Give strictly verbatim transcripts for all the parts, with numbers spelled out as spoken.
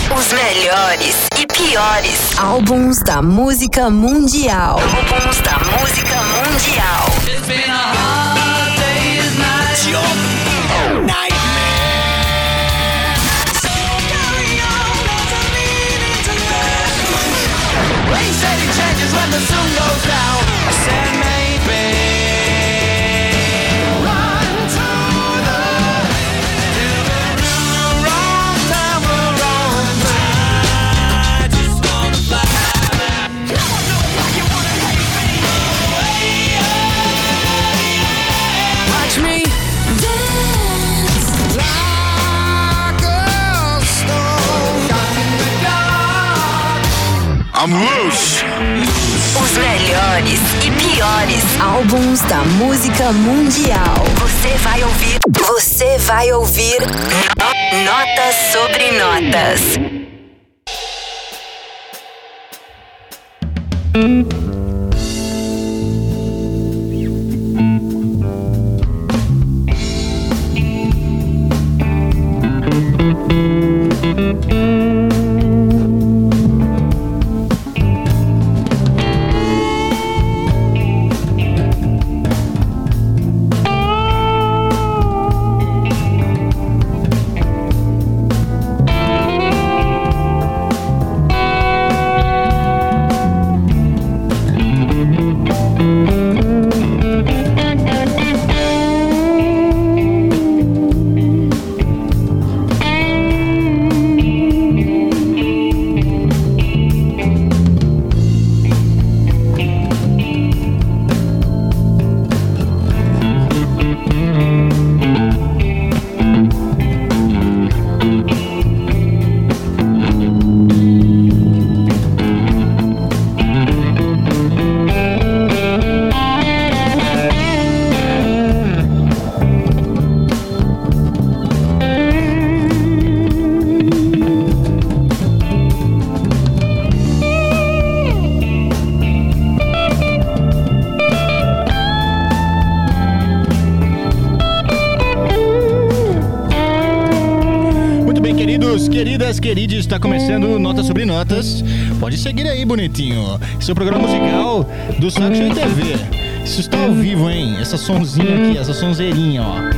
Os melhores e piores álbuns da música mundial. Álbuns da música mundial. It's been a hard day's night. Your nightmare. So carry on, not to lean into that. Rain said it changes when the sun goes down. I said maybe. I'm loose. Os melhores e piores álbuns da música mundial. Você vai ouvir. Você vai ouvir Notas sobre Notas. Queridas, queridos, está começando Notas sobre Notas. Pode seguir aí, bonitinho. Esse é o programa musical do Saco Cheio T V. Isso está ao vivo, hein? Essa sonzinha aqui, essa sonzeirinha, ó.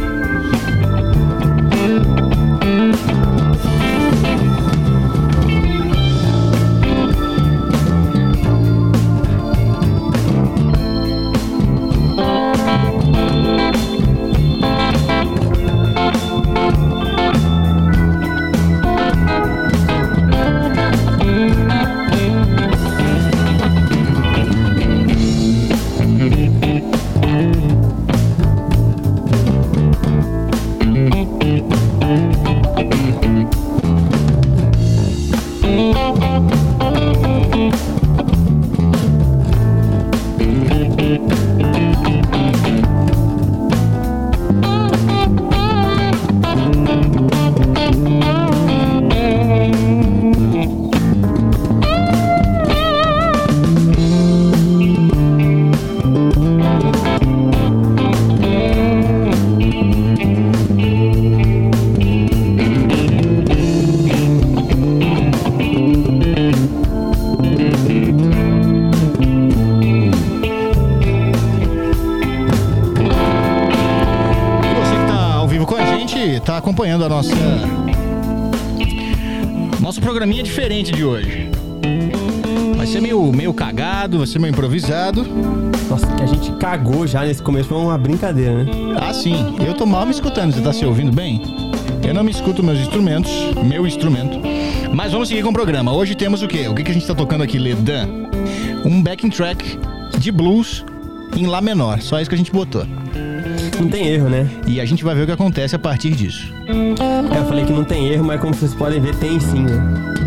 Acompanhando a nossa nosso programinha diferente de hoje. Vai ser meio, meio cagado, vai ser meio improvisado. Nossa, que a gente cagou já nesse começo, foi uma brincadeira, né? Ah, sim. Eu tô mal me escutando, você tá se ouvindo bem? Eu não me escuto meus instrumentos, meu instrumento. Mas vamos seguir com o programa. Hoje temos o quê? O que, que a gente tá tocando aqui, Ledan? Um backing track de blues em Lá menor. Só isso que a gente botou. Não tem erro, né? E a gente vai ver o que acontece a partir disso. É, eu falei que não tem erro, mas como vocês podem ver, tem sim, né?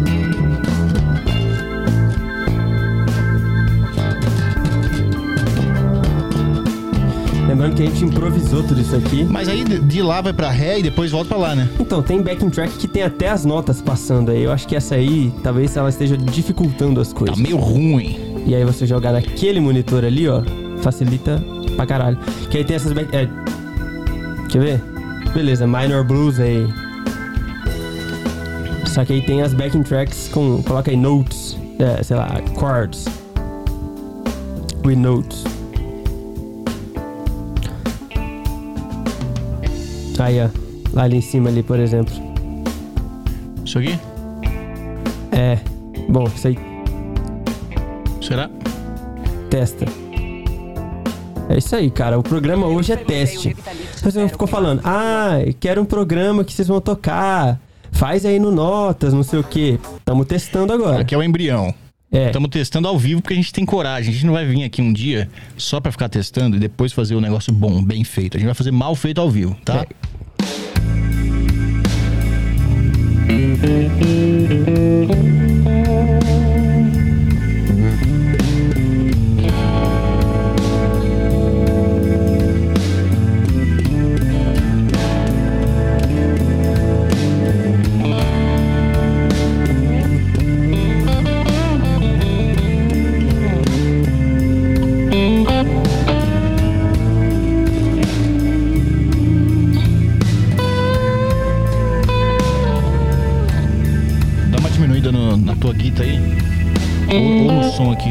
Lembrando que a gente improvisou tudo isso aqui. Mas aí de lá vai pra Ré e depois volta pra lá, né? Então, tem backing track que tem até as notas passando aí. Eu acho que essa aí, talvez ela esteja dificultando as coisas. Tá meio ruim. E aí você jogar naquele monitor ali, ó, facilita pra caralho. Que aí tem essas back... É... Quer ver? Beleza, minor blues aí. Só que aí tem as backing tracks com... Coloca aí notes, é, sei lá, chords. With notes. Aí, ó. Lá ali em cima, ali, por exemplo. Isso aqui? É. Bom, isso aí. Será? Testa. É isso aí, cara. O programa hoje é teste. Você ficou falando, ah, quero um programa que vocês vão tocar. Faz aí no Notas, não sei o quê. Tamo testando agora. Aqui é o embrião. É. Estamos testando ao vivo porque a gente tem coragem. A gente não vai vir aqui um dia só pra ficar testando e depois fazer o negócio bom, bem feito. A gente vai fazer mal feito ao vivo, tá? É. Na tua guita aí ou, ou no som aqui.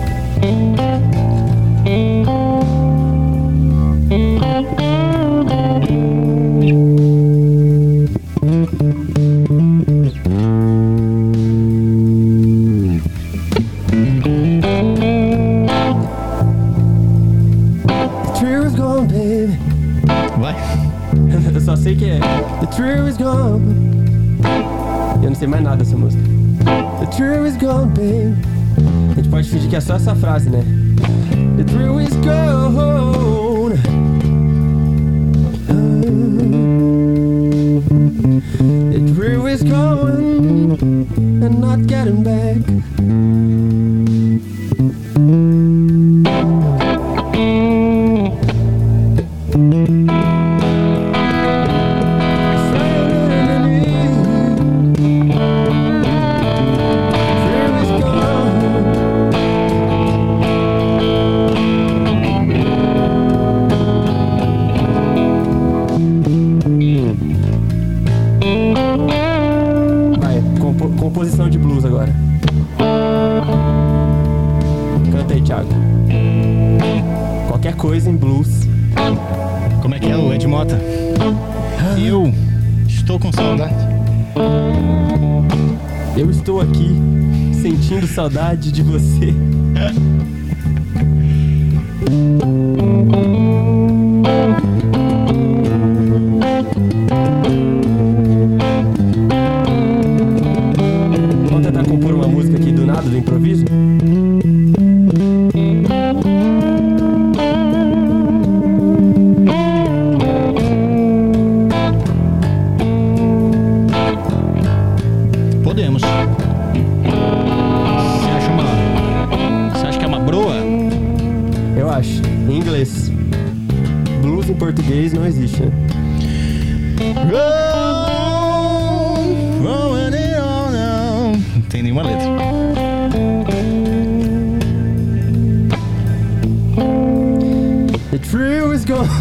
Vai. Eu só sei que é The True is Gone. Eu não sei mais nada dessa música. The true is gone, babe. A gente pode fingir que é só essa frase, né? The true is gone. The true is gone and not getting back. Composição de blues agora. Canta aí, Thiago. Qualquer coisa em blues. Como é que é o Ed Mota? Eu estou com saudade. Eu estou aqui sentindo saudade de você. Compor uma música aqui do nada, do improviso? Podemos. Você acha uma... Você acha que é uma broa? Eu acho. Em inglês. Blues em português não existe, né? Não tem nenhuma letra. The true is gone.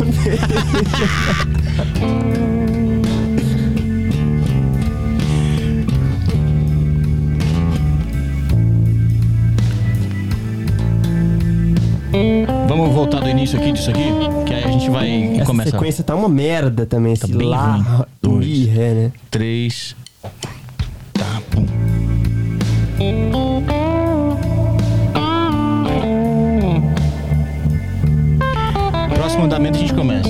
Vamos voltar do início aqui disso aqui, que aí a gente vai Essa começar. A sequência tá uma merda também, tá esse bem lá, ruim. Dois, mi, ré, né? Três. Tá, pum. Próximo andamento a gente começa.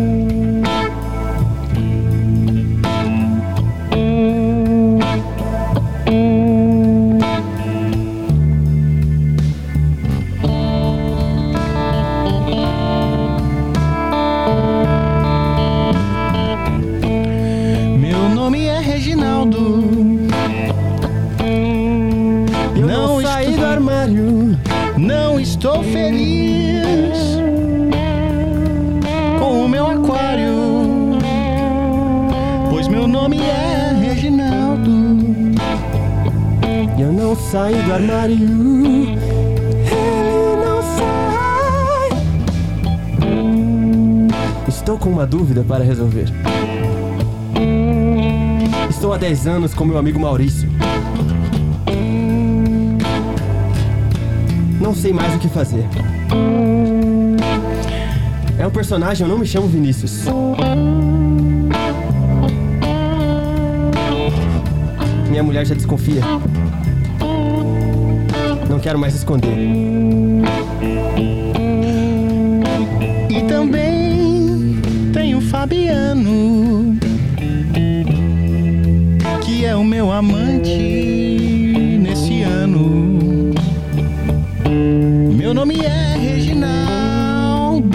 Meu nome é Reginaldo. Eu Não não saí estou- do armário. Não estou feliz com o meu aquário, pois meu nome é Reginaldo. Eu não saí do armário. Ele não sai. Estou com uma dúvida para resolver. Estou há dez anos com meu amigo Maurício. Não sei mais o que fazer. É um personagem, eu não me chamo Vinícius. Minha mulher já desconfia. Não quero mais esconder. E também tem o Fabiano, que é o meu amante nesse ano. Meu nome é Reginaldo.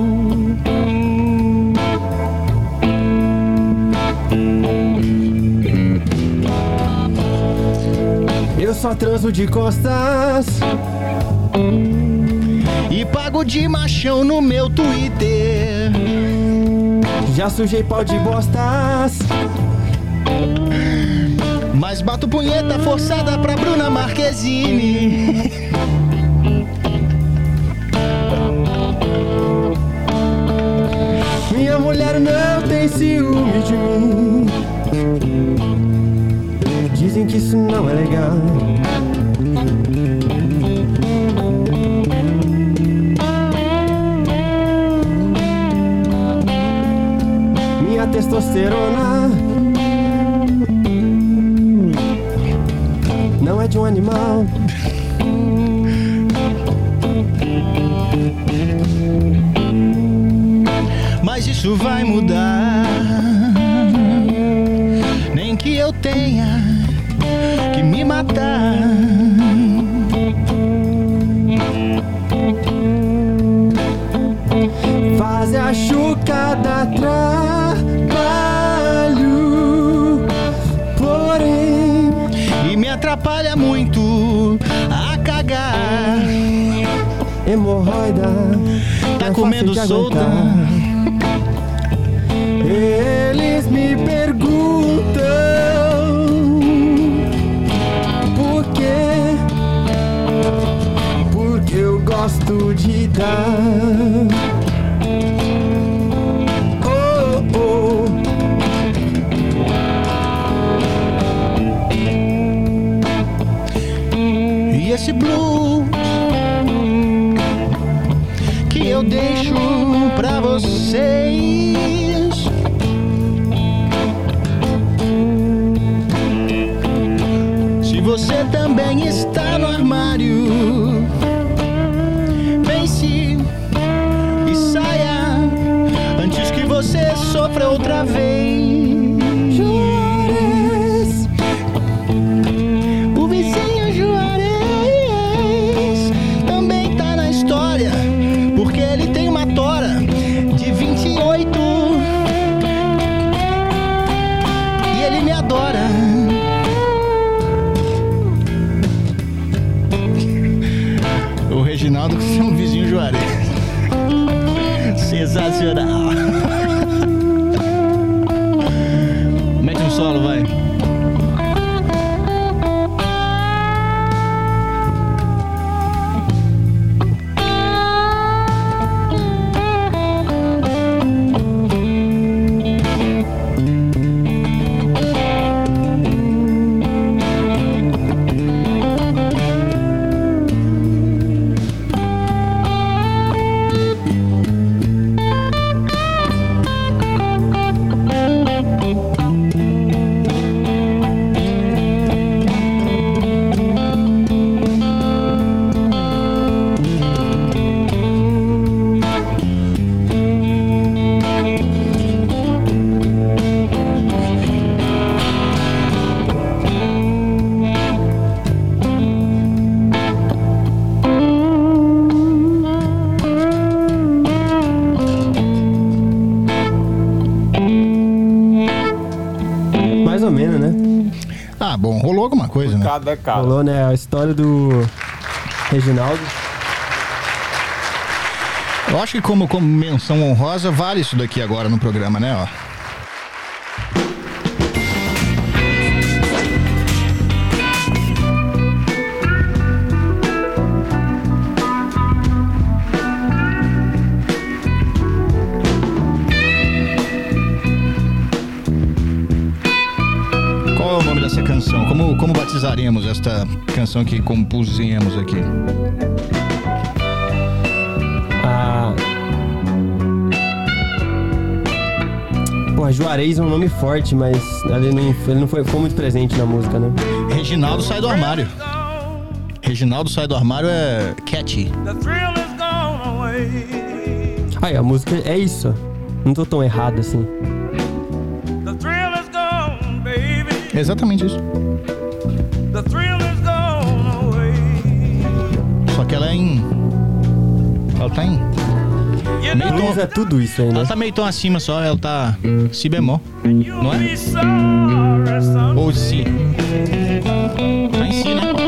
Eu só transo de costas E pago de machão no meu Twitter. Já sujei pau de bostas, mas bato punheta forçada pra Bruna Marquezine. minha mulher não tem ciúme de mim. Dizem que isso não é legal. Minha testosterona não é de um animal. Mas isso vai mudar. Nem que eu tenha que me matar. Fazer a chucada trabalho, porém E me atrapalha muito a cagar. hemorroida Tá é comendo fácil de solta. aguentar. Eles me perguntam por quê? Porque eu gosto de dar. Oh, oh. E esse blues que eu deixo pra vocês. Se você também está no armário, pense e saia antes que você sofra outra vez. Juarez, O vizinho Juarez também tá na história, porque ele tem uma tora de vinte e oito e ele me adora. O Reginaldo com seu vizinho Juarez. Sensacional. Mete um solo, vai. mais ou menos, né? Ah, bom, rolou alguma coisa, né? Cada cara. Falou, né? A história do Reginaldo. Eu acho que como, como menção honrosa vale isso daqui agora no programa, né? Ó. batizaremos esta canção que compusemos aqui? Ah... Pô, Juarez é um nome forte, mas ele não, ele não foi, ficou muito presente na música, né? Reginaldo sai do armário. Reginaldo sai do armário é catchy. Aí, a música é isso. Não tô tão errado assim. É exatamente isso. Só que ela é em... Ela tá em... Meio tom... Blues é tudo isso aí, né? Ela tá meio tom acima só, ela tá si bemol, não é? Ou si. Tá em si, né?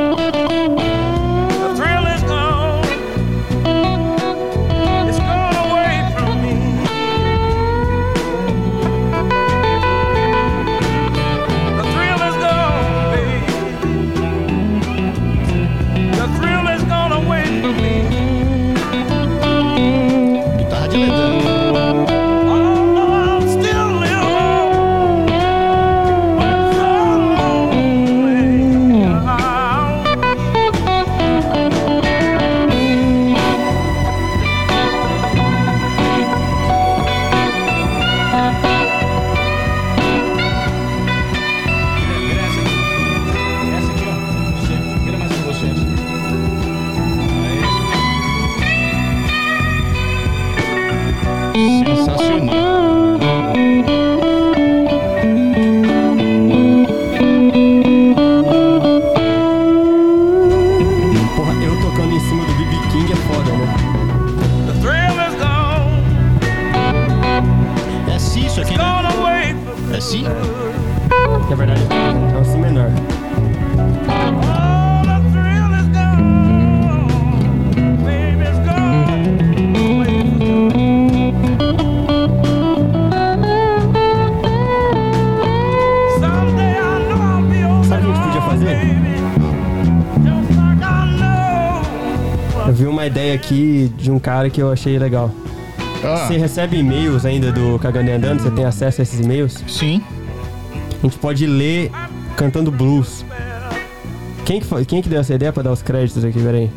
Ideia aqui de um cara que eu achei legal. Ah. Você recebe e-mails ainda do Cagando e Andando? Você tem acesso a esses e-mails? Sim. A gente pode ler cantando blues. Quem que, foi, quem que deu essa ideia pra dar os créditos aqui, peraí?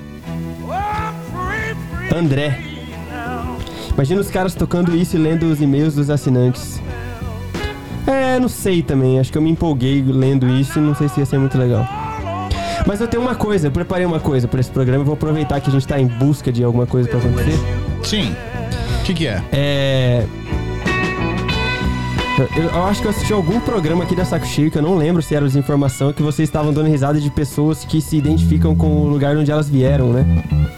André. Imagina os caras tocando isso e lendo os e-mails dos assinantes. É, não sei também. Acho que eu me empolguei lendo isso e não sei se ia ser muito legal. Mas eu tenho uma coisa, eu preparei uma coisa pra esse programa e vou aproveitar que a gente tá em busca de alguma coisa pra acontecer. Sim. O que que é? É... Eu, eu acho que eu assisti algum programa aqui da Saco Cheio, que eu não lembro se era de informação, que vocês estavam dando risada de pessoas que se identificam com o lugar onde elas vieram, né?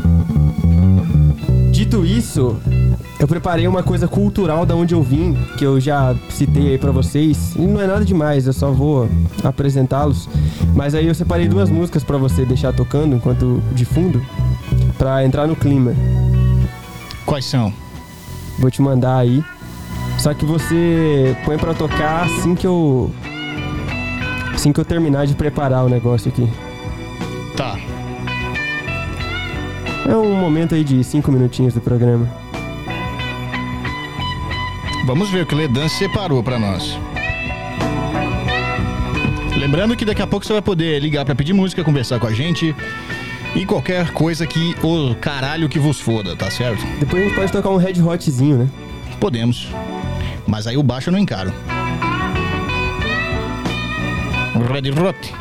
Dito isso, eu preparei uma coisa cultural da onde eu vim, que eu já citei aí pra vocês. E não é nada demais, eu só vou apresentá-los. Mas aí eu separei duas músicas pra você deixar tocando enquanto de fundo, pra entrar no clima. Quais são? Vou te mandar aí. Só que você põe pra tocar assim que eu... Assim que eu terminar de preparar o negócio aqui. Tá. É um momento aí de cinco minutinhos do programa. Vamos ver o que o Ledan separou pra nós. Lembrando que daqui a pouco você vai poder ligar pra pedir música, conversar com a gente e qualquer coisa que o caralho que vos foda, tá certo? Depois a gente pode tocar um Red Hotzinho, né? Podemos. Mas aí o baixo eu não encaro. Red Hot.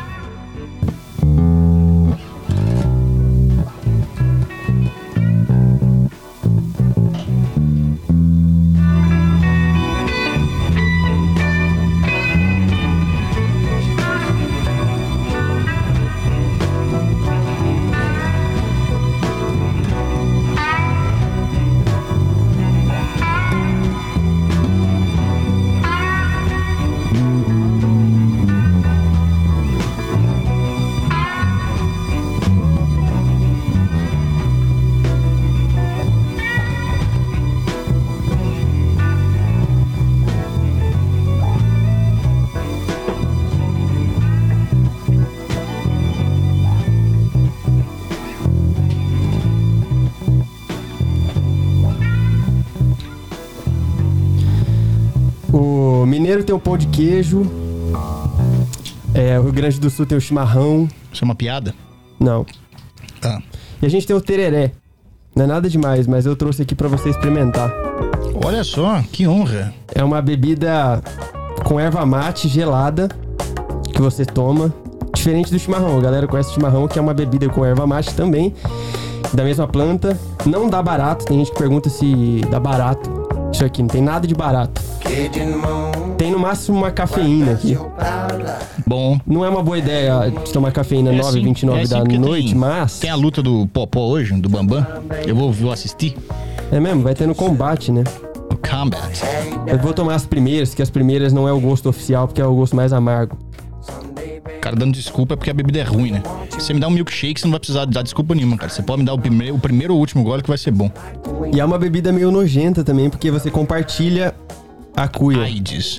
Mineiro tem o pão de queijo, É, o Rio Grande do Sul tem o chimarrão. Isso é uma piada? Não. Ah. E a gente tem o tereré. Não é nada demais, mas eu trouxe aqui pra você experimentar. Olha só, que honra. É uma bebida com erva mate gelada que você toma. Diferente do chimarrão. A galera conhece o chimarrão, que é uma bebida com erva mate também. Da mesma planta. Não dá barato. Tem gente que pergunta se dá barato. Isso aqui não tem nada de barato. Tem no máximo uma cafeína aqui. Bom. Não é uma boa ideia de tomar cafeína É nove e vinte e nove é da noite, tem, mas... Tem a luta do Popó hoje, do Bambam. Eu vou, vou assistir. É mesmo, vai ter no combate, né? O Combat. Eu vou tomar as primeiras, que as primeiras não é o gosto oficial, porque é o gosto mais amargo. O cara dando desculpa é porque a bebida é ruim, né? Se você me dá um milkshake, você não vai precisar dar desculpa nenhuma, cara. Você pode me dar o primeiro, o primeiro ou último gole que vai ser bom. E é uma bebida meio nojenta também, porque você compartilha a cuia. AIDS.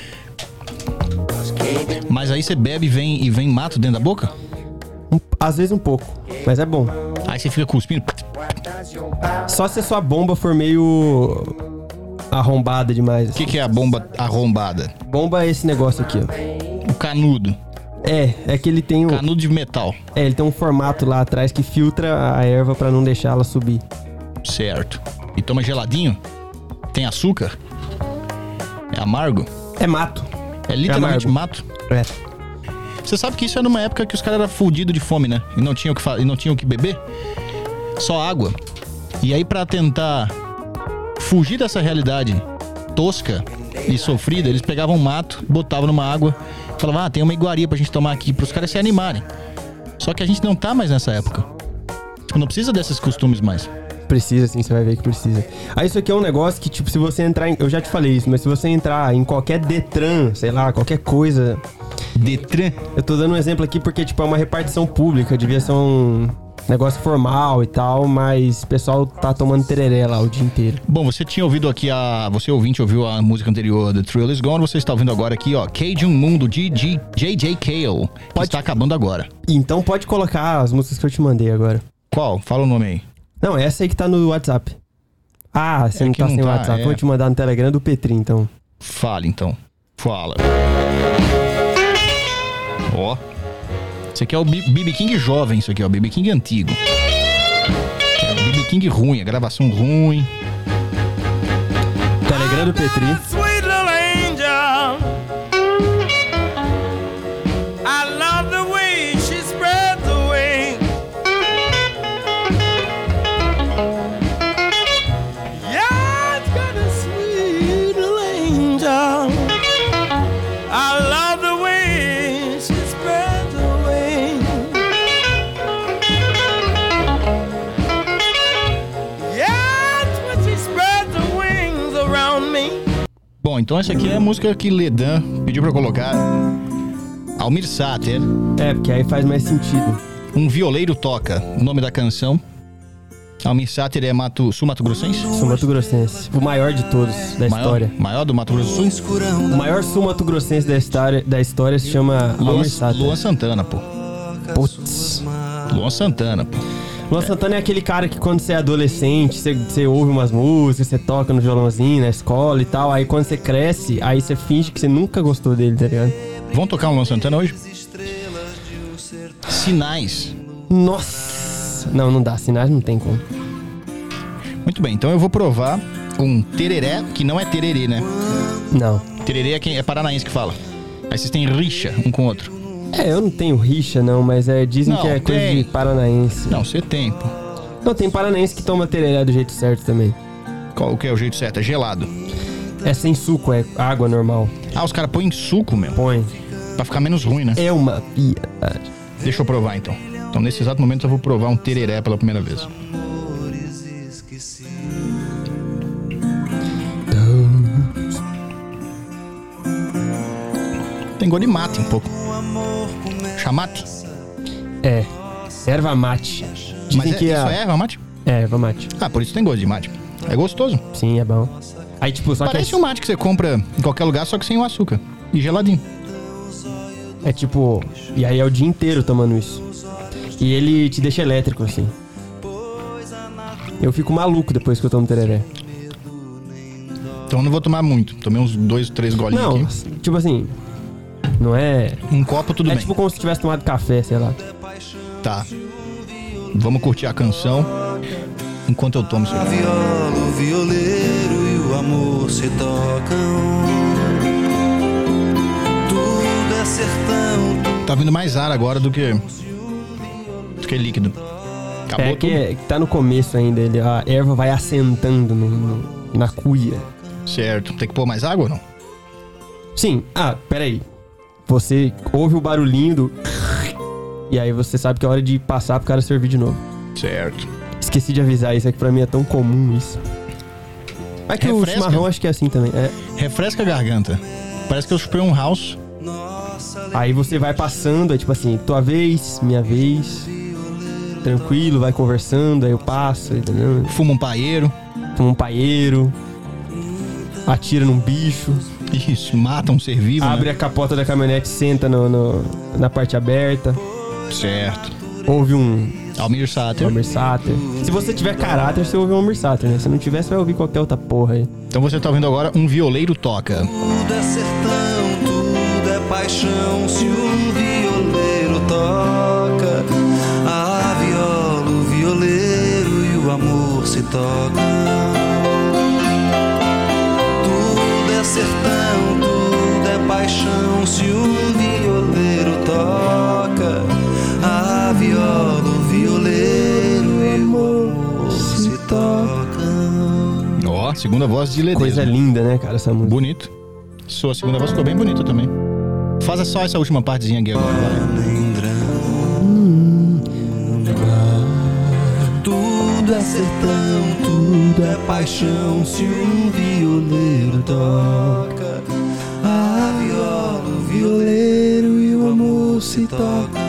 Mas aí você bebe e vem, e vem mato dentro da boca? Um, às vezes um pouco, mas é bom. Aí você fica cuspindo. Só se a sua bomba for meio arrombada demais. O que, que é a bomba arrombada? Bomba é esse negócio aqui, ó. O canudo. É, é que ele tem um... Canudo de metal. É, ele tem um formato lá atrás que filtra a erva pra não deixar ela subir. Certo. E toma geladinho? Tem açúcar? É amargo? É mato. É literalmente É mato? É. Você sabe que isso é numa época que os caras eram fudidos de fome, né? E não tinham o que, fa- e não tinham o que beber? Só água. E aí, pra tentar fugir dessa realidade tosca e sofrida, eles pegavam mato, botavam numa água e falavam, ah, tem uma iguaria pra gente tomar aqui, pros caras se animarem. Só que a gente não tá mais nessa época. Não precisa desses costumes mais. Precisa, sim, você vai ver que precisa. Aí isso aqui é um negócio que, tipo, se você entrar em... Eu já te falei isso, mas se você entrar em qualquer Detran, sei lá, qualquer coisa... Detran? Eu tô dando um exemplo aqui porque, tipo, é uma repartição pública, devia ser um negócio formal e tal, mas o pessoal tá tomando tereré lá o dia inteiro. Bom, você tinha ouvido aqui a... Você ouvinte ouviu a música anterior, The Thrill Is Gone, você está ouvindo agora aqui, ó, Cajun Moon do J J Cale, que Pode... está acabando agora. Então pode colocar as músicas que eu te mandei agora. Qual? Fala o nome aí. Não, essa aí que tá no WhatsApp. Ah, você É não que tá não sem tá, WhatsApp. é. Vou te mandar no Telegram do Petri, então. Fala, então. Fala. Ó. Esse aqui é o B B King jovem, isso aqui, ó. B B King antigo. É o B B King ruim, a gravação ruim. Telegram do Petri. Sweet little angel. I love the way she spreads the wings. Yeah, it's got a sweet little angel. I love the way she spreads the wings. Yeah, it's when she spreads the wings around me. Bom, então essa aqui é a música que Ledan pediu pra colocar. Almir Sater, É, porque aí faz mais sentido. um violeiro toca. O nome da canção. Almir Sater é Mato, Sul Mato Grossense? Sul Mato Grossense. O maior de todos da Maior, história. maior do Mato Grosso do Sul? O maior Sul Mato Grossense da história, da história se chama Luan, Almir Sater. Luan Santana, pô. Putz. Luan Santana, pô. Luan Santana é aquele cara que quando você é adolescente, você, você ouve umas músicas, você toca no violãozinho na escola e tal. Aí quando você cresce, aí você finge que você nunca gostou dele, tá ligado? Vamos tocar um Luan Santana hoje? Sinais. Nossa! Não, não dá. Sinais não tem como. Muito bem, então eu vou provar um tereré, que não é tererê, né? Não. Tererê é, quem, é paranaense que fala. Aí vocês têm rixa um com o outro. É, eu não tenho rixa, não, mas é, dizem Não, que é coisa tem. de paranaense. Não, você tem, pô. Não, tem paranaense que toma tereré do jeito certo também. Qual que é o jeito certo? É gelado. É sem suco, é água normal. Ah, os caras põem suco, meu. Põe. Pra ficar menos ruim, né? É uma piada. Deixa eu provar, então. Então, nesse exato momento, eu vou provar um tereré pela primeira vez. Tem gosto de mate um pouco. Chamate? É. Erva mate. Dizem Mas é, que isso a... é erva mate? É, erva mate. Ah, por isso tem gosto de mate. É gostoso. Sim, é bom. Aí, tipo, só Parece que um mate que você compra em qualquer lugar, só que sem o açúcar. E geladinho. é, é tipo... E aí é o dia inteiro tomando isso. E ele te deixa elétrico, assim. Eu fico maluco depois que eu tomo tereré. Então eu não vou tomar muito. Tomei uns dois, três golinhos Não, aqui. tipo assim... Não é... Um copo, tudo é bem. tipo como se tivesse tomado café, sei lá. Tá. Vamos curtir a canção enquanto eu tomo isso A aqui. viola, o violeiro e o amor se tocam. Tudo é sertão. Tá vindo mais ar agora do que... do que líquido. Acabou É que, tudo? é que tá no começo ainda, ele, a erva vai assentando no, no- na cuia. Certo. Tem que pôr mais água ou não? Sim, ah, peraí. Você ouve o barulhinho do... E aí você sabe que é hora de passar pro cara servir de novo. Certo. Esqueci de avisar, isso é que pra mim é tão comum isso. É que Refresca. o chimarrão acho que é assim também. É. Refresca a garganta. Parece que eu chupei um house. Aí você vai passando, é tipo assim, tua vez, minha vez. Tranquilo, vai conversando, aí eu passo, entendeu? Fuma um paeiro. Fuma um paeiro. Atira num bicho. Isso, mata um ser vivo, Abre né? a capota da caminhonete, senta no, no- na parte aberta. Certo. Ouve um Almir Sater. Almir Sater. Se você tiver caráter, você ouve um Almir Sater, né? Se não tiver, você vai ouvir qualquer outra porra aí. Então você tá ouvindo agora Um Violeiro Toca. Tudo é sertão, tudo é paixão. Se um violeiro toca, a viola, o violeiro e o amor se tocam. Tudo é sertão, tudo é paixão. Se um violeiro toca, a viola, o violeiro e o amor se tocam. Ó, segunda voz de Ledesma. Coisa linda, né, cara, essa música. Bonito. Sua segunda voz ficou bem bonita também. Faz só essa última partezinha aqui agora, vai. Tudo é sertão, tudo é paixão. Se um violeiro toca, a viola, o violeiro e o amor se tocam.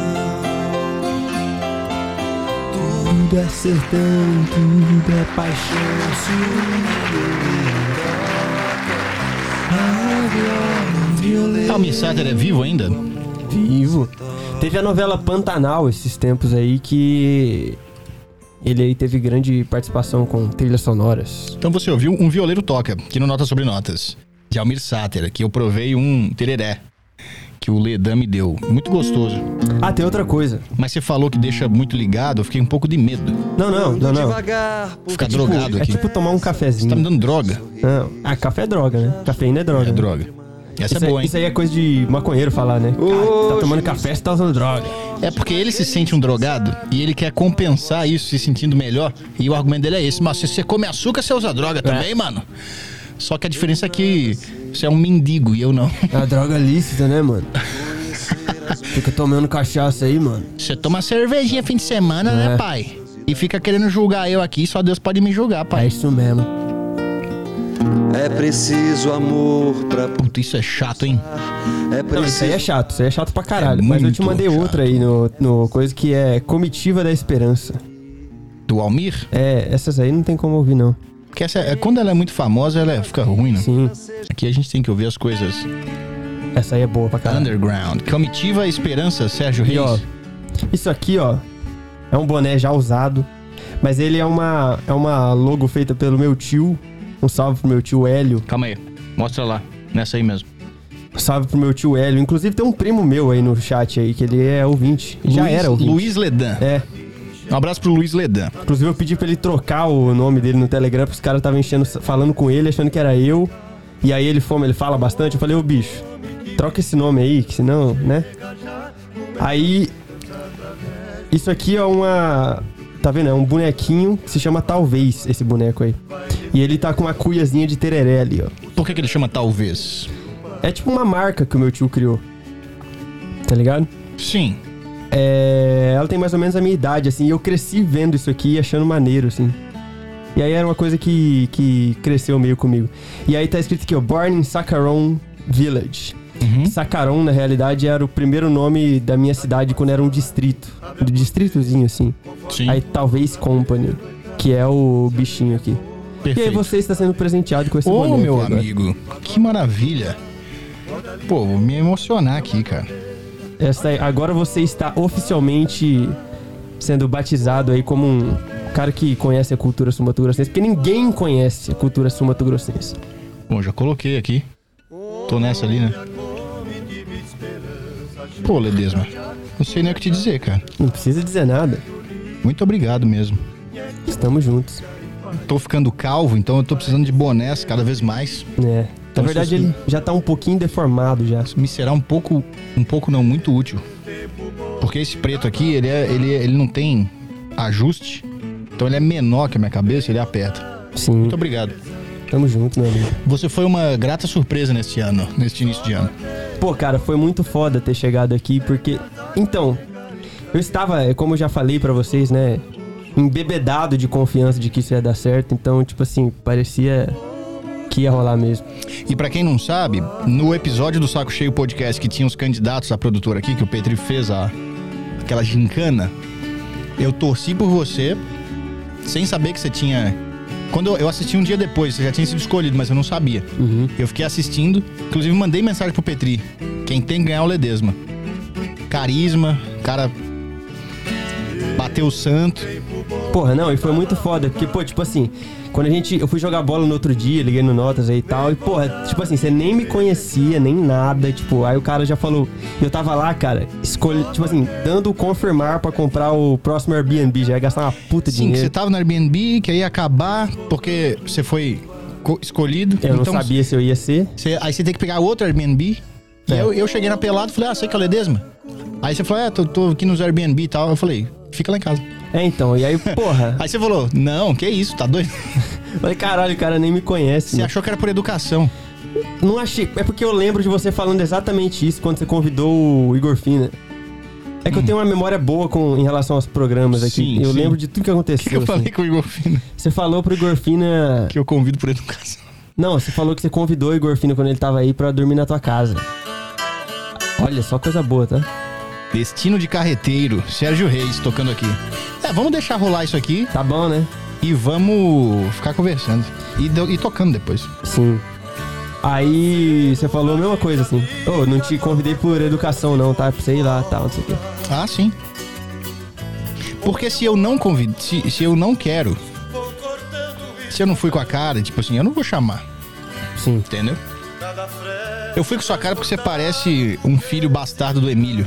Tudo é sertão, tudo é paixão. Se um violeiro toca, a viola, o violeiro. Almir Sater é vivo ainda? Vivo. Teve a novela Pantanal esses tempos aí que... Ele aí teve grande participação com trilhas sonoras. Então você ouviu Um Violeiro Toca, aqui no Notas sobre Notas, de Almir Sater, que eu provei um tereré, que o Ledan me deu. Muito gostoso. Ah, tem outra coisa. Mas você falou que deixa muito ligado, eu fiquei um pouco de medo. Não, não, não, não. Devagar, Ficar drogado É aqui. tipo tomar um cafezinho. Tá me dando droga. Não. Ah, café é droga, né? Cafeína é droga. É né? droga. Essa Isso, é boa, aí, hein? isso aí é coisa de maconheiro falar, né? Cara, tá tomando café, você tá usando droga. É porque ele se sente um drogado e ele quer compensar isso, se sentindo melhor. E o argumento dele é esse. Mas se você come açúcar, você usa droga também, mano. Só que a diferença é que você é um mendigo e eu não. É uma droga lícita, né, mano? Fica tomando cachaça aí, mano. Você toma cervejinha fim de semana, É. né, pai? E fica querendo julgar eu aqui, só Deus pode me julgar, É pai. isso mesmo. é preciso amor pra. Puta, isso é chato, hein? É Não, preciso. isso aí é chato, isso aí é chato pra caralho. É Mas eu te muito mandei chato. outra aí no, no coisa que é Comitiva da Esperança. Do Almir? É, essas aí não tem como ouvir, não. Porque essa, é- quando ela é muito famosa, ela é- fica ruim, né? Sim, Aqui a gente tem que ouvir as coisas essa aí é boa pra caralho. underground. Comitiva Esperança, Sérgio Reis. E ó, isso aqui, ó, é um boné já usado, mas ele é uma, é uma logo feita pelo meu tio. Um salve pro meu tio Hélio. Calma aí, mostra lá, nessa aí mesmo. Um salve pro meu tio Hélio. Inclusive tem um primo meu aí no chat aí, que ele é ouvinte. Já Luiz, era ouvinte. Luiz Ledan. É. Um abraço pro Luiz Ledan. Inclusive eu pedi pra ele trocar o nome dele no Telegram, porque os caras estavam enchendo, falando com ele, achando que era eu. E aí ele fome, ele fala bastante. Eu falei, ô bicho, troca esse nome aí, que senão, né? Aí, isso aqui é uma... Tá vendo? É um bonequinho que se chama Talvez, esse boneco aí. E ele tá com uma cuiazinha de tereré ali, ó. Por que, que ele chama Talvez? É tipo uma marca que o meu tio criou. Tá ligado? Sim. É... Ela tem mais ou menos a minha idade, assim. E eu cresci vendo isso aqui e achando maneiro, assim. E aí era uma coisa que, que cresceu meio comigo. E aí tá escrito aqui, ó. Born in Sakharon Village. Uhum. Sakharon, na realidade, era o primeiro nome da minha cidade quando era um distrito. Um distritozinho, assim. Sim. Aí talvez Company, que é o bichinho aqui. E aí Perfeito. você está sendo presenteado com esse Ô, boneco. meu agora. amigo, que maravilha. Pô, vou me emocionar aqui, cara. Essa aí- agora você está oficialmente sendo batizado aí como um cara que conhece a cultura sul-mato-grossense, porque ninguém conhece a cultura sul-mato-grossense. Bom, já coloquei aqui. Tô nessa ali, né? Pô, Ledesma, não sei nem o que te dizer, cara. Não precisa dizer nada. Muito obrigado mesmo. Estamos juntos. Tô ficando calvo, então eu tô precisando de bonés cada vez mais. É. Então, Na verdade, isso- ele já tá um pouquinho deformado já. Me será um pouco, um pouco não, muito útil. Porque esse preto aqui, ele, é, ele, ele não tem ajuste. Então ele é menor que a minha cabeça, ele aperta. Sim. Muito obrigado. Tamo junto, meu amigo. Você foi uma grata surpresa neste ano, neste início de ano. Pô, cara, foi muito foda ter chegado aqui, porque... Então, eu estava, como eu já falei pra vocês, né, embebedado de confiança de que isso ia dar certo. Então, tipo assim, parecia que ia rolar mesmo. E pra quem não sabe, no episódio do Saco Cheio Podcast que tinha os candidatos à produtora aqui, que o Petri fez a, aquela gincana, eu torci por você, sem saber que você tinha... Quando eu, eu assisti um dia depois, você já tinha sido escolhido, mas eu não sabia. Uhum. Eu fiquei assistindo, inclusive mandei mensagem pro Petri. Quem tem que ganhar é o Ledesma. Carisma, cara bateu o santo. Porra, não, e foi muito foda, porque, pô, tipo assim, quando a gente... Eu fui jogar bola no outro dia, liguei no Notas aí e tal, e, porra, tipo assim, você nem me conhecia, nem nada, tipo, aí o cara já falou... Eu tava lá, cara, escolhi, tipo assim, dando o confirmar pra comprar o próximo Airbnb, já ia gastar uma puta de Sim, que dinheiro. você tava no Airbnb, que ia acabar porque você foi co- escolhido. Eu não então, sabia se eu ia ser. Você, aí você tem que pegar outro Airbnb. E É. eu, eu cheguei na pelada e falei, ah, sei que é o Ledesma. Aí você falou, é, tô, tô aqui nos Airbnb e tal. Eu falei, fica lá em casa. É, então, e aí, porra... Aí você falou, não, que isso, tá doido? Falei, caralho, o cara nem me conhece. Você né? achou que era por educação. Não achei. É porque eu lembro de você falando exatamente isso quando você convidou o Igor Fina. É que eu tenho uma memória boa com, em relação aos programas aqui. Sim, eu sim. lembro de tudo que O aconteceu. que, que eu falei assim. com o Igor Fina? Você falou pro Igor Fina... Que eu convido por educação. Não, você falou que você convidou o Igor Fina quando ele tava aí pra dormir na tua casa. Olha, só coisa boa, tá? Destino de Carreteiro, Sérgio Reis tocando aqui. É, vamos deixar rolar isso aqui Tá bom, né? e vamos ficar conversando. E, do- e tocando depois. Sim. Aí você falou a mesma coisa, assim. Ô, não te convidei por educação, não, tá? Pra você ir lá, tal, não sei o quê. Ah, sim. Porque se eu não convido, se, se eu não quero, se eu não fui com a cara, tipo assim, eu não vou chamar, Sim. entendeu? Eu fui com sua cara porque você parece um filho bastardo do Emílio.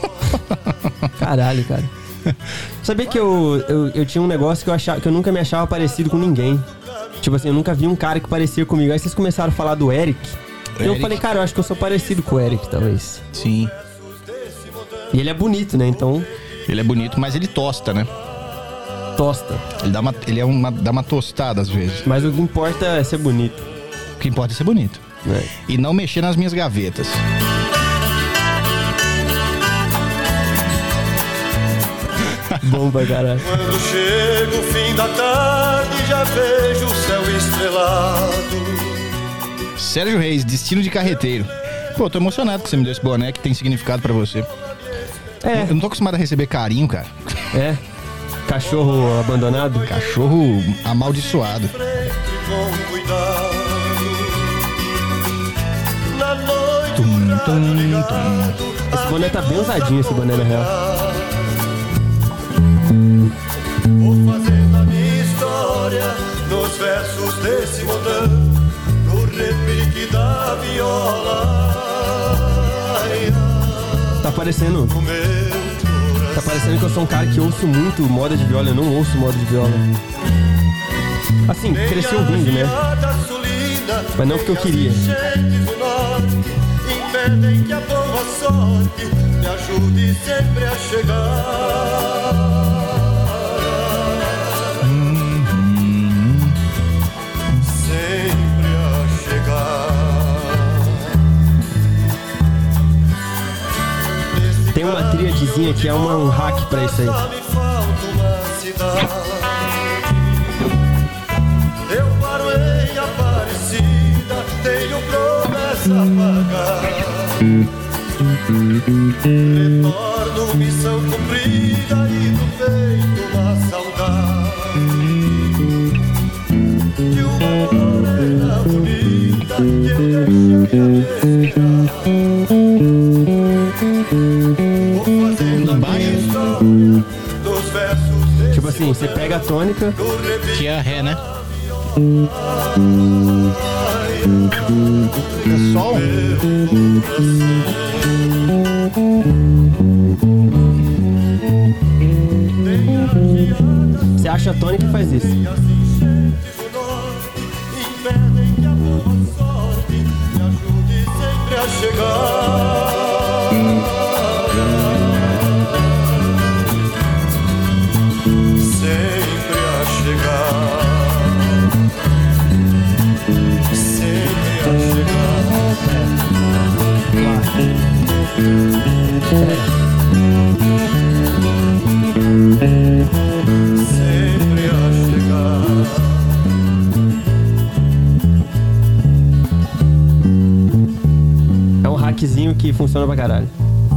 Caralho, cara. Sabia que eu, eu, eu tinha um negócio que eu, achava, que eu nunca me achava parecido com ninguém. Tipo assim, eu nunca vi um cara que parecia comigo. Aí vocês começaram a falar do Eric. E eu Eric. falei, cara, eu acho que eu sou parecido com o Eric, talvez. Sim. E ele é bonito, né? Então, Ele é bonito, mas ele tosta, né? tosta. Ele dá uma, ele é uma, dá uma tostada às vezes. Mas o que importa é ser bonito. O que importa é ser bonito. Né? E não mexer nas minhas gavetas. Bom pra caralho. Quando chega o fim da tarde, já vejo o céu estrelado. Sérgio Reis, Destino de Carreteiro. Pô, tô emocionado que você me deu esse boné que tem significado pra você. É, Eu não tô acostumado a receber carinho, cara. é. Cachorro abandonado. Cachorro amaldiçoado. Sempre com cuidado. Na noite Tum, o rádio tum, ligado, Esse boné tá bem usadinho, esse boné, na real. vou fazendo a minha história nos versos desse modão, no repique da viola. Ai, ai, Tá parecendo... o meu Tá parecendo que eu sou um cara que ouço muito moda de viola. Eu não ouço moda de viola. Assim, cresci ouvindo, né? Mas não porque eu queria. Impedem que a boa sorte me ajude sempre a chegar. Sempre a chegar. Tem uma tríadezinha que é uma, um hack pra isso aí. Só me falta uma cidade. Eu paro em Aparecida, tenho promessa a pagar. Retorno, missão cumprida e no peito uma saudade. De uma morena bonita que eu deixei a Vou fazendo a minha história dos versos desse Tipo assim, você pega a tônica, do repique. Que é a ré, né? É sol. Você acha a Tony que faz isso? É um hackzinho que funciona pra caralho.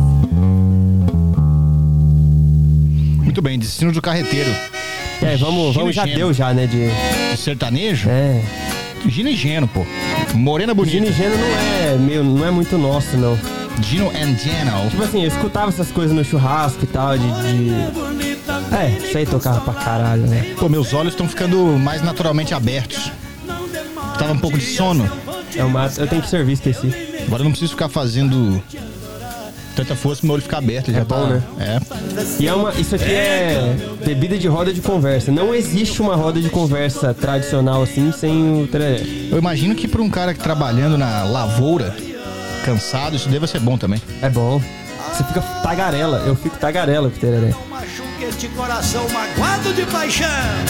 Muito bem, Destino do Carreteiro. É, vamos, vamos já Gino deu já, né, de... De sertanejo? É. Gino e Geno, pô. Morena bonita. Gino e Geno não é, meio, não é muito nosso, não. Gino and Geno. Tipo assim, eu escutava essas coisas no churrasco e tal, de... de... É, isso aí tocava pra caralho, né? Pô, meus olhos estão ficando mais naturalmente abertos. Tava um pouco de sono. É uma... Eu tenho que servir, esqueci. Agora eu não preciso ficar fazendo tanta força pro meu olho ficar aberto. Ele É já bom, tá... né? É. E é uma... Isso aqui é bebida de roda de conversa. Não existe uma roda de conversa tradicional assim, sem o... Tre... Eu imagino que pra um cara que trabalhando na lavoura, cansado, isso deva ser bom também. É bom. Você fica tagarela. Eu fico tagarela com o tereré. Não machuque este coração magoado de paixão.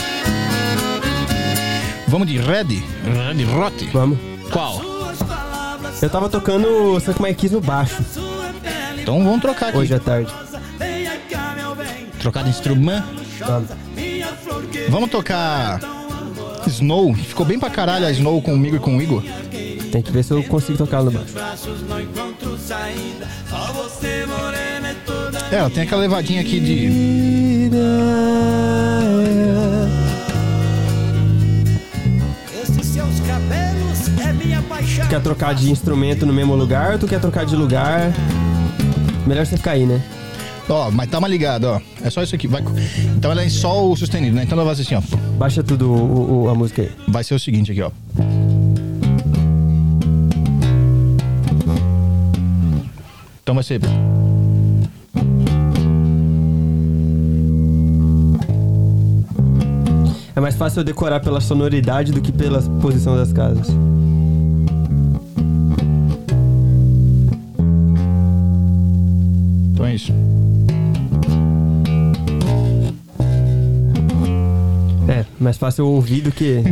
Vamos de Red? Red Rote? Vamos. Qual? Eu tava tocando Suck My Kiss no baixo Então vamos trocar aqui. hoje à tarde. Trocar de instrumento. Vamos. Vamos tocar Snow. Ficou bem pra caralho a Snow comigo e com o Igor. Tem que ver se eu consigo tocar no baixo. É, ela tem aquela levadinha aqui de... Esses seus cabelos é minha paixão. Tu quer trocar de instrumento no mesmo lugar ou tu quer trocar de lugar? Melhor você ficar aí, né? Ó, mas tá mais ligado, ó. É só isso aqui. Vai... Então ela é em sol sustenido, né? Então ela vai ser assim, ó. Baixa tudo o, o- a música aí. Vai ser o seguinte aqui, ó. Então vai ser... É mais fácil eu decorar pela sonoridade do que pela posição das casas. Então é isso. É, mais fácil eu ouvir do que...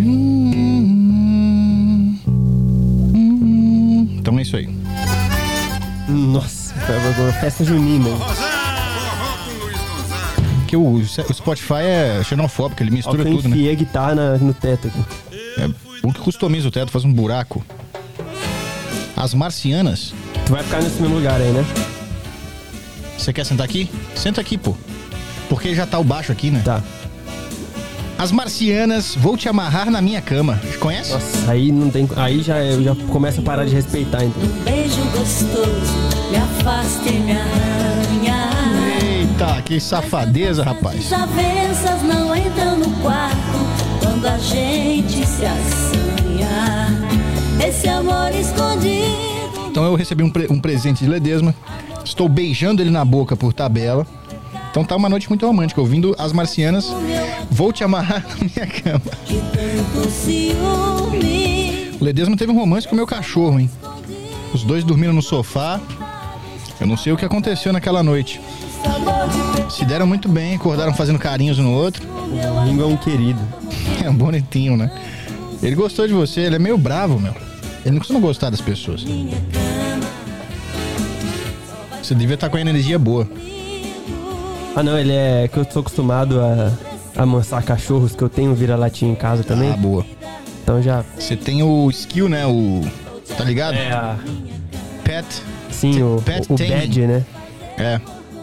Então é isso aí. Nossa, foi uma festa junina. Porque o, o Spotify é xenofóbico, ele Ó, mistura que eu tudo, né? enfiei a guitarra na- no teto aqui. É, o que customiza o teto, faz um buraco. As Marcianas. Tu vai ficar nesse mesmo lugar aí, né? Você quer sentar aqui? Senta aqui, pô. Porque já tá o baixo aqui, né? Tá. As Marcianas, vou te amarrar na minha cama. Conhece? Nossa, aí não tem... Aí já, eu já começo a parar de respeitar, então. Um beijo gostoso, me afasta e me arranha. Eita, que safadeza, rapaz. Desavenças não entram no quarto quando a gente se assanha. Esse amor escondido. Então eu recebi um, pre- um presente de Ledesma. Estou beijando ele na boca por tabela. Então tá uma noite muito romântica, ouvindo As Marcianas, vou te amarrar na minha cama. De tanto ciúme. O Ledesma teve um romance com o meu cachorro, hein? Os dois dormiram no sofá. Eu não sei o que aconteceu naquela noite. Sabor de Se deram muito bem, acordaram fazendo carinhos um no outro. O Ringo é um querido. É bonitinho, né? Ele gostou de você, ele é meio bravo, meu. Ele não costuma gostar das pessoas. Você devia estar com a energia boa. Ah, não, ele é... que eu sou acostumado a, a amansar cachorros, que eu tenho vira-latinha em casa também. Ah, boa. Então já... Você tem o skill, né? O... Tá ligado? É, a... Pet. Sim, o, Pet o, o taming. badge, né? É.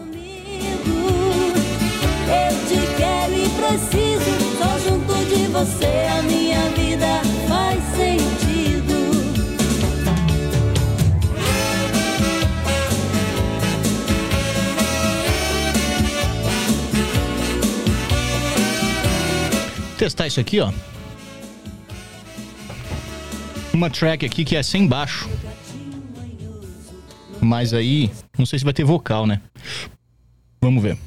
eu te quero e preciso. Só junto de você a minha vida faz sentido. Testar isso aqui, ó. Uma track aqui que é sem baixo. mas aí não sei se vai ter vocal, né? Vamos ver.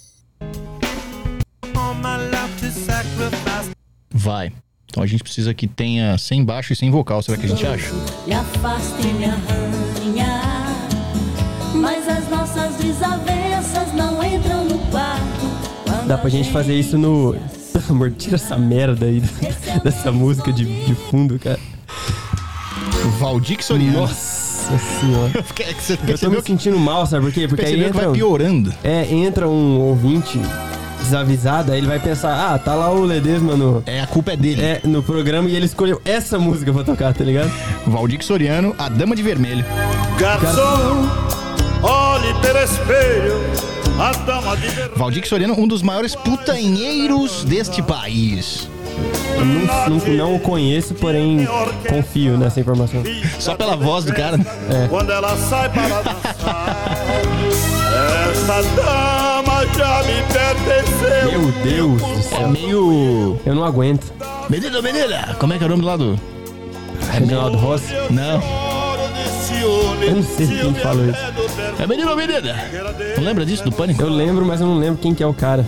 Vai. Então a gente precisa que tenha sem baixo e sem vocal. Será que a gente acha? Me afasta e me arranha, mas as nossas desavenças não entram no quarto. Dá pra gente fazer isso no... Pelo amor, tira essa merda aí dessa música de, de fundo, cara. Valdir Soriano. Nossa senhora. É que você Eu tô percebeu me que, sentindo mal, sabe por quê? Porque aí percebeu que entra... vai piorando. É, entra um ouvinte desavisado, aí ele vai pensar, ah, tá lá o Ledesma no... É, a culpa é dele. É, no programa e ele escolheu essa música pra tocar, tá ligado? Valdir Soriano, A Dama de Vermelho. Garçom, olhe pelo espelho, a dama de vermelho. Valdir Soriano, um dos maiores putanheiros deste país. Eu não, não, não o conheço, porém confio nessa informação. Só pela voz do cara. É. Quando ela sai para dançar, essa dama já me pertenceu. Meu Deus do É céu. meio... Eu não aguento. Menina, menina, como é que é o nome do lado? Reginaldo Rossi? Não. Eu não sei quem falou isso. É menino ou menina? Não lembra disso, do Pânico? Eu lembro, mas eu não lembro quem que é o cara.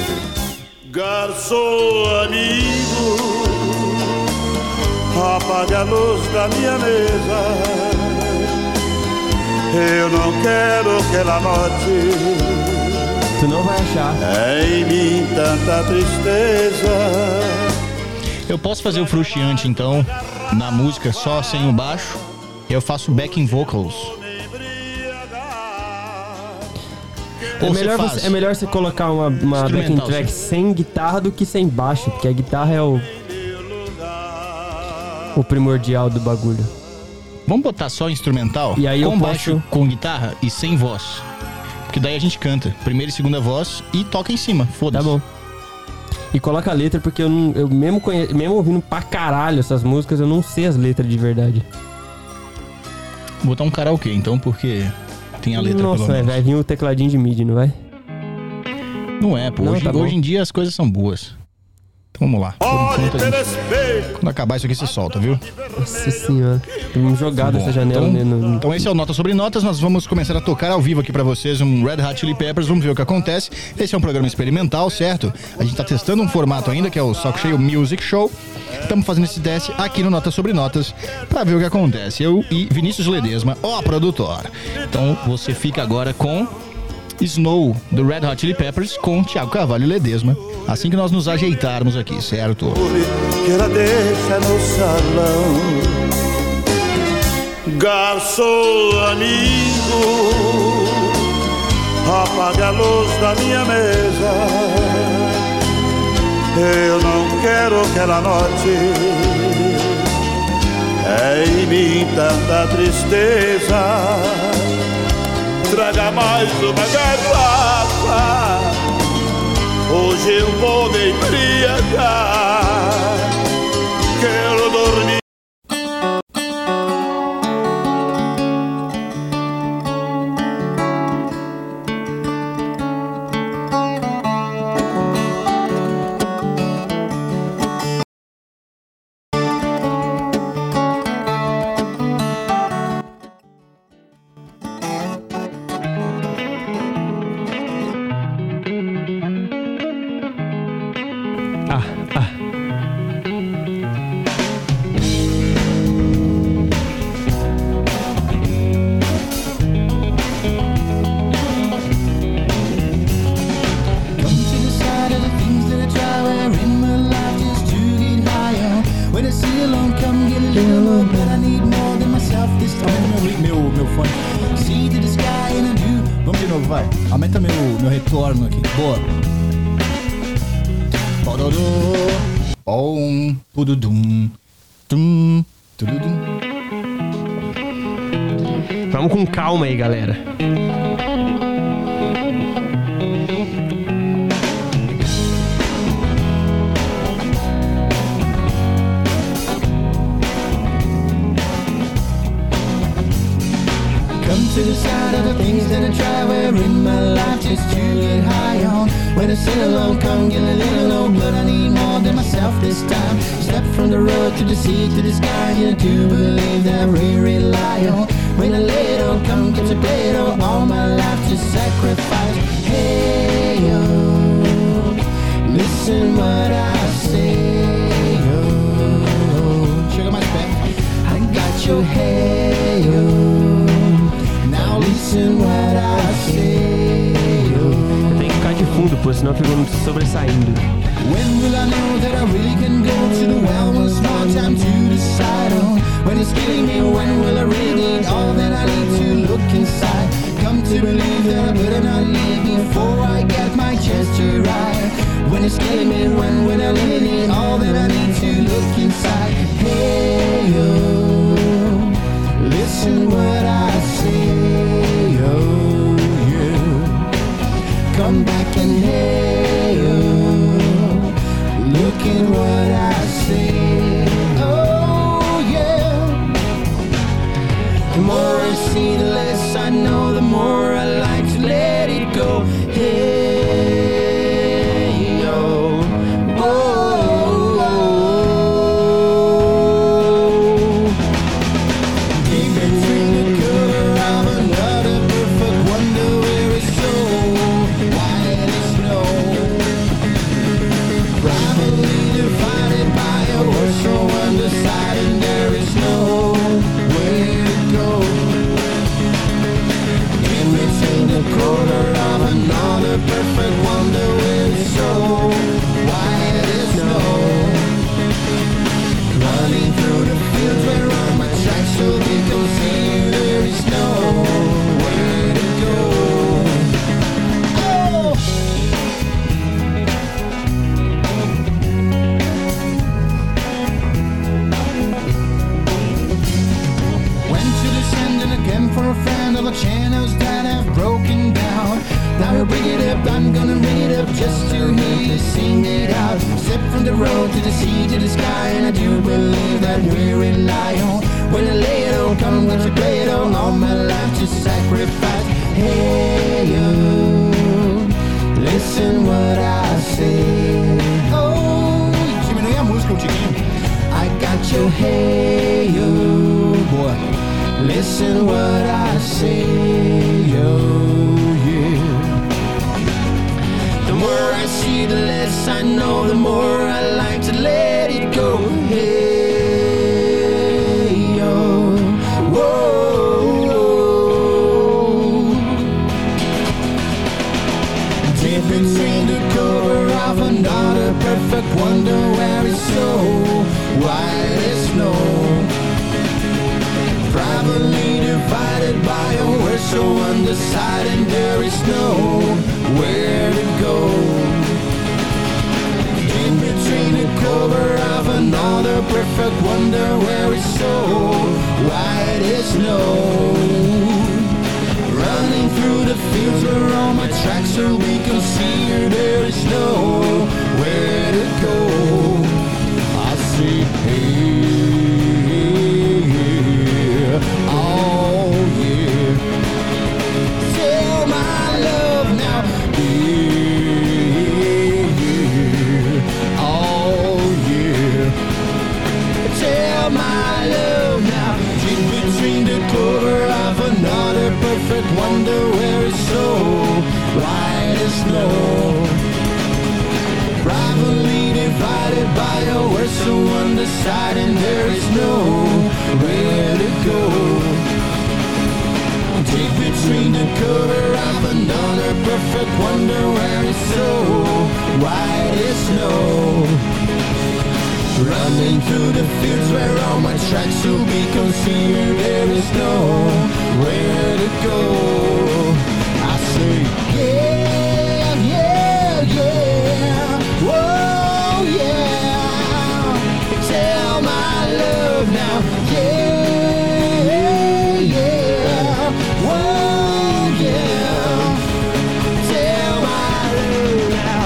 Garçom amigo, apague a luz da minha mesa. Eu não quero que ela note Tu não vai achar. em mim tanta tristeza. Eu posso fazer o frustiante, então, na música só sem o baixo. Eu faço backing vocals. É Ou você melhor, faz? você, é melhor você colocar uma, uma backing Instrumental, track sim. sem guitarra do que sem baixo, porque a guitarra é o, o primordial do bagulho. Vamos botar só instrumental? E aí com eu baixo, posso- com guitarra e sem voz. Porque daí a gente canta primeira e segunda voz e toca em cima. Tá Foda-se. bom. E coloca a letra, porque eu, não, eu mesmo, conhe, mesmo ouvindo pra caralho essas músicas, eu não sei as letras de verdade. Vou botar um karaokê, então, porque tem a letra Nossa, pelo é, menos. vai vir o tecladinho de midi, não vai? Não é, pô. Não, hoje, tá bom. hoje em dia as coisas são boas. Então vamos lá. Por Olhe enquanto, a pelo gente- espelho, quando acabar isso aqui, você solta, viu? Nossa senhora. Vamos jogar Bom, dessa janela. então, né, no- então esse é o Nota Sobre Notas. Nós vamos começar a tocar ao vivo aqui pra vocês um Red Hot Chili Peppers. Vamos ver o que acontece. Esse é um programa experimental, certo? A gente tá testando um formato ainda, que é o Saco Cheio Music Show. Estamos fazendo esse teste aqui no Nota Sobre Notas pra ver o que acontece. Eu e Vinícius Ledesma, ó produtor. Então você fica agora com Snow, do Red Hot Chili Peppers, com Thiago Carvalho e Ledesma. Assim que nós nos ajeitarmos aqui, certo? que ela deixa no salão. Garçom amigo, apague a luz da minha mesa. Eu não quero que ela note em mim tanta tristeza. Traga mais uma garrafa, hoje eu vou me embriagar. Quero dormir. Ah, ah. Meu, meu fone. Vamos de novo, vai. Aumenta meu, meu retorno aqui. Boa. Pororô. Om. Pududum. Tum. Tududum. Vamos com calma aí, galera. Come to the side of the things that I try, where in my life just to get high on. When When I sit alone, come get a little low blood. I need more than myself this time. Step from the road to the sea to the sky. You do believe that we rely on. When I lay it on, come get your plate on. All my life to sacrifice. Hey yo, listen what I say. Oh, chega mais perto. I got your hey yo. Now listen what I say. Eu tenho que ficar de fundo, pô, senão eu fico sobressaindo. When will I know that I really can go to the well? One small time to decide on. When it's killing me, when will I really need all that I need to look inside? Come to believe that I better not leave before I get my chance to ride. When it's killing me, when will I really need all that I need to look inside? Hey yo, listen what I say. Oh yeah, come back and hey yo, look at what I say. Oh yeah. The more I see, the less I know. The more I like to let it go. Hey yo. Oh, oh. Deep between the cover of another perfect wonder where it's so white as snow. Privately divided by a word so undecided, there is nowhere to go. In between the corner of another perfect wonder where it's so white as snow. Running through the fields where all my tracks will be concealed, there is nowhere to go. Oh! Went to the sand and again for a friend. All the channels that have broken down. Now you bring it up, I'm gonna bring it up just to hear you sing it out. Step from the road to the sea to the sky, and I do believe that we rely on. When I lay it on, come let you play it on. All my life to sacrifice. Hey yo, listen what I say. Oh, diminui a música um tiquinho. I got your hey yo, boy. Listen what I say, yo, yeah. The more I see, the less I know. The more I like to let it go. Hey, yo, whoa, whoa. Deep between the cover of another perfect wonder where it's so white as snow. Privately divided by a word so undecided, there is nowhere to go. In between the cover of another perfect wonder where it's so white as snow. Running through the fields where all my tracks will be concealed, there is nowhere to go. I see, hey. Oh yeah, tell my love now, yeah, yeah. Oh yeah, tell my love now. Deep between the cover of another perfect wonder where it's so white as snow. Privately divided by a word so undecided, there is nowhere to go. Deep between the cover of another perfect wonder where it's so white as snow. Running through the fields where all my tracks will be concealed, there is nowhere to go. I say, yeah, yeah, yeah. Whoa, yeah. Tell my love now, yeah, yeah. Whoa, yeah. Tell my love now.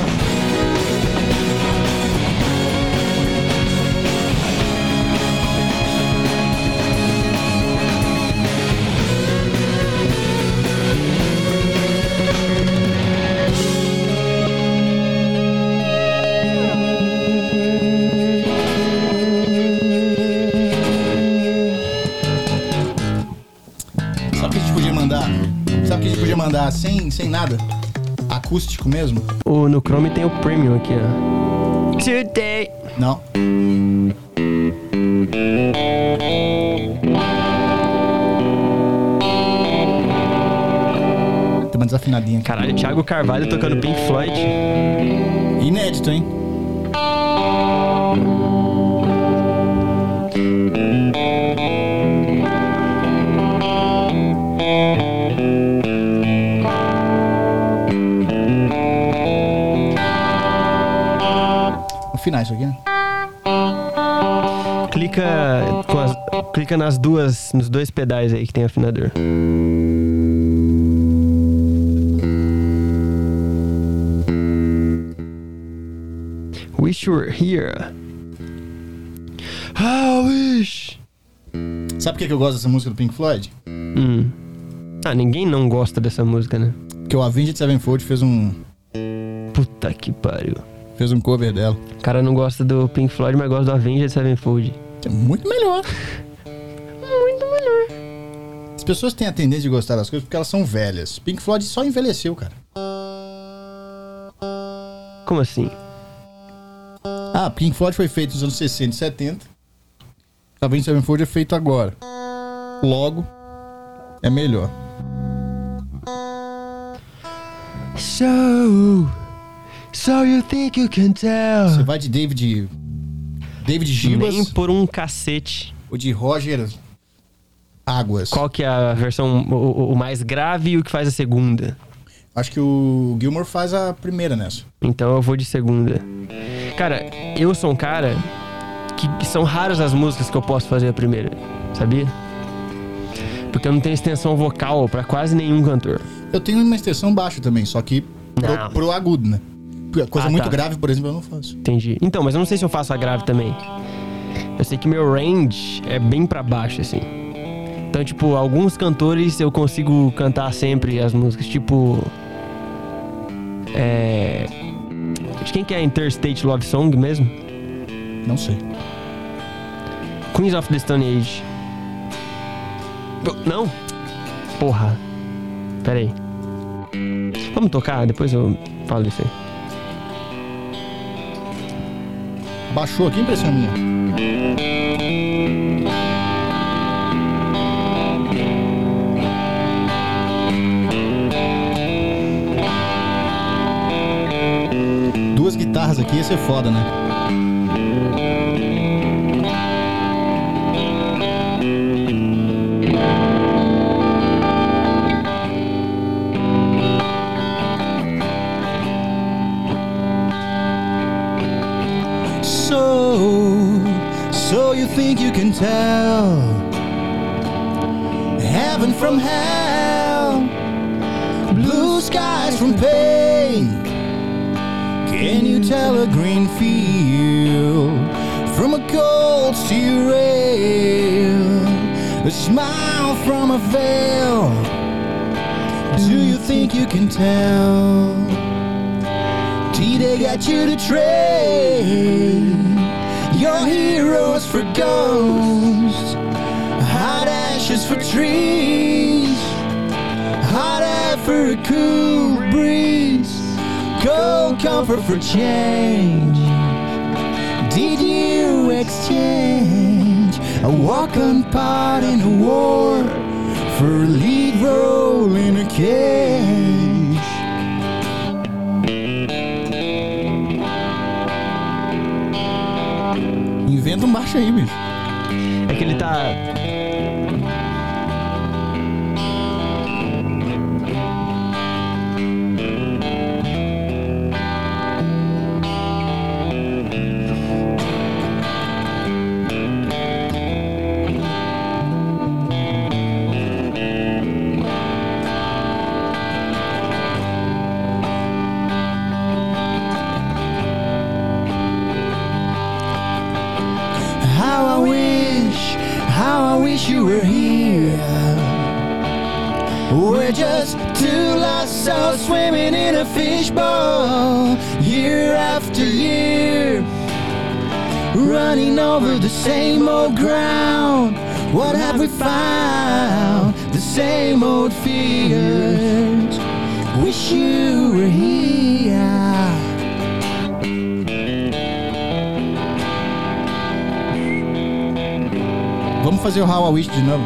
tocar sem, sem nada? Acústico mesmo? O, no Chrome tem o Premium aqui, ó. Today. Não. Tem uma desafinadinha aqui. Caralho, Thiago Carvalho tocando Pink Floyd. Inédito, hein? Vou afinar isso aqui, né? Clica, com as, clica nas duas, nos dois pedais aí que tem afinador. Wish you were here. I wish. Sabe por que que eu gosto dessa música do Pink Floyd? Hum. Ah, ninguém não gosta dessa música, né? Porque o Avenged Sevenfold fez um... Puta que pariu. Fez um cover dela. O cara não gosta do Pink Floyd, mas gosta do Avenged Sevenfold. É muito melhor. Muito melhor. As pessoas têm a tendência de gostar das coisas porque elas são velhas. Pink Floyd só envelheceu, cara. Como assim? Ah, Pink Floyd foi feito nos anos sessenta e setenta. Avenged Sevenfold é feito agora. Logo, é melhor. So... So you think you can tell? Você vai de David... David Gibas Nem por um cacete. ou de Roger Águas? Qual que é a versão, o, o mais grave e o que faz a segunda? Acho que o Gilmour faz a primeira nessa. Então eu vou de segunda. Cara, eu sou um cara que, que são raras as músicas que eu posso fazer a primeira, sabia? Porque eu não tenho extensão vocal pra quase nenhum cantor. Eu tenho uma extensão baixa também, só que pro, Não. pro agudo, né? Coisa Ah, muito tá. grave, por exemplo, eu não faço. Entendi. Então, mas eu não sei se eu faço a grave também. Eu sei que meu range é bem pra baixo, assim. Então, tipo, alguns cantores eu consigo cantar sempre as músicas. Tipo... É... De quem que é Interstate Love Song mesmo? Não sei. Queens of the Stone Age. Não? Porra. Pera aí. Vamos tocar? Depois eu falo isso aí. Baixou aqui, impressão minha. Duas guitarras aqui ia ser foda, né? So, so you think you can tell heaven from hell, blue skies from pain. Can you tell a green field from a cold steel rail, a smile from a veil? Do you think you can tell? Did they get you to trade your heroes for ghosts, hot ashes for trees, hot air for a cool breeze, cold comfort for change? Did you exchange a walk-on part in a war for a lead role in a cage? Inventa um baixo aí, bicho. É que ele tá... How I wish, how I wish you were here. We're just two lost souls swimming in a fishbowl, year after year, running over the same old ground. What have we found? The same old fears. wish you were here. Vamos fazer o How I Wish de novo.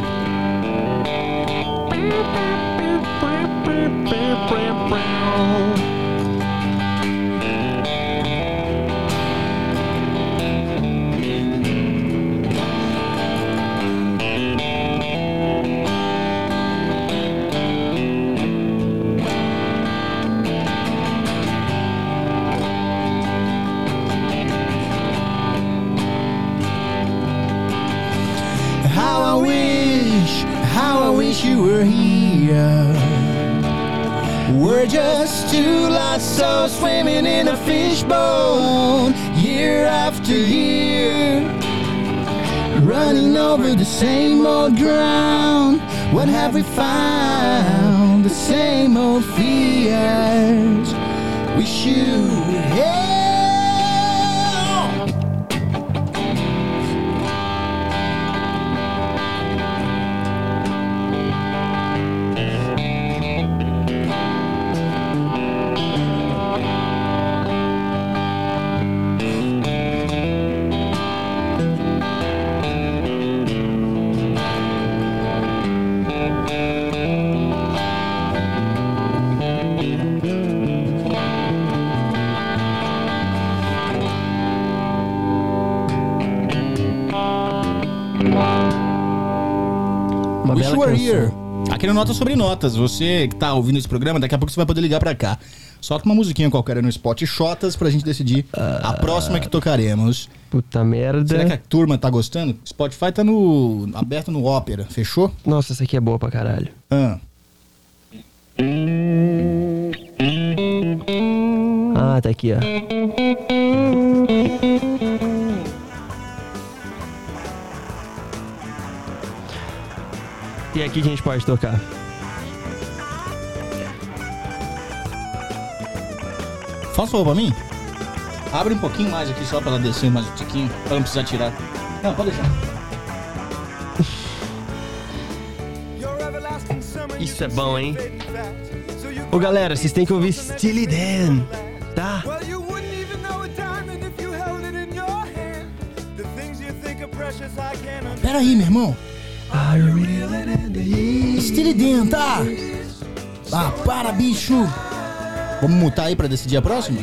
How I wish, how I wish you were here. We're just two lost souls swimming in a fishbowl, year after year, running over the same old ground. What have we found? The same old fears. Wish you were here. Wish You Were Here. Aqui no Notas Sobre Notas. Você que tá ouvindo esse programa, daqui a pouco você vai poder ligar pra cá. Solta uma musiquinha qualquer no Spot Shotas pra gente decidir uh, a próxima que tocaremos. Puta merda. Será que a turma tá gostando? Spotify tá no, aberto no Opera, fechou? Nossa, essa aqui é boa pra caralho. Ah, ah tá aqui, ó. E aqui que a gente pode tocar. Faz favor pra mim? Abre um pouquinho mais aqui só pra ela descer mais um tiquinho, pra não precisar tirar. Não, pode deixar. Isso é bom, hein? Ô galera, vocês têm que ouvir Steely Dan, tá? Pera aí, meu irmão. Steely Dan, tá? Ah, para, bicho. Vamos mutar aí pra decidir a próxima?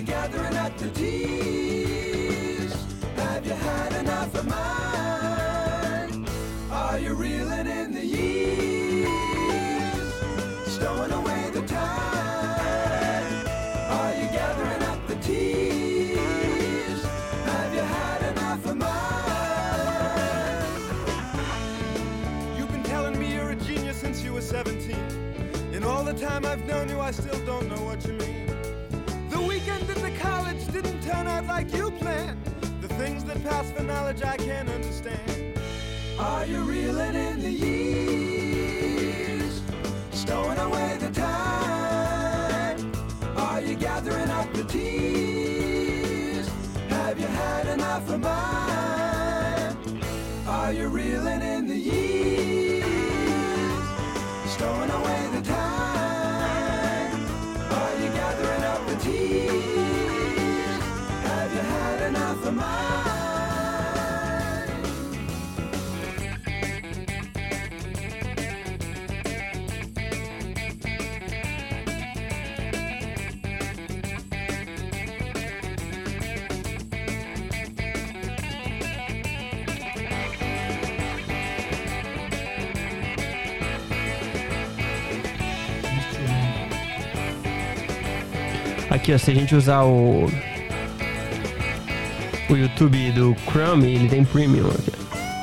In all the time I've known you, I still don't know what you mean. The weekend in the college didn't turn out like you planned. The things that pass for knowledge I can't understand. Are you reeling in the years? Stowing away the time? Are you gathering up the tears? Have you had enough of mine? Are you reeling in the years? Stowing away the time? Are you gathering up the tears? Have you had enough of mine? Aqui, ó, se a gente usar o o YouTube do Chrome, ele tem Premium aqui.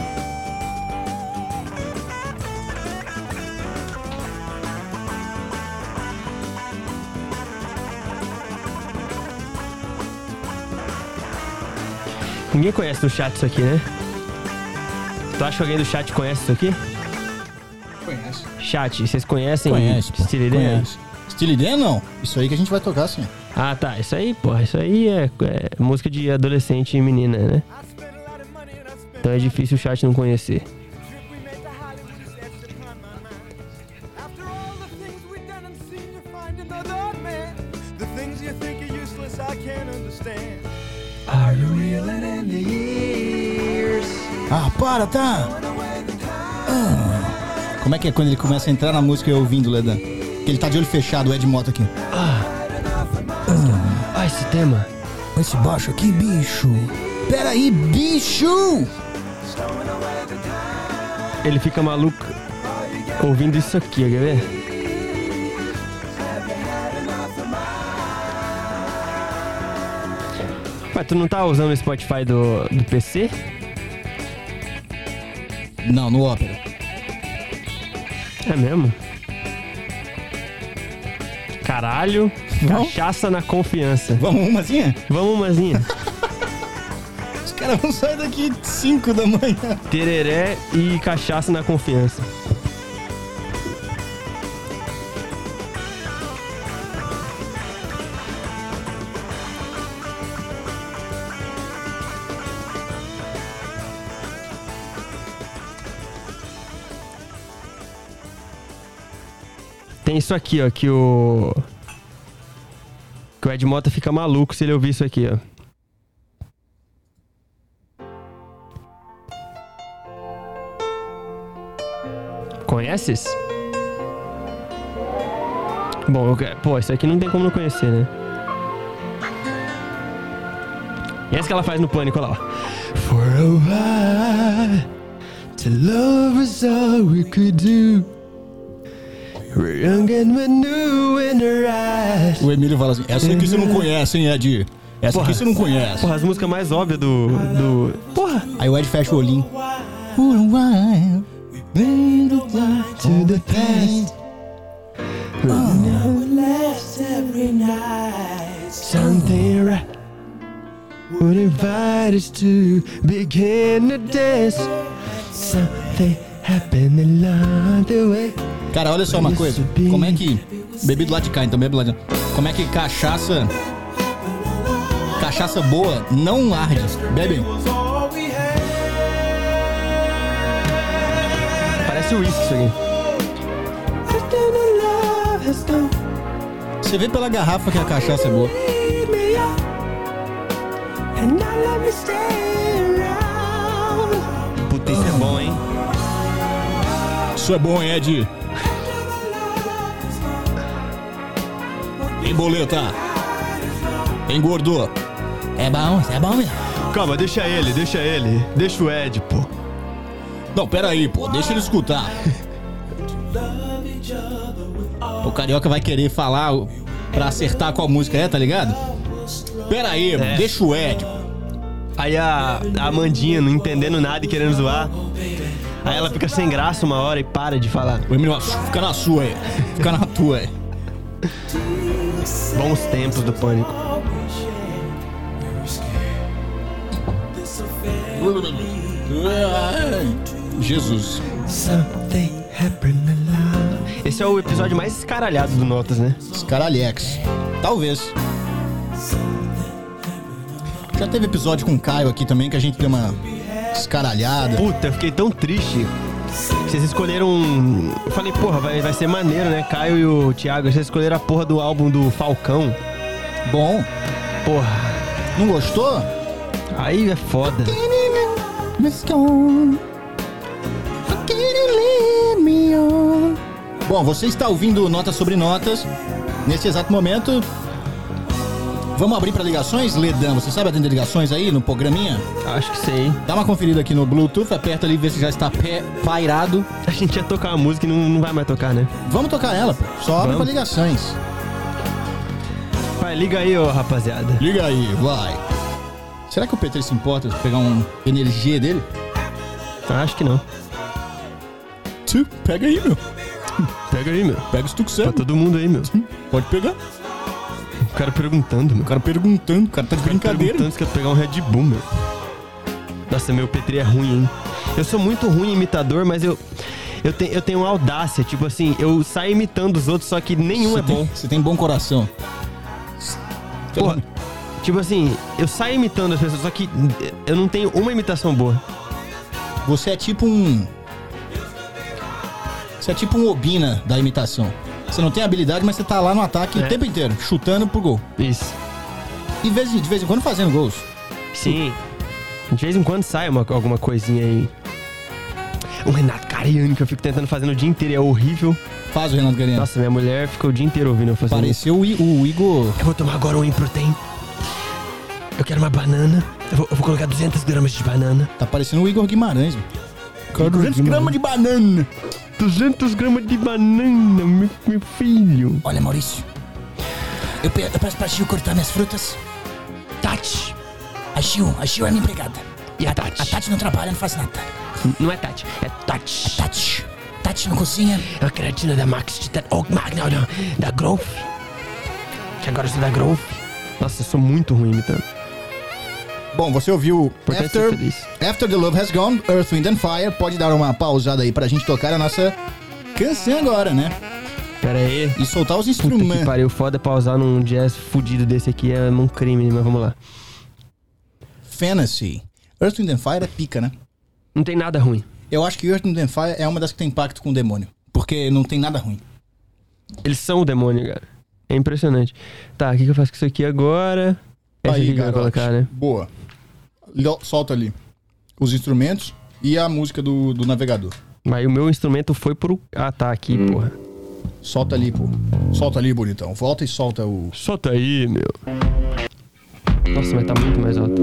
Ninguém conhece do chat isso aqui, né? Tu acha que alguém do chat conhece isso aqui? Conhece. Chat, vocês conhecem Conhece, pô. Steely Dan? Conhece. Steely Dan não. Isso aí que a gente vai tocar, sim. Ah, tá. Isso aí, porra. Isso aí é, é música de adolescente e menina, né? Então é difícil o chat não conhecer. Are you reeling in the years? Ah, para, tá? Ah. Como é que é quando ele começa a entrar na música e eu ouvindo, Ledan? Que ele tá de olho fechado, o Ed Mota aqui. Ah, ah esse tema. Esse baixo aqui, bicho. Pera aí, bicho! Ele fica maluco ouvindo isso aqui, quer ver? Mas tu não tá usando o Spotify do, do P C? Não, no Opera. É mesmo? Caralho, Vamos? cachaça na confiança. Vamos umazinha? Vamos umazinha. Os caras vão sair daqui cinco da manhã. Tereré e cachaça na confiança. Tem isso aqui, ó, que o... Que o Ed Mota fica maluco se ele ouvir isso aqui, ó. Conheces? Bom, eu... pô, isso aqui não tem como não conhecer, né? E essa que ela faz no Pânico, olha lá, ó. For a while, to love is all we could do. We're young and we're new in our eyes. O Emílio fala assim, essa aqui você não conhece, hein, Ed? Essa Porra. aqui você não conhece. Porra, as músicas mais óbvias do... do... Porra! Aí o Ed fecha o olhinho. For a while, To the past. Now it lasts every night. Something right would invite us to begin to dance. Something happened along the way. Cara, olha só uma coisa. Como é que... Bebi do lado de cá, então bebe do lado de cá. Como é que cachaça... Cachaça boa não arde. Bebe. Parece o uísque isso aqui. Você vê pela garrafa que a cachaça é boa. Puta, isso é bom, hein? Isso é bom, hein, Ed? Hein, boleta? Engordou. É bom, é bom mesmo. Calma, deixa ele, deixa ele. Deixa o Ed, pô. Não, pera aí, pô. Deixa ele escutar. O Carioca vai querer falar pra acertar qual música é, tá ligado? Pera aí, É. deixa o Ed. Aí a, a Amandinha, não entendendo nada e querendo zoar. Aí ela fica sem graça uma hora e para de falar. O Emílio, fica na sua aí. Fica na tua aí. Bons tempos do Pânico. Jesus. Something happened along. Esse é o episódio mais escaralhado do Notas, né? Escaralhex. Talvez. Já teve episódio com o Caio aqui também que a gente deu uma escaralhada. Puta, eu fiquei tão triste. Vocês escolheram... Eu falei, porra, vai, vai ser maneiro, né? Caio e o Thiago, vocês escolheram a porra do álbum do Falcão. Bom. Porra, Não gostou? aí é foda. Bom, você está ouvindo Notas sobre Notas. Nesse exato momento, vamos abrir para ligações? Ledan, você sabe atender ligações aí no programinha? Acho que sei. Dá uma conferida aqui no Bluetooth, aperta ali e vê se já está pé, pairado. A gente ia tocar uma música e não, não vai mais tocar, né? Vamos tocar ela, pô. Só abre Vamos. para ligações. Vai, liga aí, ô rapaziada. Liga aí, vai. Será que o P três se importa de pegar uma energia dele? Acho que não. Tu, pega aí, meu. Pega aí, meu. Pega se tu quiser. Pra todo mundo aí, meu. Pode pegar. O cara perguntando, meu. O cara perguntando, o cara tá de brincadeira. Perguntando se quer pegar um Red Bull, meu. Nossa, meu P três é ruim, hein? Eu sou muito ruim imitador, mas eu... Eu, te, eu tenho audácia, tipo assim, eu saio imitando os outros, só que nenhum Você é bom. tem- Você tem bom coração. Porra, tipo assim, eu saio imitando as pessoas, só que eu não tenho uma imitação boa. Você é tipo um... Você é tipo um Obina da imitação. Você não tem habilidade, mas você tá lá no ataque É. o tempo inteiro, chutando pro gol. Isso. E de vez, de vez em quando fazendo gols. Sim. De vez em quando sai uma, alguma coisinha aí. O Renato Cariani, que eu fico tentando fazer o dia inteiro, é horrível. Faz o Renato Cariani. Nossa, minha mulher ficou o dia inteiro ouvindo eu fazendo. Pareceu o, I- o Igor... Eu vou tomar agora um Improtein. Eu quero uma banana. Eu vou, eu vou colocar duzentas gramas de banana. Tá parecendo o Igor Guimarães, mano. duzentas gramas de banana. duzentas gramas de banana, meu, meu filho. Olha, Maurício. Eu, pe- eu peço pra Gil cortar minhas frutas. Tati. A Gil, a Gil é minha empregada. E a Tati? A Tati não trabalha, não faz nada. Não é Tati, é Tati. Tati. Tati não cozinha. É a creatina da Max de oh, Max, não, não, da Growth. Que agora eu sou da Growth. Nossa, eu sou muito ruim imitando. Bom, você ouviu Importante ser After, feliz. After the Love Has Gone, Earth, Wind and Fire. Pode dar uma pausada aí pra gente tocar a nossa canção agora, né? Pera aí. E soltar os Puta que instrumentos. pariu, foda pausar num jazz fudido desse aqui é um crime, mas vamos lá. Fantasy. Earth, Wind and Fire é pica, né? Não tem nada ruim. Eu acho que Earth, Wind and Fire é uma das que tem pacto com o demônio. Porque não tem nada ruim. Eles são o demônio, cara. É impressionante. Tá, o que, que eu faço com isso aqui agora? Essa Aí, aqui que eu vou garoto. colocar, né? Boa. Lo- Solta ali os instrumentos e a música do, do navegador. Aí o meu instrumento foi pro... Ah, tá, aqui, porra. Solta ali, pô. Solta ali, bonitão. Volta e solta o... Solta aí, meu. Nossa, mas tá muito mais alto.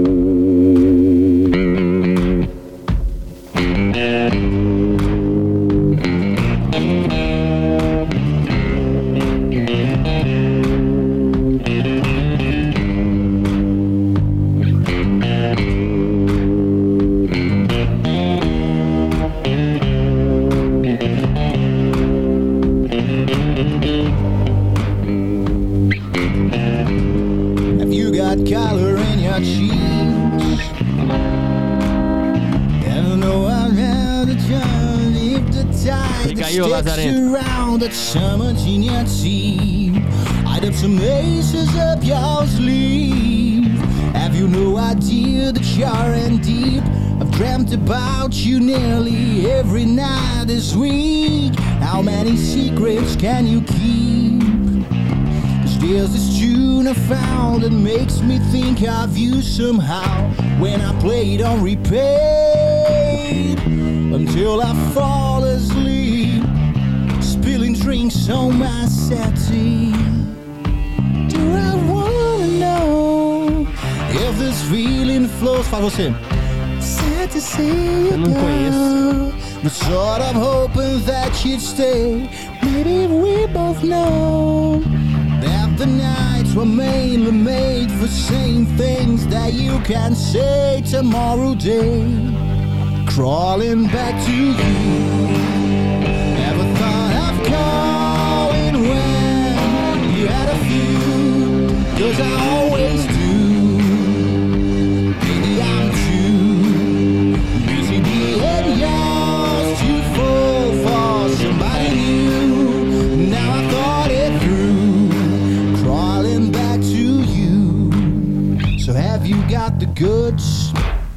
Have you got color in your cheeks? I don't know how to turn if the tide Fica that aí, ô sticks Lazarento. around that summer in your teeth. I'd have some aces up your sleeve. Have you no idea that you're in deep? I've dreamt about you nearly every night this week. How many secrets can you keep? There's this tune I found that makes me think of you somehow. When I play it on repeat until I fall asleep, spilling drinks on my settee. Do I wanna know if this feeling flows? Fala você. Sad to see you Eu não conheço. go, but sort of hoping that you'd stay. Maybe we both know that the nights were mainly made for saying things that you can say tomorrow day. Crawling back to you. Never thought of calling when you had a few, 'cause I always do. Maybe I'm too busy being yours to fall for somebody new. Now I thought it through, crawling back to you. So have you got the goods?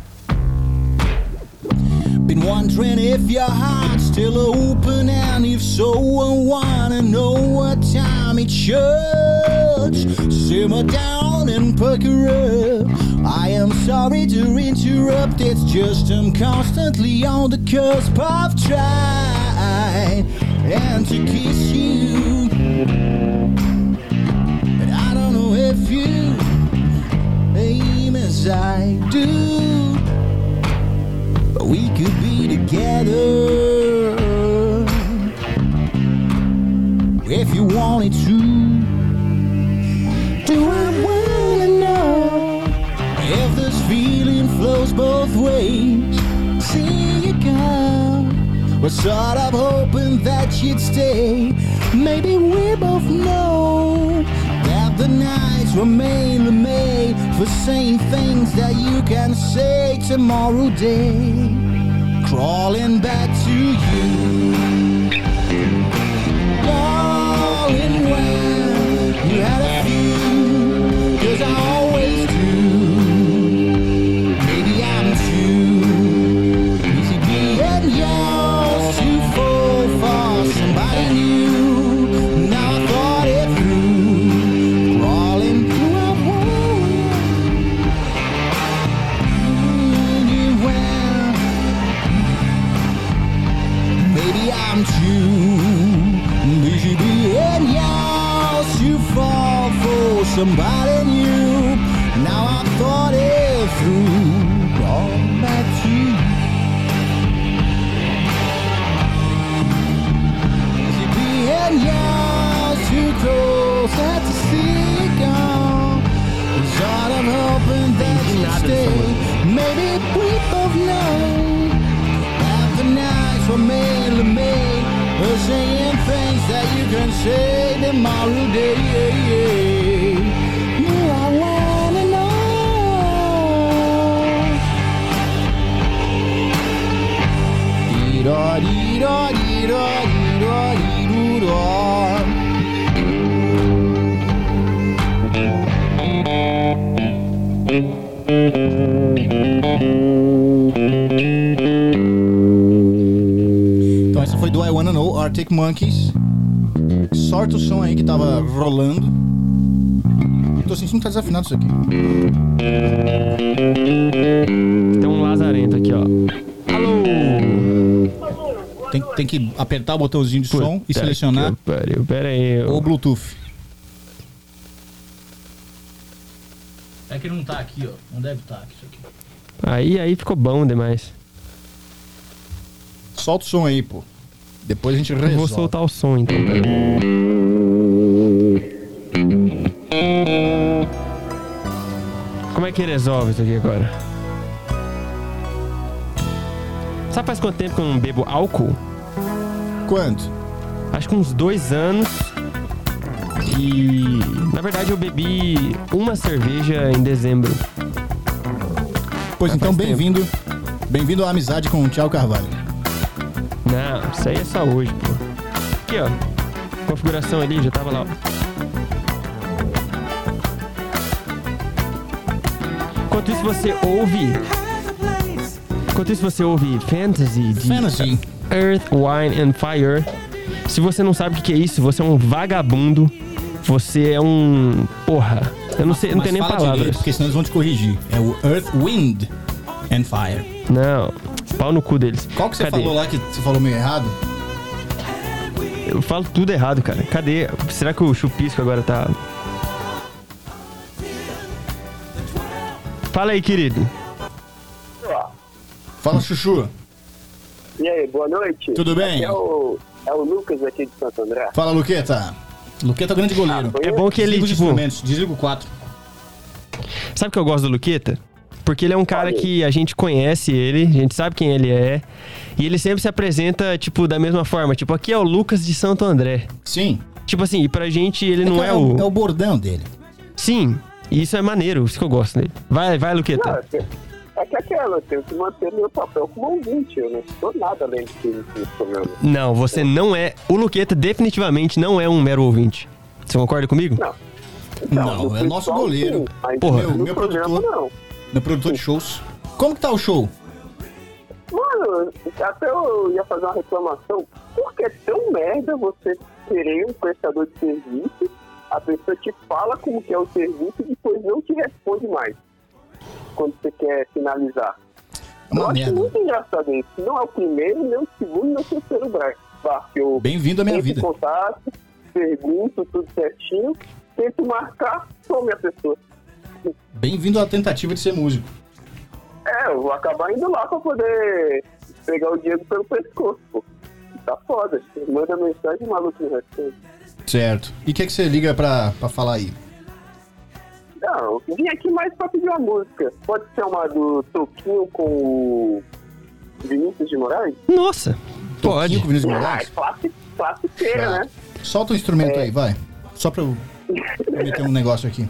Been wondering if your heart's still open, and if so, I wanna know what time it should. Simmer down and pucker up. I am sorry to interrupt, it's just I'm constantly on the cusp of trying and to kiss you. But I don't know if you aim as I do, but we could be together if you wanted to. Do I wanna know if this feeling flows both ways? See you go, we're sort of hoping that you'd stay. Maybe we both know that the nights were mainly made for saying things that you can say tomorrow day. Crawling back to you, calling when you had a few, 'cause I always do. Maybe I'm too busy being yours to fall for somebody new. Now I thought it through, crawling through a hole. somebody new. Now I thought it through, all back to you. Is it being yours too close at the sea gone? Sort of hoping that you stay. Maybe we both know after nights were mainly made for saying things that you can say tomorrow day. No, I wanna know. Dee-da, dee-da, dee-da, dee-da, dee-doo-da. Então essa foi do I Wanna Know, Arctic Monkeys. Sorte o som aí que tava rolando. Tô sentindo que tá desafinado isso aqui. Tem um lazarento aqui, ó. Alô! Tem, tem que apertar o botãozinho de Puta som e selecionar que pariu, pera aí. o Bluetooth. É que ele não tá aqui, ó. Não deve estar aqui isso aqui. Aí, aí ficou bom demais. Solta o som aí, pô. Depois a gente resolve. Eu vou soltar o som então. Pera. Como é que ele resolve isso aqui agora? Sabe faz quanto tempo que eu não bebo álcool? Quanto? Acho que uns dois anos. E na verdade eu bebi uma cerveja em dezembro. Pois Já então, faz bem-vindo. Bem-vindo à amizade com o Thiago Carvalho. Não, isso aí é só hoje, pô. Aqui, ó. Configuração ali, já tava lá, ó. Enquanto isso você ouve... Enquanto isso você ouve Fantasy de Fantasy. Earth, Wine and Fire. Se você não sabe o que é isso, você é um vagabundo. Você é um... Porra. Eu não sei, não Mas tenho nem fala palavras. direito, porque senão eles vão te corrigir. É o Earth, Wind and Fire. Não, pau no cu deles. Qual que você Cadê? falou lá que você falou meio errado? Eu falo tudo errado, cara. Cadê? Será que o chupisco agora tá... Fala aí, querido. Fala, Chuchu. E aí, boa noite. Tudo bem? Aqui é o, é o Lucas aqui de Santo André. Fala, Luqueta. Luqueta é o grande goleiro. Ah, É bom que ele, Desliga os tipo... instrumentos. Desliga o quatro. Sabe que eu gosto do Luqueta? Porque ele é um cara Olha aí. que a gente conhece ele, a gente sabe quem ele é. E ele sempre se apresenta, tipo, da mesma forma. Tipo, aqui é o Lucas de Santo André. Sim. Tipo assim, e pra gente ele não que é, o... É o bordão dele. Sim, e isso é maneiro, isso que eu gosto dele. Vai, vai, Não, Luqueta. é que- é que aquela, eu tenho que manter meu papel como ouvinte. Eu não sou nada além de que isso programa. Não, você não é... O Luqueta definitivamente não é um mero ouvinte. Você concorda comigo? Não. Não, no é nosso pessoal, goleiro. sim, mas Porra. no Meu programa, produtor. não. Meu produtor de shows. Como que tá o show? Mano, até eu ia fazer uma reclamação. Por que é tão merda você querer um prestador de serviço, a pessoa te fala como que é o serviço e depois não te responde mais quando você quer finalizar? É uma eu acho merda. muito engraçado isso. Não é o primeiro, nem o segundo, nem o terceiro bar. bar que eu Bem-vindo à minha entro em vida. contato, pergunto tudo certinho, tento marcar, some a pessoa. Bem-vindo à tentativa de ser músico. É, eu vou acabar indo lá pra poder pegar o Diego pelo pescoço, pô. Tá foda. Você manda mensagem, o maluco não responde. Certo. E o que, que você liga pra, pra falar aí? Não, eu vim aqui mais pra pedir uma música. Pode ser uma do Toquinho com o Vinícius de Moraes? Nossa, pode. Toquinho com Vinícius de Ah, Moraes? é clássico, clássica, né? Solta o instrumento aí, vai. Só pra eu meter um negócio aqui.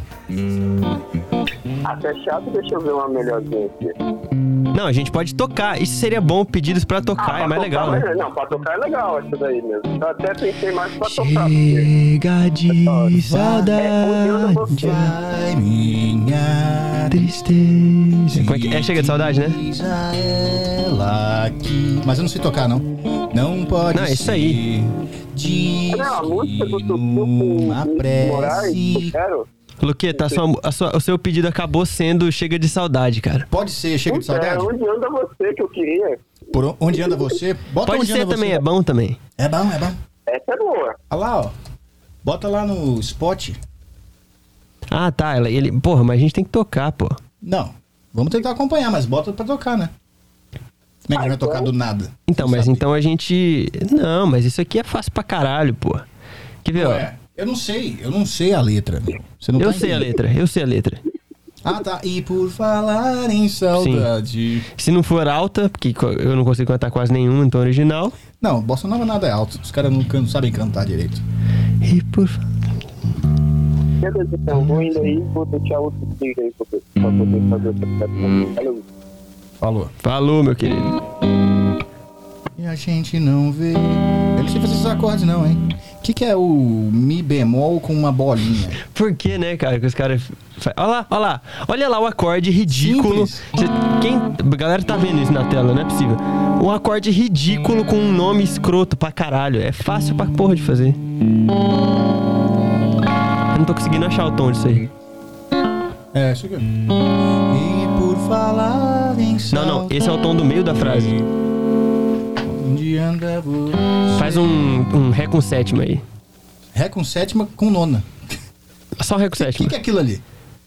Até chato, deixa eu ver uma melhorzinha aqui. Não, a gente pode tocar. Isso seria bom, pedidos pra tocar, Ah, é pra mais tocar, legal, né? mas- Não, pra tocar é legal essa daí mesmo. Eu até pensei mais pra tocar. Porque... Chega de É, onde saudade, anda você? vai minha Tristeza. Como é que é? Chega de saudade, né? diz a ela aqui. Mas eu não sei tocar, não. Não pode Não, é isso aí. ser. Diz Não, a música do que Toquinho com o numa Vinícius de Moraes, eu prece. quero. Luqueta, a sua, a sua- o seu pedido acabou sendo Chega de Saudade, cara. Pode ser, chega de Puta, é saudade? onde anda você que eu queria. Por onde anda você? Bota Pode onde ser anda também, você. é bom também. É bom, é bom. Essa é boa. Olha lá, ó. Bota lá no spot. Ah, tá. Ela, ele... Porra, mas a gente tem que tocar, pô. Não. Vamos tentar acompanhar, mas bota pra tocar, né? Como é que vai tocar do nada? Então, Você mas sabe? então a gente... Não, mas isso aqui é fácil pra caralho, pô. Quer ver, ó? Ué, eu não sei, eu não sei a letra. Você não Eu tá sei a entendendo. letra, eu sei a letra. Ah, tá. E por falar em saudade... Se não for alta, porque eu não consigo cantar quase nenhum em tom original. Não, bossa nova nada é alto. Os caras não, can- não sabem cantar direito. E por fa- Beleza, então, vou indo aí, vou deixar outro trilho aí pra você- pra poder fazer outra pergunta. Valeu. Falou. Falou, meu querido. E a gente não vê... Eu não sei fazer esses acordes não, hein? O que, que é o Mi bemol com uma bolinha? Por que, né, cara, que os caras... fa- Olha lá, olha lá. Olha lá o acorde ridículo. Simples. Cê- Quem... A galera tá vendo isso na tela, não é possível. Um acorde ridículo com um nome escroto pra caralho. É fácil pra porra de fazer. Eu não tô conseguindo achar o tom disso aí. É, isso aqui. E por falar em Não, saudade... não. Esse é o tom do meio da frase. Onde anda você? Faz um, um Ré com sétima aí. Ré com sétima com nona. Só Ré com O que, sétima. que é aquilo ali?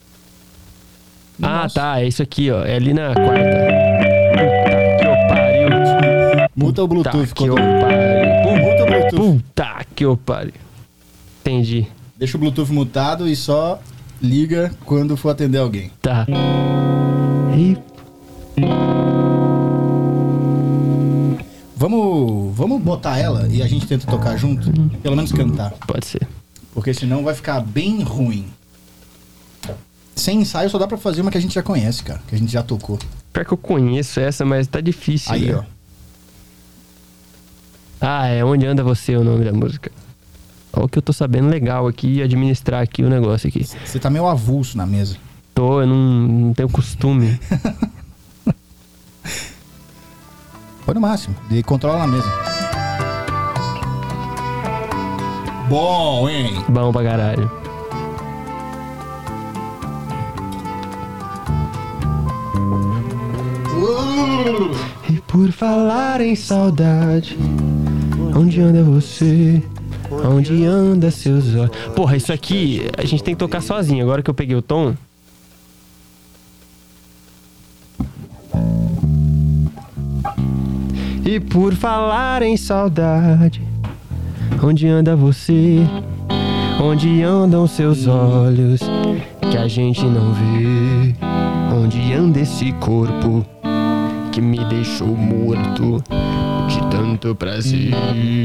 Ah, Nossa. tá. É isso aqui, ó. É ali na quarta. Puta que eu pariu. Muta o Puta Bluetooth. que eu quando- pariu. Muta o Bluetooth. Puta que eu pariu. Entendi. Deixa o Bluetooth mutado e só liga quando for atender alguém. Tá. E... Vamos, vamos botar ela e a gente tenta tocar junto? Pelo menos cantar. Pode ser. Porque senão vai ficar bem ruim. Sem ensaio só dá pra fazer uma que a gente já conhece, cara. Que a gente já tocou. Pior que eu conheço essa, mas tá difícil. Aí, né? ó. Ah, é Onde Anda Você o nome da música. Olha o que eu tô sabendo legal aqui e administrar aqui o negócio aqui. Você tá meio avulso na mesa. Tô, eu não, não tenho costume. Põe no máximo. E controla na mesa. Bom, hein? Bom pra caralho. E por falar em saudade, onde anda você? Onde anda seus olhos? Porra, isso aqui a gente tem que tocar sozinho. Agora que eu peguei o tom. E por falar em saudade, onde anda você? Onde andam seus olhos que a gente não vê? Onde anda esse corpo que me deixou morto de tanto prazer?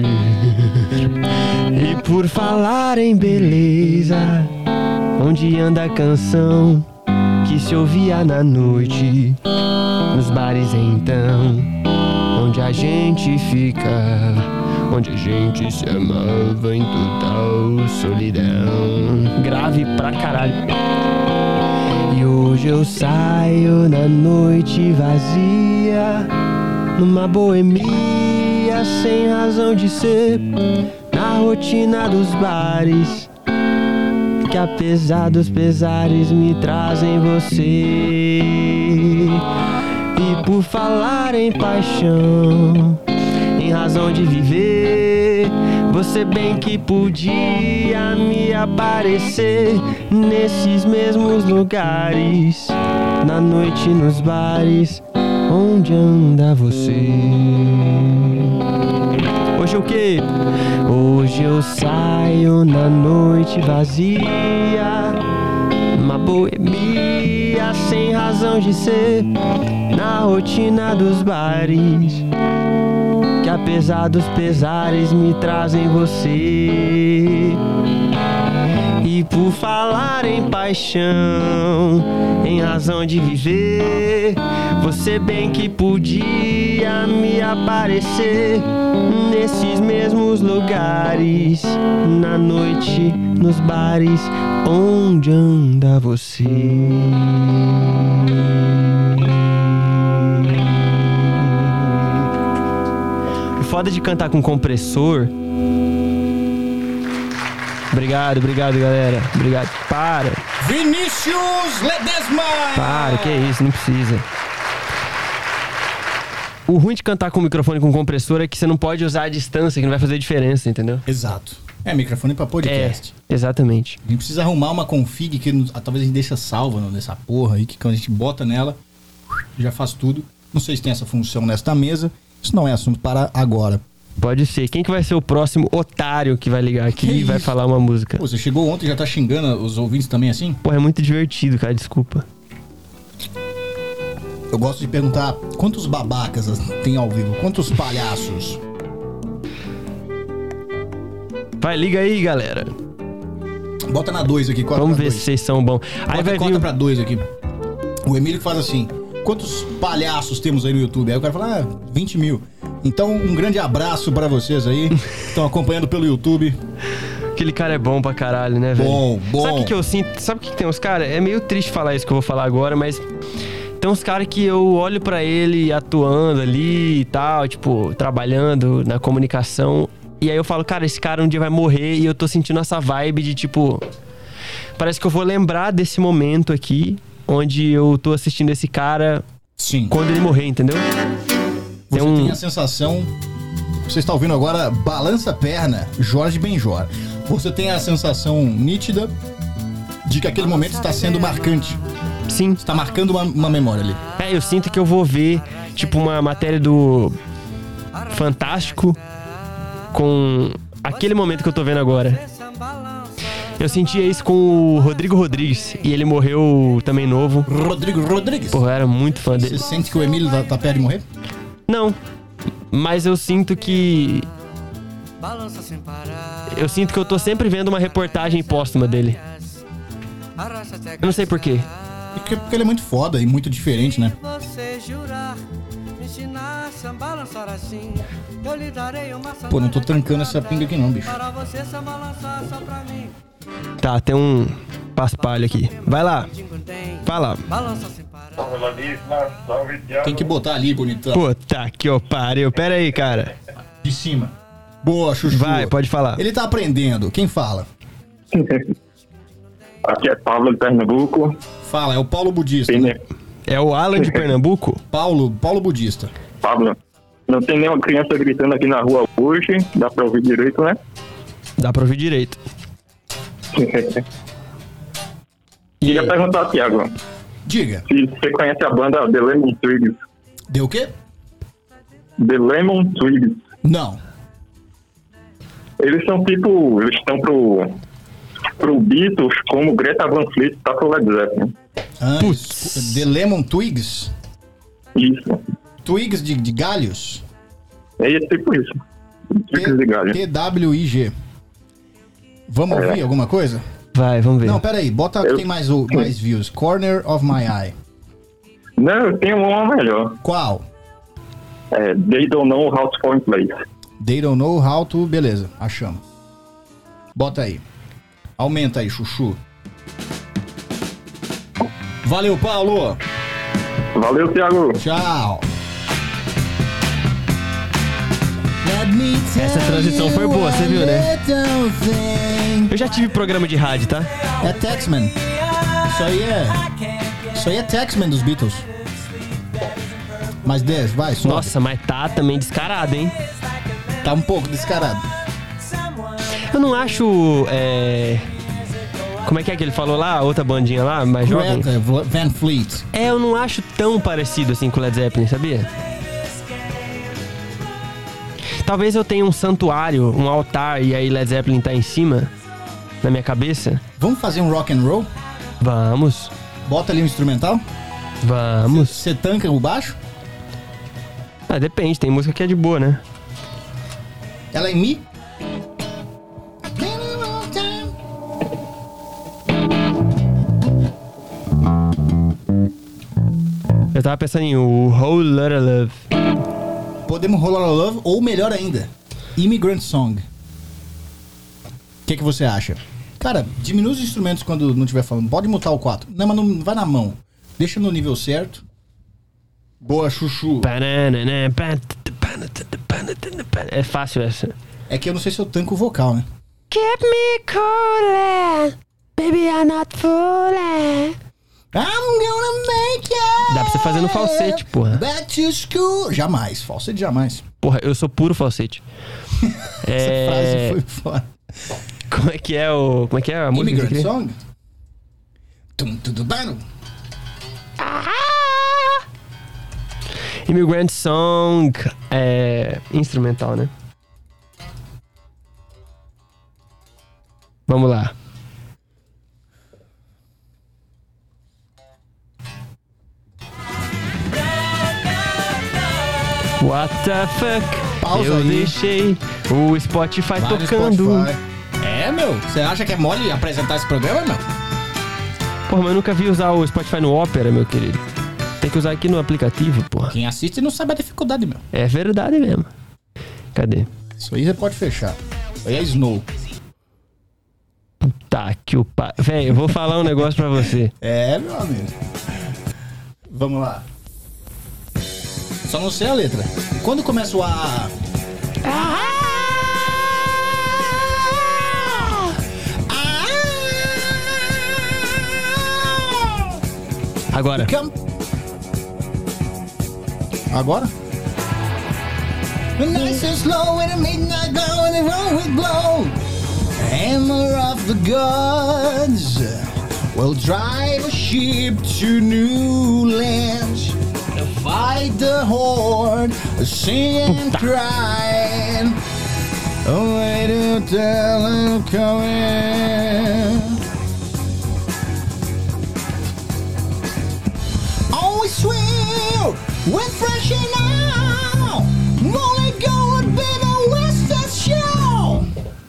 E por falar em beleza, onde anda a canção que se ouvia na noite nos bares então? Onde a gente fica, onde a gente se amava em total solidão. Grave pra caralho. E hoje eu saio na noite vazia, numa boemia sem razão de ser, na rotina dos bares, que apesar dos pesares me trazem você. E por falar em paixão, em razão de viver, você bem que podia me aparecer nesses mesmos lugares, na noite nos bares, onde anda você? Hoje o quê? Hoje eu saio na noite vazia, uma boemia sem razão de ser, na rotina dos bares, que apesar dos pesares me trazem você. E por falar em paixão, em razão de viver, você bem que podia me aparecer nesses mesmos lugares, na noite, nos bares, onde anda você? O foda de cantar com compressor. Obrigado, obrigado, galera. Obrigado. Para. Vinícius Ledesma! Para, que isso, não precisa. O ruim de cantar com o microfone com compressor é que você não pode usar a distância, que não vai fazer diferença, entendeu? Exato. É, microfone pra podcast. É, exatamente. A gente precisa arrumar uma config que nos- talvez a gente deixa salva no- nessa porra aí, que quando a gente bota nela, já faz tudo. Não sei se tem essa função nesta mesa. Isso não é assunto para agora. Pode ser. Quem que vai ser o próximo otário que vai ligar aqui Que e vai isso? falar uma música? Pô, você chegou ontem e já tá xingando os ouvintes também assim? Porra, é muito divertido, cara, desculpa. Eu gosto de perguntar quantos babacas tem ao vivo, quantos palhaços. Vai, liga aí, galera. Bota na dois aqui, corta Vamos pra ver dois. se vocês são bons. Aí Bota, vai corta vir... pra dois aqui. O Emílio faz assim, quantos palhaços temos aí no YouTube? Aí o cara fala, ah, vinte mil. Então, um grande abraço pra vocês aí, que estão acompanhando pelo YouTube. Aquele cara é bom pra caralho, né, velho? Bom, bom. Sabe o que, que eu sinto? Sabe o que, que tem uns caras? É meio triste falar isso que eu vou falar agora, mas... Tem uns caras que eu olho pra ele atuando ali e tal, tipo, trabalhando na comunicação. E aí eu falo, cara, esse cara um dia vai morrer e eu tô sentindo essa vibe de, tipo... Parece que eu vou lembrar desse momento aqui, onde eu tô assistindo esse cara Sim. quando ele morrer, entendeu? Você Tem um- tem a sensação... Você está ouvindo agora Balança Perna, Jorge Benjor. Você tem a sensação nítida de que aquele momento está sendo marcante. Sim. Está marcando uma, uma memória ali. É, eu sinto que eu vou ver, tipo, uma matéria do Fantástico com aquele momento que eu tô vendo agora. Eu sentia isso com o Rodrigo Rodrigues e ele morreu também novo. Rodrigo Rodrigues. Porra, eu era muito fã Você dele. sente que o Emílio tá, tá perto de morrer? Não, mas eu sinto que... Eu sinto que eu tô sempre vendo uma reportagem póstuma dele. Eu não sei porquê. Porque, porque ele é muito foda e muito diferente, né? Pô, não tô trancando essa pinga aqui não, bicho. Tá, tem um paspalho aqui. Vai lá. Fala. Tem que botar ali, bonitão. Puta que eu pariu. Pera aí, cara. De cima. Boa, Chuchu. Vai, pode falar. Ele tá aprendendo. Quem fala? Aqui é Pablo de Pernambuco. Fala, é o Paulo Budista. Tem, Né? né? É o Alan de Pernambuco? Paulo, Paulo Budista. Pablo, não tem nenhuma criança gritando aqui na rua hoje. Dá pra ouvir direito, né? Dá pra ouvir direito. E Queria perguntar, Thiago, Diga. se você conhece a banda The Lemon Twigs. Deu o quê? The Lemon Twigs. Não. Eles são tipo... Eles estão pro... Pro Beatles como Greta Van Fleet tá pro Led Zeppelin. Ah, Putz. es- The Lemon Twigs? Isso. Twigs de, de galhos? É tipo isso. Twigs de galho. T W I G. Vamos ouvir alguma coisa? vai, vamos ver. Não, pera aí. Bota que Eu- tem mais, o- mais views. Corner of My Eye. Não, eu tenho uma melhor. Qual? É They Don't Know How to Fall in Place. They don't know how to... Beleza, achamos. Bota aí. Aumenta aí, Chuchu. Valeu, Paulo. Valeu, Thiago. Tchau. Essa transição foi boa, você viu, né? Eu já tive programa de rádio, tá? É Taxman. Isso aí é... Isso aí é Taxman dos Beatles. Mais dez, vai, sobe. Nossa, mas tá também descarado, hein? Tá um pouco descarado. Eu não acho. É... Como é que é que ele falou lá? Outra bandinha lá, mais jovem? Greta Van Fleet. É, eu não acho tão parecido assim com o Led Zeppelin, sabia? Talvez eu tenha um santuário, um altar, e aí Led Zeppelin tá em cima, na minha cabeça. Vamos fazer um rock and roll? Vamos, Bota ali um instrumental. vamos. Você tanca o baixo? Ah, depende, tem música que é de boa, né? Ela é em Mi? Eu tava pensando em o Whole Lotta Love. Podemos rolar a Love, ou melhor ainda, Immigrant Song. O que, que você acha? Cara, diminui os instrumentos quando não estiver falando. Pode mutar o quatro. Não, mas não vai na mão. Deixa no nível certo. Boa, Chuchu. É fácil essa. É que eu não sei se eu tanco o vocal, né? Keep me cool, baby, I'm not fooling. I'm gonna make it. Dá pra você fazer no falsete, porra. Back to school. Jamais. Falsete jamais. Porra, eu sou puro falsete. Essa É... frase foi foda. Como é que é o... Como é que é a música? Immigrant Song? Tum, tum, tum, tum. Immigrant Song é instrumental, né? Vamos lá. What the fuck? Pausa Eu aí. deixei o Spotify Vai no tocando. Spotify. É, meu? Você acha que é mole apresentar esse programa, meu? Porra, mas eu nunca vi usar o Spotify no Opera, meu querido. Tem que usar aqui no aplicativo, porra. Quem assiste não sabe a dificuldade, meu. É verdade mesmo. Cadê? Isso aí você pode fechar. Aí é Snow. Tá, que o pai. Véi, eu vou falar um negócio pra você. É, meu amigo. Vamos lá. Só não sei a letra. Quando começa o A... Agora. Come. Agora? Nice and slow and the midnight glow and the road will blow. Hammer of the gods will drive a ship to new lands. Fight the horde, sing and cry. Away to tell them coming. Always swim with fresh and now. Only go would be the Western show.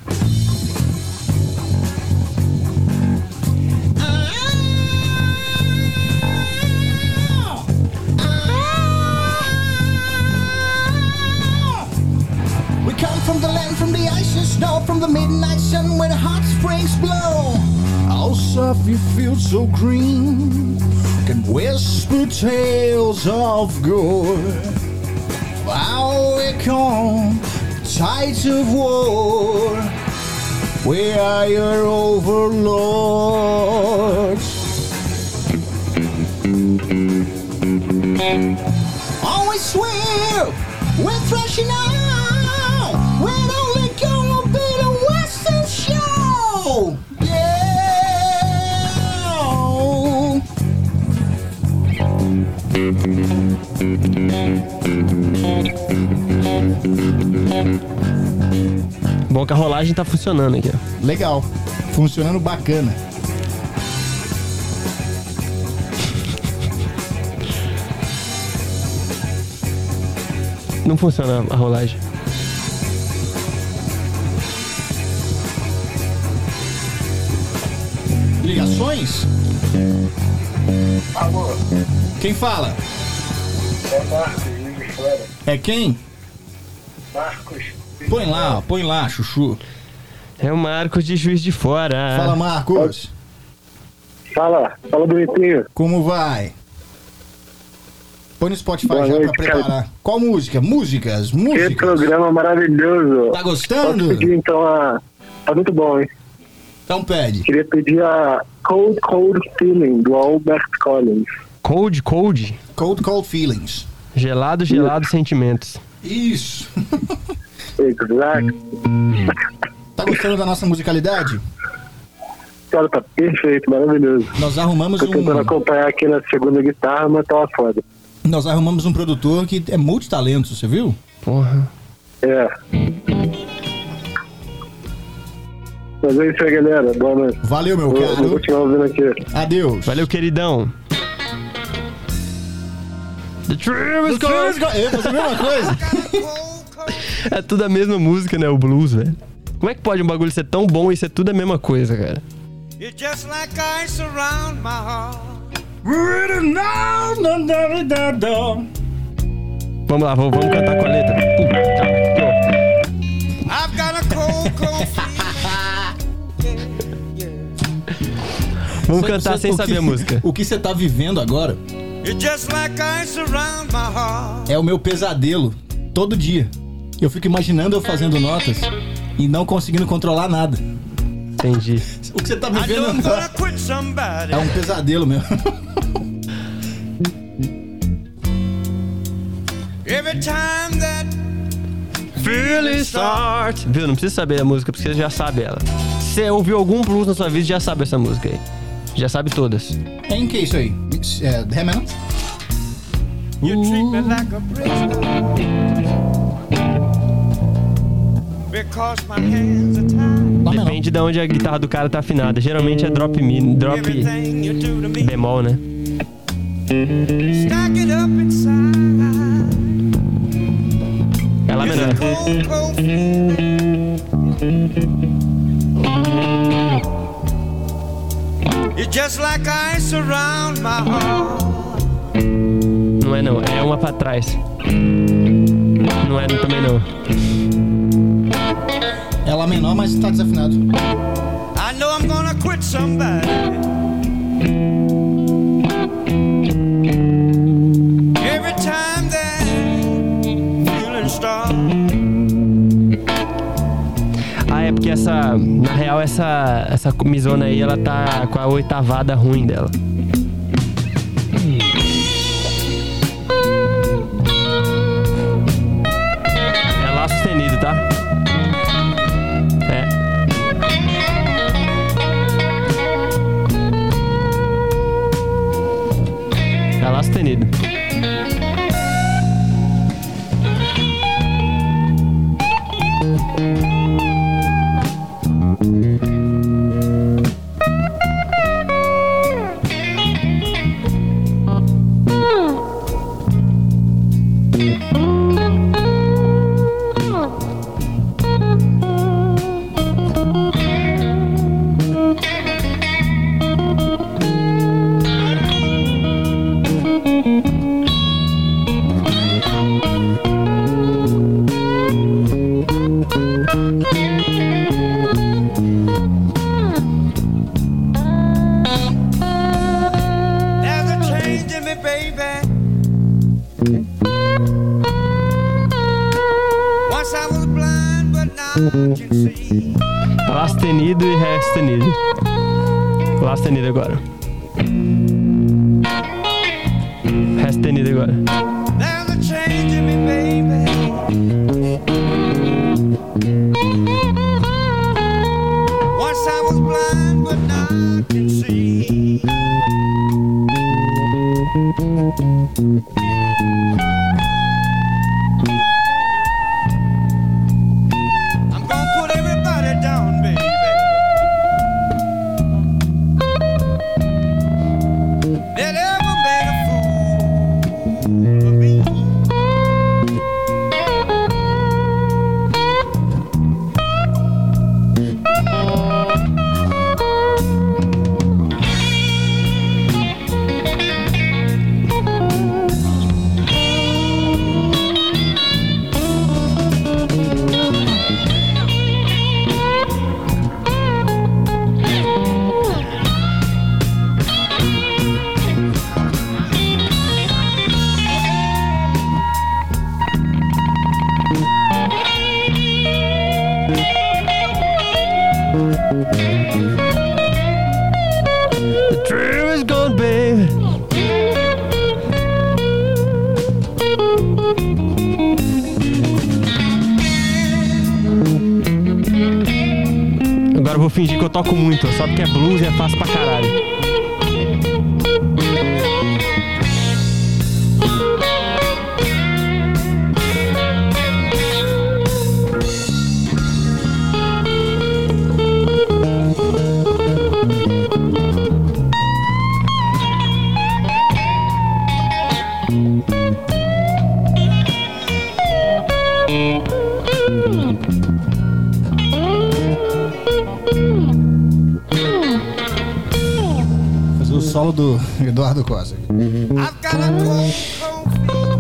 We come from the land, from the ice and snow, from the midnight sun where the hot springs blow. How soft you feel, so green, can whisper tales of gold. How we come, tides of war, we are your overlords. Always swim, we're thrashing out, we're only gonna be the Western show. Yeah. Bom que a rolagem tá funcionando aqui, ó. Legal, funcionando bacana. Não funciona a rolagem. Ligações? Alô, Quem fala? é Marcos, Juiz de Fora. É quem? Marcos. Põe lá, põe lá, chuchu. É o Marcos de Juiz de Fora. Fala, Marcos. Fala, fala bonitinho. Como vai? Põe no Spotify Boa já noite, pra preparar. cara. Qual música? Músicas, Que músicas. programa maravilhoso. Tá Posso gostando? pedir então a... Tá muito bom, hein? Então pede. Queria pedir a Cold Cold Feeling, do Albert Collins. Cold, cold. Cold Cold Feelings. Gelado, gelado, sentimentos. Isso. Exato. Tá gostando da nossa musicalidade? Cara, tá perfeito, maravilhoso. Nós arrumamos Tô tentando um, acompanhar aqui na segunda guitarra, mas tá uma foda. nós arrumamos um produtor que é multitalento, você viu? Porra. É. Mas é isso aí, galera. Boa noite. Valeu, meu Vou, vou caro. continuar ouvindo aqui. Adeus. Valeu, queridão. The Tree is Eu ia fazer a mesma coisa. É tudo a mesma música, né? O blues, velho. Como é que pode um bagulho ser tão bom e ser tudo a mesma coisa, cara? You're just like ice around my heart. Vamos lá, vamos, vamos cantar com a letra. Puta que ó. I've got a cold, cold feeling. Vamos Sabe- cantar sabe sem o saber que- a música. O que você tá vivendo agora You're just like ice around my heart. é o meu pesadelo todo dia. Eu fico imaginando eu fazendo notas e não conseguindo controlar nada. Entendi. O que você tá I know vivendo I'm gonna agora quit somebody. é um pesadelo, meu. Every time that feeling start. Viu? Não precisa saber a música, porque você já sabe ela. Se você ouviu algum blues na sua vida, já sabe essa música aí. Já sabe todas. É em que isso aí? É, Ré menor? You treat me like a prisoner because my hands are tied. Lá menor. Depende de onde a guitarra do cara tá afinada. Geralmente é drop mi, drop Everything you do to me, bemol, né? stack it up inside. É lá It's menor. a cold, cold feeling. You're just like ice around my heart. Não é não, é uma pra trás. Não é também não. É Lá menor, mas tá desafinado. I know I'm gonna quit somebody. Every time that feeling starts. Ah, é porque essa... Na real, essa, essa misona aí, ela tá com a oitavada ruim dela. É Lá sustenido, tá? É. É Lá sustenido. There's a change in me, baby. Once I was blind, but now I can see. Lá sustenido e Ré sustenido. Lá sustenido agora. Ré sustenido agora. There's a change in me, baby. Once I was blind, but now I can see. I'm gonna put everybody down, baby. That ever made a fool of me. The dream is gone, baby. Agora eu vou fingir que eu toco muito, só porque é blues e é fácil pra caralho. Fazer o solo do Eduardo Costa. I've got a cold, cold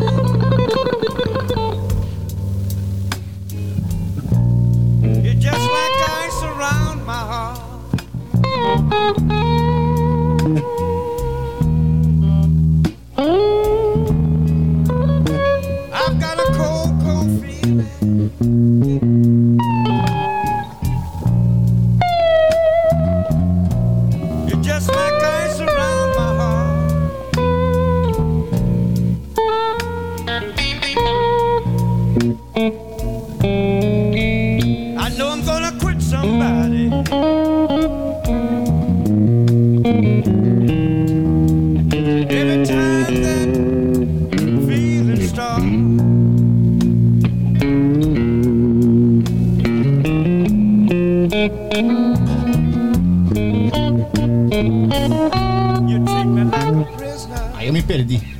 feeling. You're just like ice around my heart. I've got a cold, cold feeling. You're just like ice around my heart.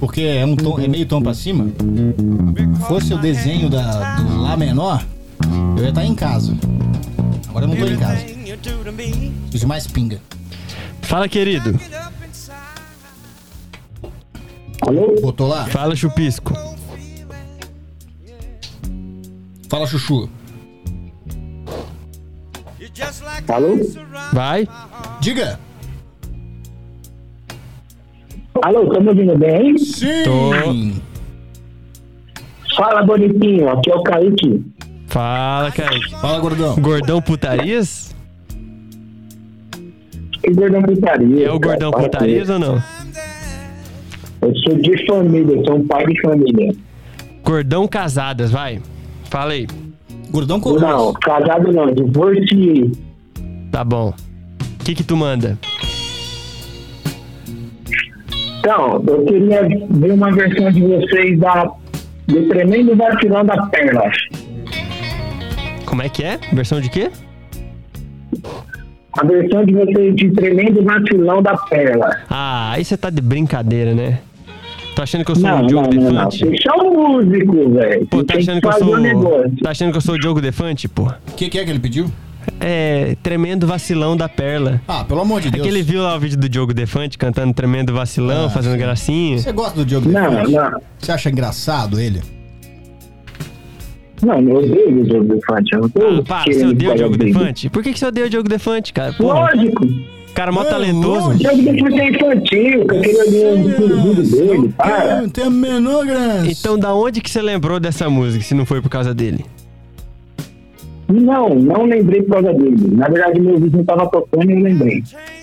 porque é, um tom, é meio tom pra cima. Se fosse o desenho da, do Lá menor, eu ia estar em casa. Agora eu não tô em casa. Preciso mais pinga. Fala, querido. Alô? Botou lá? Fala, Chupisco. Fala, Chuchu. Alô? Vai. Diga. Alô, tá me ouvindo bem? Sim. Tô. Fala, bonitinho. Aqui é o Kaique. Fala, Kaique. Fala, gordão. Gordão Putarias? Que gordão putaria. É o Gordão cara. Putarias ou não? Eu sou de família, sou um pai de família. Gordão Casadas, vai. Fala aí. Gordão Coroas. Não, casado não, divorciei. Tá bom. O que que tu manda? Então, eu queria ver uma versão de vocês da, do Tremendo Vacilão da Perla. Como é que é? Versão de quê? A versão de vocês de Tremendo Vacilão da Perla. Ah, aí você tá de brincadeira, né? Tá achando que eu sou Não, o Diogo não, não, não. Defante? Você é um músico, velho. Pô, Você tá tem achando que que eu fazer sou. um negócio. Tá achando que eu sou o Diogo Defante, pô? O que, que é que ele pediu? É, Tremendo Vacilão da Perla. Ah, pelo amor de Deus. Aquele viu lá o vídeo do Diogo Defante cantando Tremendo Vacilão, Ah, fazendo sim. gracinha. Você gosta do Diogo Não, Defante? não. Você acha engraçado ele? Não, eu odeio o Diogo Defante. Eu não tô Ah, para, você querendo odeia o falar Diogo dele. Defante? Por que, que você odeia o Diogo Defante, cara? Porra, Lógico. cara mó Não, talentoso. O Diogo Defante é infantil, com aquele olhinho de fugido dele, para. Não tem a menor graça. Então, da onde que você lembrou dessa música, se não foi por causa dele? Não, não lembrei por causa dele. Na verdade, meu vizinho tava tocando e eu lembrei.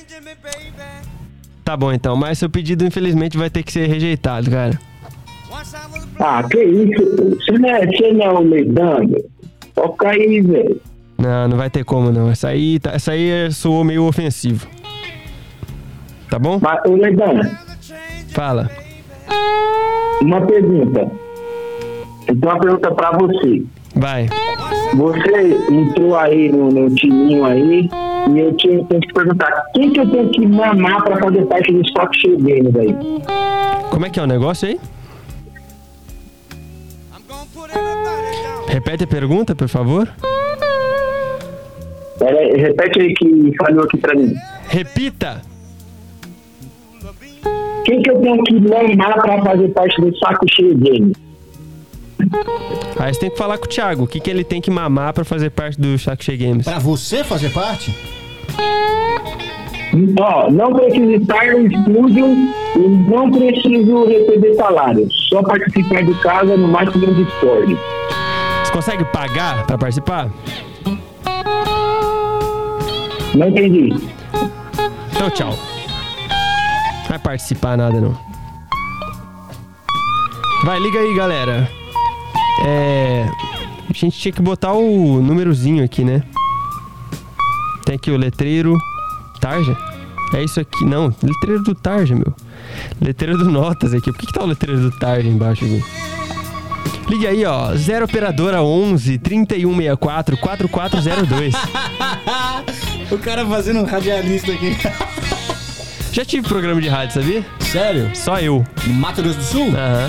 Tá bom, então, mas seu pedido, infelizmente, vai ter que ser rejeitado, cara. Ah, que isso? Você não é, você não é o Ledando? Toca aí, velho. Não, não vai ter como, não. Essa aí, tá- essa aí é- soou meio ofensivo. Tá bom? Mas, ô Ledando, Fala. uma pergunta. Eu tenho uma pergunta pra você. Vai. Você entrou aí no, no timinho aí e eu tinha, tenho que te perguntar quem que eu tenho que mamar pra fazer parte do Stock Show Games aí? Como é que é o negócio aí? Repete a pergunta, por favor. Pera aí, repete aí que falhou aqui pra mim. Repita. Quem que eu tenho que mamar pra fazer parte do Saco Cheio Games? Aí você tem que falar com o Thiago. O que, que ele tem que mamar pra fazer parte do Saco Cheio Games? Pra você fazer parte? Ó, não preciso estar no estúdio e não preciso receber salário. Só participar de casa no máximo do Discord. Você consegue pagar pra participar? Não entendi. Então, tchau. Não vai participar nada, não. Vai, liga aí, galera. É... A gente tinha que botar o númerozinho aqui, né? Tem aqui o letreiro... Tarja? É isso aqui. Não, letreiro do Tarja, meu. Letreiro do Notas aqui. Por que, que tá o letreiro do Tarja embaixo aqui? Liga aí, ó. zero operadora onze, trinta e um sessenta e quatro, quatro quatro zero dois. O cara fazendo um radialista aqui. Já tive programa de rádio, sabia? Sério? Só eu. No Mato Grosso do Sul? Aham.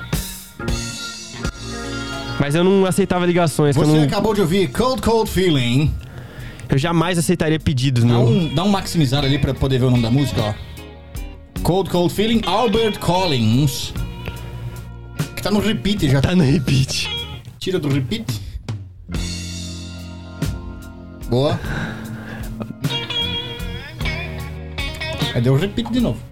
Mas eu não aceitava ligações. que Você eu, não... acabou de ouvir Cold Cold Feeling. eu jamais aceitaria pedidos, Dá não. um, dá um maximizado ali pra poder ver o nome da música, ó. Cold Cold Feeling, Albert Collins. Que tá no repeat já. Tá no repeat. Tira do repeat. Boa. Aí deu o repeat de novo.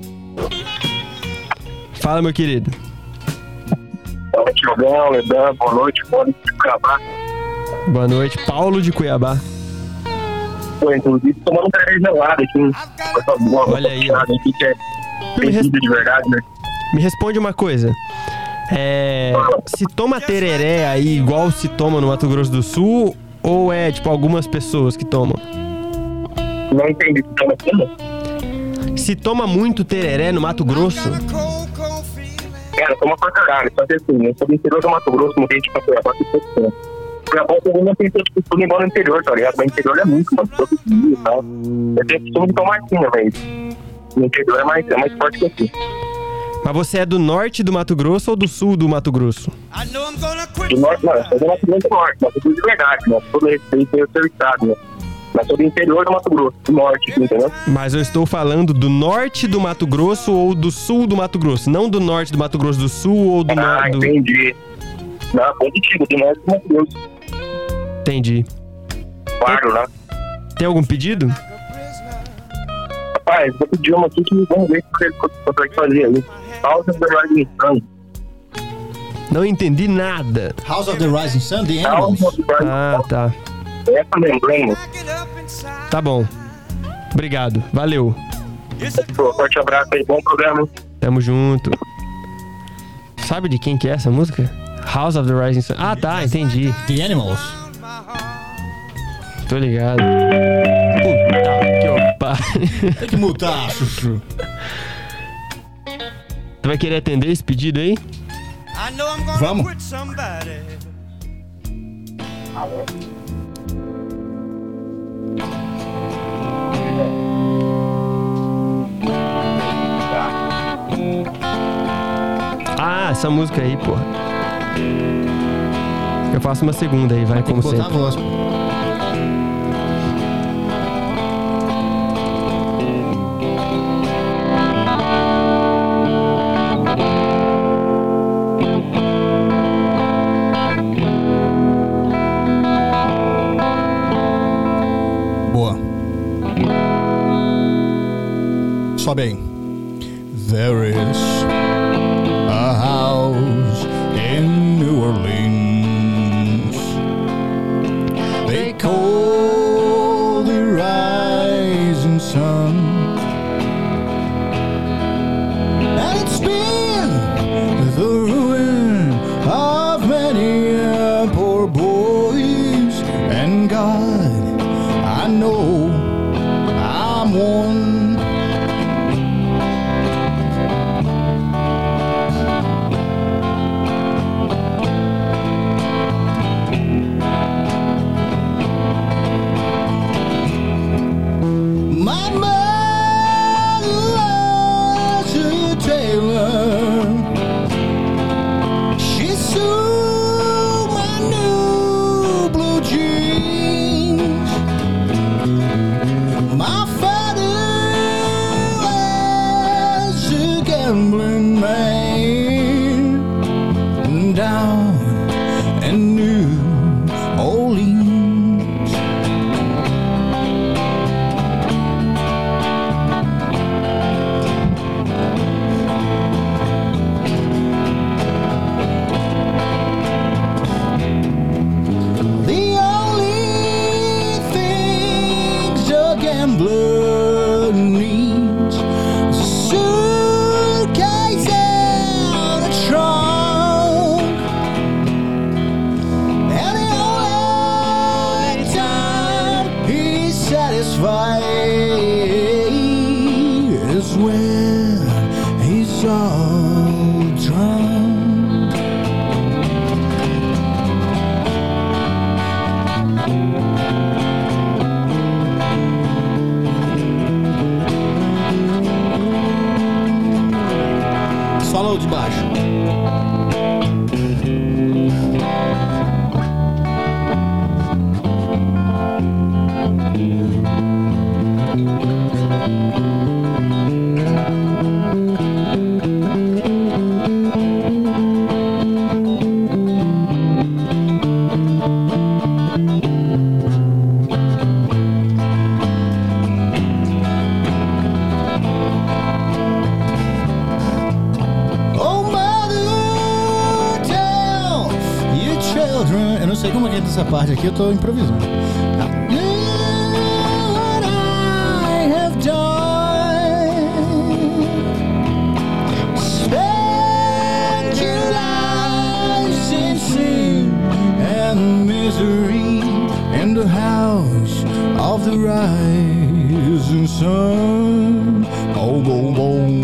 Fala, meu querido. Boa noite, Jogão, Ledan, boa noite, boa noite, Cuiabá. Boa noite. Paulo de Cuiabá. Pô, inclusive, tomando um tereré gelado aqui, hein? Boa, Olha aí, ó. aqui que é Me, res- pedido de verdade, né? me responde uma coisa. É... Se toma tereré aí igual se toma no Mato Grosso do Sul, ou é, tipo, algumas pessoas que tomam? Não entendi o que tá falando. Se toma muito tereré no Mato Grosso, Cara, toma pra caralho, só que assim, eu sou do interior do Mato Grosso, não tem tipo Cuiabá que tem tempo. Cuiabá tem uma tem tanto costume igual no interior, tá ligado? Mas no interior é muito, mano, todo dia e tal. Eu tenho costume de tomar aqui, né, mas no interior é mais, é mais forte que aqui. Mas você é do norte do Mato Grosso ou do sul do Mato Grosso? Do norte, não, eu sou do Mato Grosso do Norte, Mato Grosso de verdade, né? Todo respeito ao seu estado, né? Mas sou do interior do Mato Grosso, do norte, entendeu? Mas eu estou falando do norte do Mato Grosso ou do sul do Mato Grosso, não do norte do Mato Grosso do sul ou do Ah, norte do... entendi. Não, positivo, do norte do Mato Grosso. Entendi. Claro, né? Tem algum pedido? Rapaz, vou pedir uma aqui que vamos ver o que você consegue fazer aí. House of the Rising Sun. Não entendi nada. House of the Rising Sun, The House Animals. of the Rising Ah, tá. Sun. Essa lembrando. Tá bom. Obrigado. Valeu. Pô, forte abraço aí, bom programa, hein? Tamo junto. Sabe de quem que é essa música? House of the Rising Sun. Ah, tá. Entendi. The Animals. Tô ligado. Puta que opa. Tem que mutar, chuchu. Tu vai querer atender esse pedido aí? Vamos. Ah, essa música aí, porra. Eu faço uma segunda aí, vai, Tem como que botar a sempre. voz, pô. Boa. Sobe aí. There is a house in New Orleans. They call the rising sun. And it's been the ruin of many a poor boys. And God, I know I'm one. My mother was a tailor. She sewed my new blue jeans. My father was a gambling man down in New Orleans. The only things a gambler needs is a suitcase and a trunk. And the only time he's satisfied is when he's all drunk. Solo de baixo. Oh, mother, tell your children. Eu não sei como é que é dessa parte aqui, eu tô improvisando. What I have done. Spend your lives in sin and misery in the house of the rising sun. Oh, boom, boom.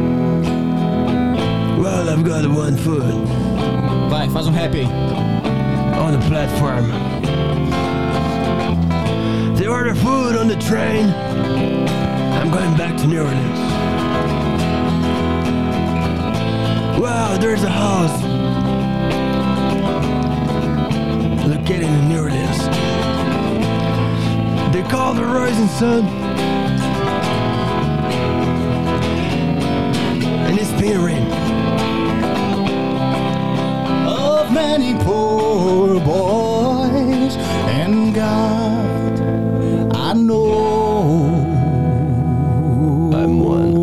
Well, I've got one foot. Vai, faz um rap aí. platform. They order food on the train. I'm going back to New Orleans. Wow, there's a house located in New Orleans. They call the Rising Sun. And it's been rain. Of many poor boys and God, I know I'm one.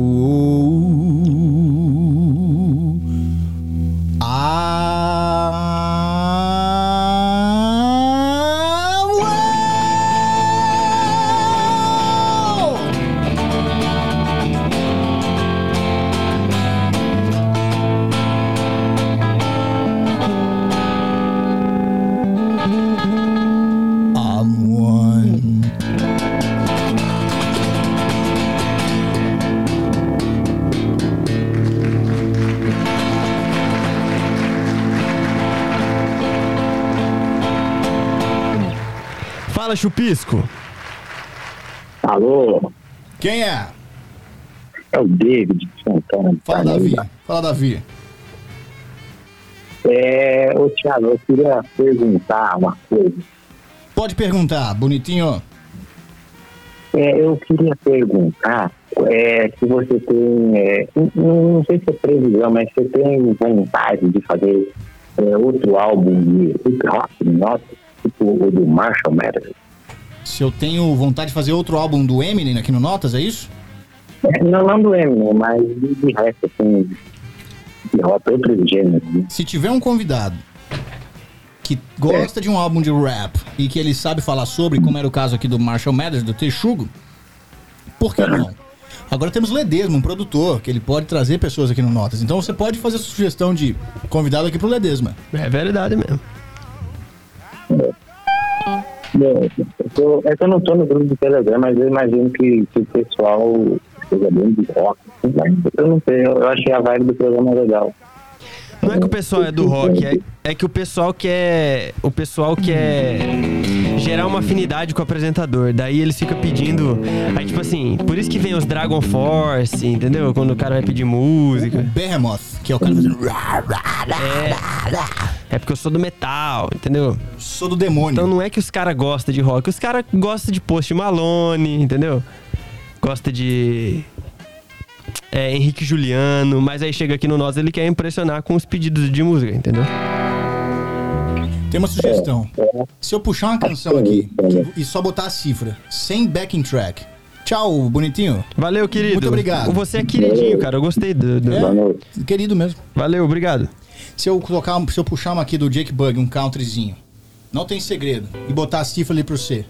Fala, Chupisco. Alô, Quem é? é o David Santana. Fala, Davi. Fala, Davi. É, ô Thiago, eu queria perguntar uma coisa. Pode perguntar, bonitinho. É, eu queria perguntar é, se você tem, é, não, não sei se é previsão, mas você tem vontade de fazer é, outro álbum de hip hop, nota, tipo o do Marshall Mathers. Se eu tenho vontade de fazer outro álbum do Eminem aqui no Notas, é isso? É, não, não do Eminem, mas de, de resto, assim, de rock, outros gêneros. Né? Se tiver um convidado que gosta de um álbum de rap e que ele sabe falar sobre, como era o caso aqui do Marshall Mathers, do Texugo, por que não? Agora temos Ledesma, um produtor, que ele pode trazer pessoas aqui no Notas. Então você pode fazer sugestão de convidado aqui pro Ledesma. É verdade mesmo. É, eu tô, é que eu não tô no grupo do Telegram, mas eu imagino que, que o pessoal seja bem de rock. Mas eu não sei, eu, eu achei a vibe do programa legal. Não é que o pessoal é do rock, é, é que o pessoal quer. O pessoal quer gerar uma afinidade com o apresentador. Daí eles ficam pedindo. Aí, tipo assim, por isso que vem os Dragon Force, entendeu? Quando o cara vai pedir música. Behemoth, que é o cara fazendo. É, é porque eu sou do metal, entendeu? Sou do demônio. Então não é que os caras gostam de rock, os caras gostam de Post Malone, entendeu? Gosta de. É, Henrique Juliano, mas aí chega aqui no Nós, ele quer impressionar com os pedidos de música, entendeu? Tem uma sugestão. Se eu puxar uma canção aqui que- e só botar a cifra, sem backing track. Tchau, bonitinho. Valeu, querido. Muito obrigado. Você é queridinho, cara. Eu gostei do. do- É, querido mesmo. Valeu, obrigado. Se eu colocar, um- se eu puxar uma aqui do Jake Bugg, um countryzinho, não tem segredo, e botar a cifra ali pro C.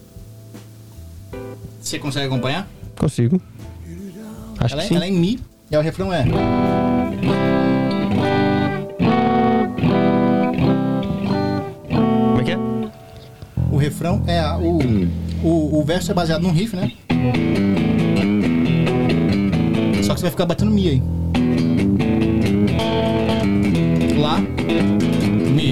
Você consegue acompanhar? Consigo. Acho ela, que é, sim. ela é em Mi, e o refrão é. Como é que é? O refrão é. a- O, o, o verso é baseado num riff, né? Só que você vai ficar batendo Mi aí. Lá. Mi.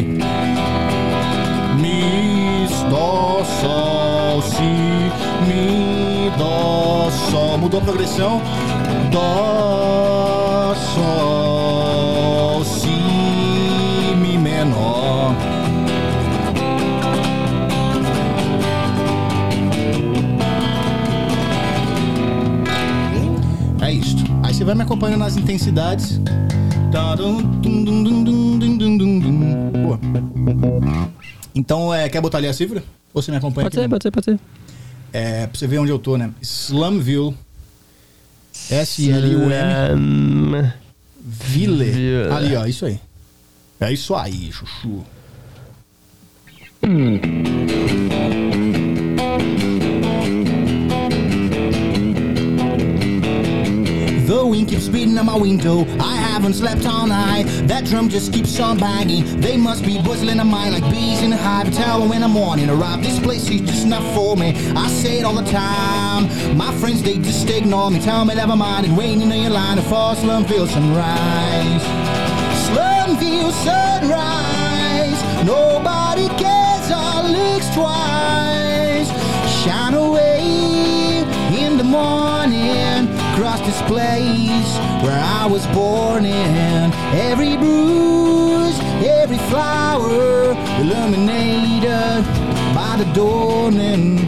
Mi, Dó, Sol, Si, Mi, Dó, Sol. Mudou a progressão. Dó, Sol, Si, Mi menor. É isto. Aí você vai me acompanhando nas intensidades. Boa. Então, é, quer botar ali a cifra? Ou você me acompanha Pode aqui? ser, pode ser, pode ser. É, pra você ver onde eu tô, né? Slumville. S L U M. Ville. Ville. Ali, ó, isso aí. É isso aí, chuchu. The wind keeps beating on my window. I haven't slept all night. That drum just keeps on banging. They must be whistling a mine like bees in a hive. Tell them when the morning arrive. This place is just not for me. I say it all the time. My friends, they just ignore me. Tell me never mind and waiting in your line for Slumville sunrise. Slumville sunrise. Nobody cares or looks twice. Shine away in the morning, across this place where I was born in. Every bruise, every flower, illuminated by the dawning.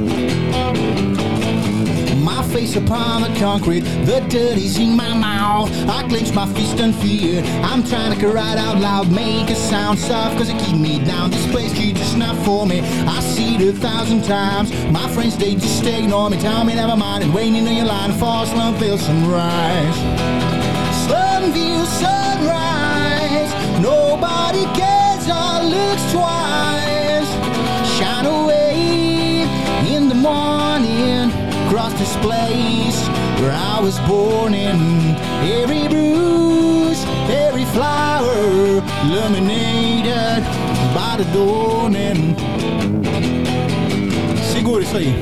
My face upon the concrete, the dirt is in my mouth. I clench my fist in fear. I'm trying to cry out loud, make a sound soft, cause it keep me down. This place is just not for me. I see it a thousand times. My friends, they just ignore me. Tell me never mind and waiting on your line for Slumville sunrise. Slumville sunrise. Nobody cares or looks twice. Shine away in the morning, across this place where I was born in. Every bruise, every flower, illuminated by the dawning. Segura isso aí.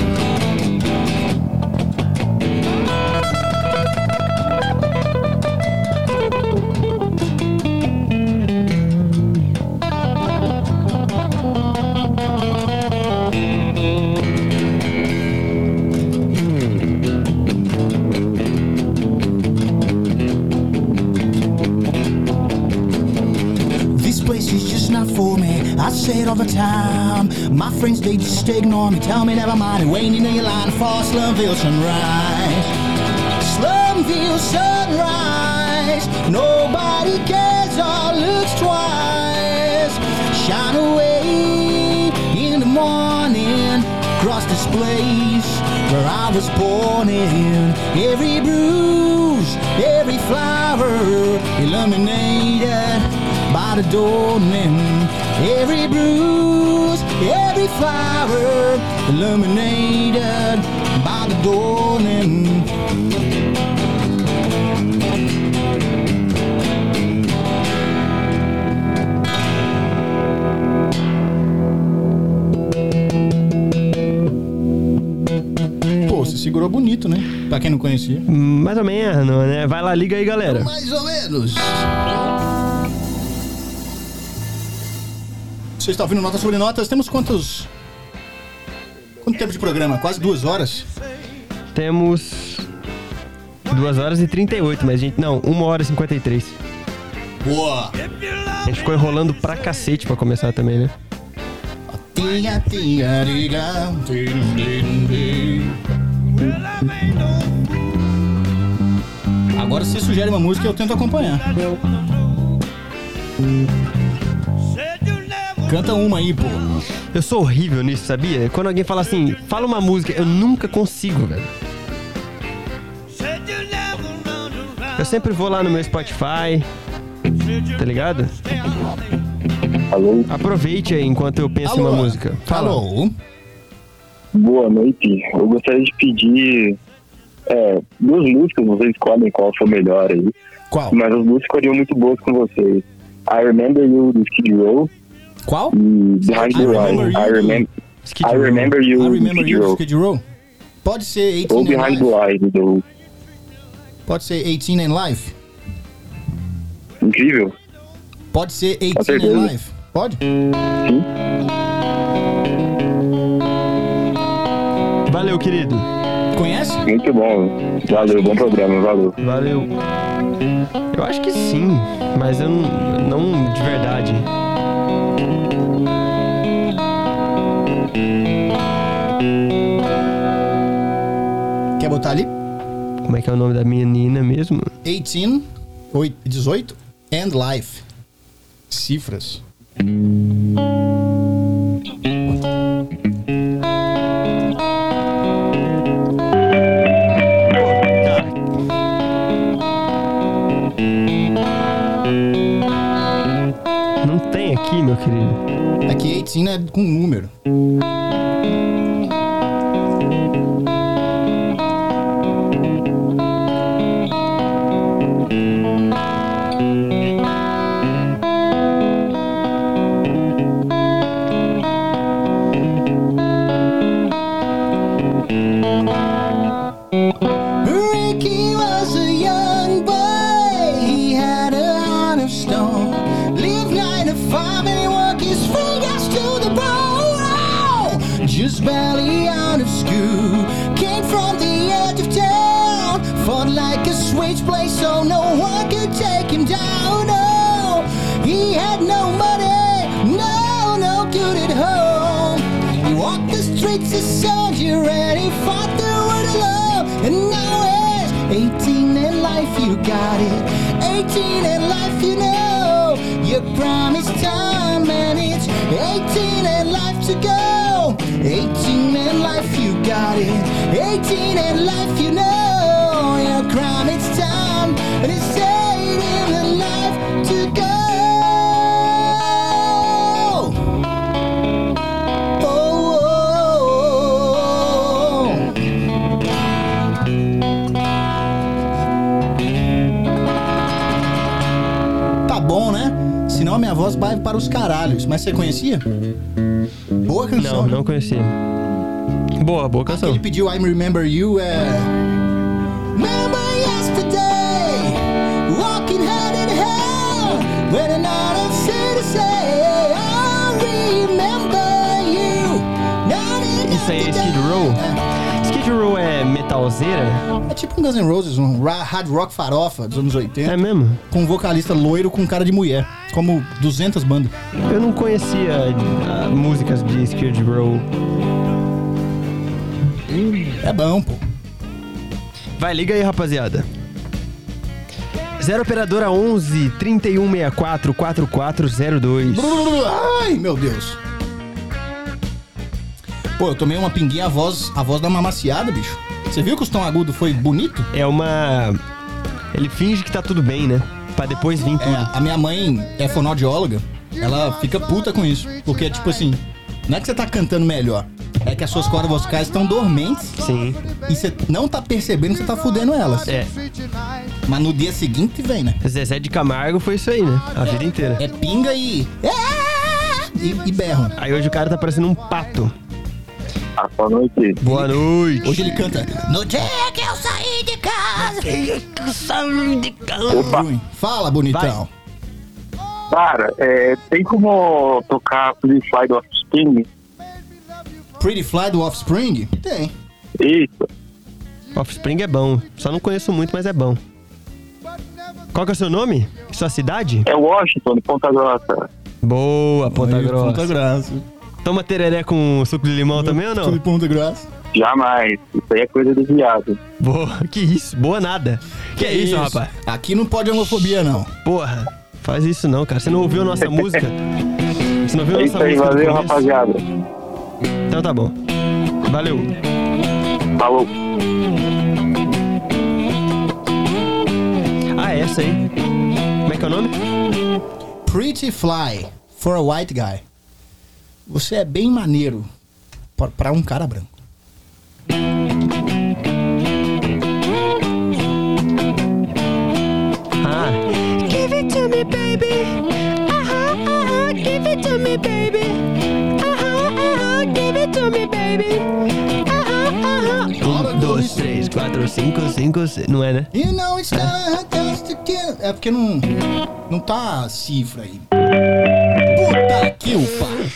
For me, I say it all the time. My friends, they just ignore me. Tell me never mind and waiting in your line for Slumville sunrise. Slumville sunrise. Nobody cares or looks twice. Shine away in the morning, across this place where I was born in. Every bruise, every flower, illuminated by the dawning. Every bruise, every flower, illuminated by the dawning. Pô, você segurou bonito, né? Pra quem não conhecia. Mais ou menos, né? Vai lá, liga aí, galera. Mais ou menos. Você está ouvindo Notas sobre Notas. Temos quantos... Quanto tempo de programa? Quase duas horas? Temos... duas horas e trinta e oito, mas a gente... Não, uma hora e cinquenta e três. Boa! A gente ficou enrolando pra cacete pra começar também, né? Agora você sugere uma música e eu tento acompanhar. Canta uma aí, pô. Eu sou horrível nisso, sabia? Quando alguém fala assim, fala uma música, eu nunca consigo, velho. Eu sempre vou lá no meu Spotify, tá ligado? Alô? Aproveite aí enquanto eu penso Alô? em uma música. Fala. Alô? Boa noite. Eu gostaria de pedir é, duas músicas, vocês escolhem qual for melhor aí. Qual? Mas as duas ficariam muito boas com vocês. I Remember You, do Skid Row. Qual? E Behind the Wall. I, remem- I Remember You, I do Remember Skid You, do Row. Skid Row. Pode ser eighteen Ou and Behind the Life. Wall, do... Pode ser eighteen and Life. Incrível. Pode ser eighteen certeza. and Life. Pode? Sim. Valeu, querido. Conhece? Muito bom. Valeu, bom programa, valeu. Valeu. Eu acho que sim, mas eu não, não de verdade. Quer botar ali? Como é que é o nome da menina mesmo? eighteen, dezoito, and Life. Cifras. Não tem aqui, meu querido. Aqui eighteen é com número. Ricky was a young boy. He had a heart of stone. Lived nine to five and he was barely out of school. Came from the edge of town. Fought like a switchblade so no one could take him down. Oh, he had no money, no, no good at home. He walked the streets a soldier and he fought the war alone. And now he's eighteen in life, you got it. eighteen in life, you know. Your prime is time and it's eighteen in life to go. eighteen in life, you got it. eighteen in life, you know. Your crime, it's time and it's eighteen in life to go. Oh, oh, oh. Tá bom, né? Senão a minha voz vai para os caralhos. Mas você conhecia? Boa canção. Não, não conhecia. Boa, boa canção. Ele pediu I Remember You, é... Remember yesterday, walking hand in hand, when another city say, I remember you. Isso aí é Skid Row? Skid Row é metalzeira? É tipo um Guns N' Roses, um hard rock farofa dos anos oitenta. É mesmo? Com um vocalista loiro com cara de mulher, como duzentas bandas. Eu não conhecia uh, músicas de Skid Row. É bom, pô. Vai, liga aí, rapaziada. zero operadora onze, trinta e um sessenta e quatro, quarenta e quatro zero dois. Ai, meu Deus. Pô, eu tomei uma pinguinha, a voz, a voz da mamaciada, bicho. Você viu que o tom agudo foi bonito? É uma... Ele finge que tá tudo bem, né? Pra depois vir tudo. É, a minha mãe é fonoaudióloga. Ela fica puta com isso. Porque, tipo assim, não é que você tá cantando melhor. É que as suas cordas vocais estão dormentes. Sim. E você não tá percebendo que você tá fudendo elas. É. Mas no dia seguinte vem, né? Zezé de Camargo foi isso aí, né? A vida inteira. É pinga e... E, e berro. Aí hoje o cara tá parecendo um pato. Ah, boa noite. Boa noite. Hoje ele canta... No dia que eu saí de casa... Eu saí de casa. Opa. Fala, bonitão. Cara, é, tem como tocar Pretty Fly do Offspring? Pretty Fly do Offspring? Tem. Isso. Offspring é bom. Só não conheço muito, mas é bom. Qual que é o seu nome? Sua cidade? É Washington, de Ponta Grossa. Boa, Ponta Oi, Grossa. Ponta Grossa. Toma tereré com suco de limão também ou não? Tudo de Ponta Grossa. Jamais. Isso aí é coisa do viado. Boa, que isso? Boa nada. Que, que é isso, isso, rapaz? Aqui não pode homofobia, não. Porra, faz isso não, cara. Você não ouviu a nossa música? Você não ouviu a é nossa isso aí, música? Valeu, rapaziada. Então tá bom. Valeu. Falou. Ah, é essa aí. Como é que é o nome? Pretty Fly for a White Guy. Você é bem maneiro pra, pra um cara branco. Ah. Give it to me, baby. Uh-huh, uh-huh. Give it to me, baby. Uh-huh, uh-huh. Give it to me, baby. Uh-huh, uh-huh. Um, dois, três, quatro, cinco, cinco, seis. Não é, né? You know it's gonna just to kill. É porque não, não tá a cifra aí. Puta que o pariu.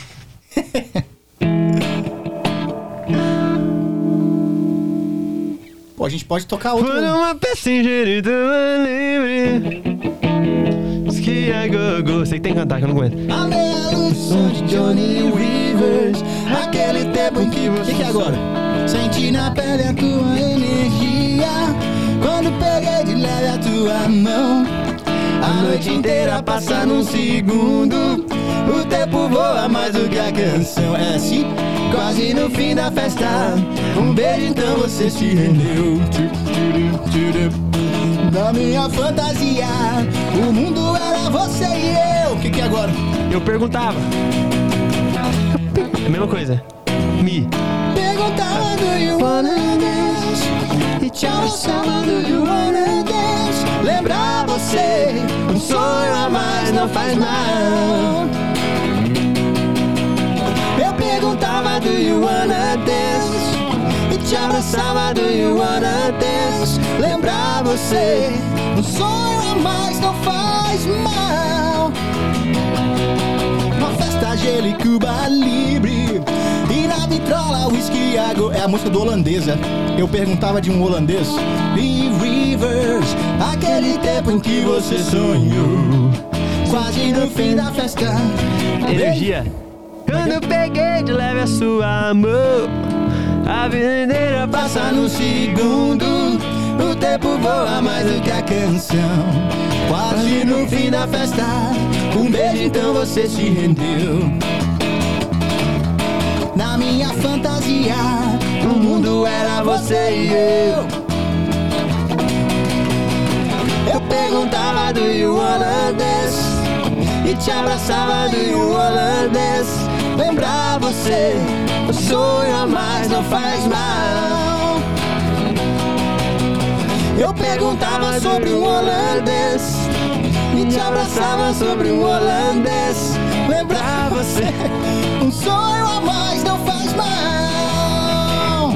Pô, a gente pode tocar outra. Por uma passenger livre. Ski a go go. Você que tem que cantar, que eu não aguento. A meia-luz de Johnny Rivers. Aquele tempo em que você... O que, que é agora? Senti na pele a tua energia. Quando peguei de leve a tua mão. A noite inteira passa num segundo. O tempo voa mais do que a canção. É assim, quase no fim da festa. Um beijo, então você se rendeu. Na minha fantasia, o mundo era você e eu. O que que é agora? Eu perguntava. É a mesma coisa. Me. Perguntava, do you wanna dance? E tchau, sama, do you wanna dance? Lembrar você, um sonho a mais não faz mal. Eu perguntava, do you wanna dance? E te abraçava, do you wanna dance? Lembrar você, um sonho a mais não faz mal. Uma festa gelo e Cuba Libre. E na vitrine controla o whisky água. É a música do holandesa. Eu perguntava de um holandês. Be Rivers, aquele tempo em que você sonhou, quase no fim da festa. Energia. Quando eu peguei de leve a sua mão, a vida inteira Passa num segundo, o tempo voa mais do que a canção. Quase no fim da festa, um beijo então você se rendeu. Na minha fantasia, o mundo era você e eu. Eu perguntava do you holandês e te abraçava do you holandês. Lembrar você, o sonho a mais não faz mal. Eu perguntava sobre um holandês e te abraçava sobre um holandês. Lembrar você, um sonho a mais não faz mal.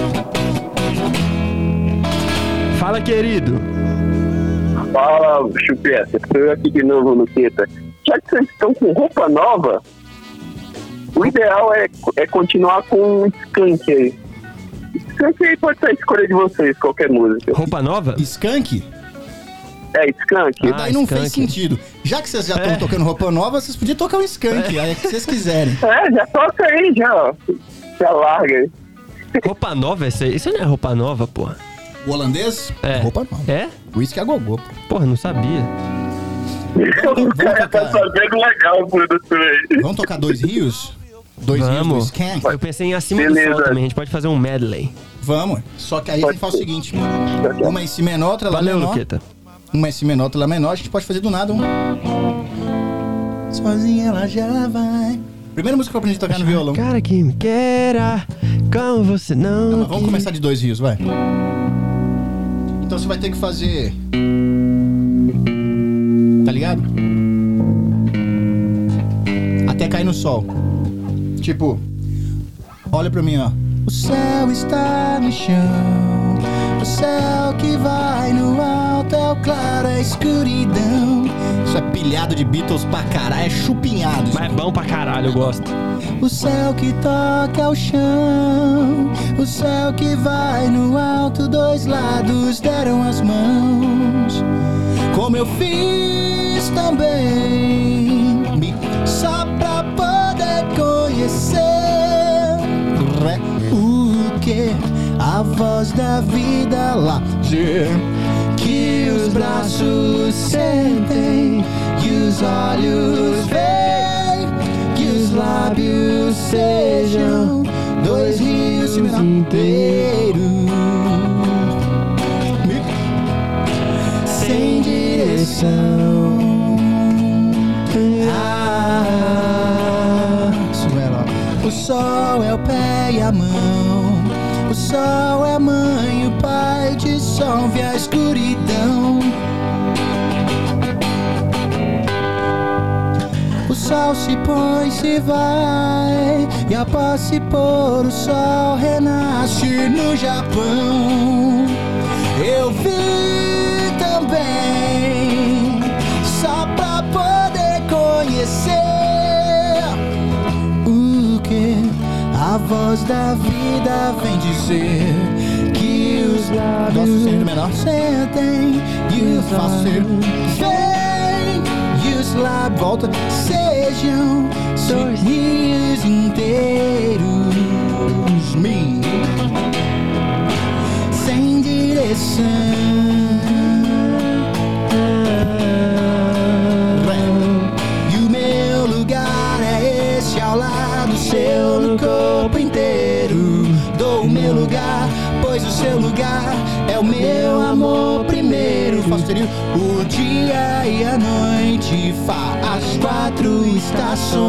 Fala, querido. Fala, Chupeta. Estou eu aqui de novo, Luqueta. Já que vocês estão com roupa nova, o ideal é, é continuar com um skunk aí. Skunk aí pode ser a escolha de vocês, qualquer música. Roupa nova? Skunk? É, skunk. E daí não skunk. fez sentido. Já que vocês já estão É. tocando roupa nova, vocês podiam tocar um skunk, aí é que vocês quiserem. É, já toca aí, já, ó. Já larga aí. Roupa nova? Isso, aí- isso não é roupa nova, porra. O holandês? É. Roupa nova. É? Whisky a gogô. Porra, não sabia. O cara tá tocar. fazendo legal o produto aí. Vamos tocar dois rios? Dois rios do Vamos. Skank? Eu pensei em acima Beleza. do sol também. A gente pode fazer um medley. Vamos. Só que aí a gente faz o seguinte. Uma em si menor, outra lá Valeu, menor. Luqueta. Uma em si menor, outra lá menor. A gente pode fazer do nada um... Sozinha ela já vai. Primeira música que eu aprendi a tocar no violão. Cara que me queira, como você não. Não, mas vamos quis. começar de dois rios, vai. Então você vai ter que fazer... Tá ligado? Até cair no sol. Tipo, olha pra mim, ó. O céu está no chão, o céu que vai no alto é o claro, é a escuridão. Isso é pilhado de Beatles pra caralho, é chupinhado. Isso. Mas é bom pra caralho, eu gosto. O céu que toca ao chão, o céu que vai no alto, dois lados deram as mãos, como eu fiz também, só pra poder conhecer o que a voz da vida lá dizer, que os braços sentem, que os olhos veem, que os lábios sejam dois rios inteiros, sem direção. Ah, o sol é o pé e a mão, o sol é a mãe, o pai dissolve a escuridão. O sol se põe, se vai, e após se pôr o sol renasce no Japão. Eu vi também, só pra poder conhecer o que a voz da vida vem dizer, que os lábios menor sentem e os falsos vem, e os lábios volta sejam sorrisos inteiros, me sem direção. E o meu lugar é esse ao lado seu no corpo inteiro. Dou o meu lugar, pois o seu lugar é o meu amor primeiro. Faço teria o dia e a noite, faz quatro estações.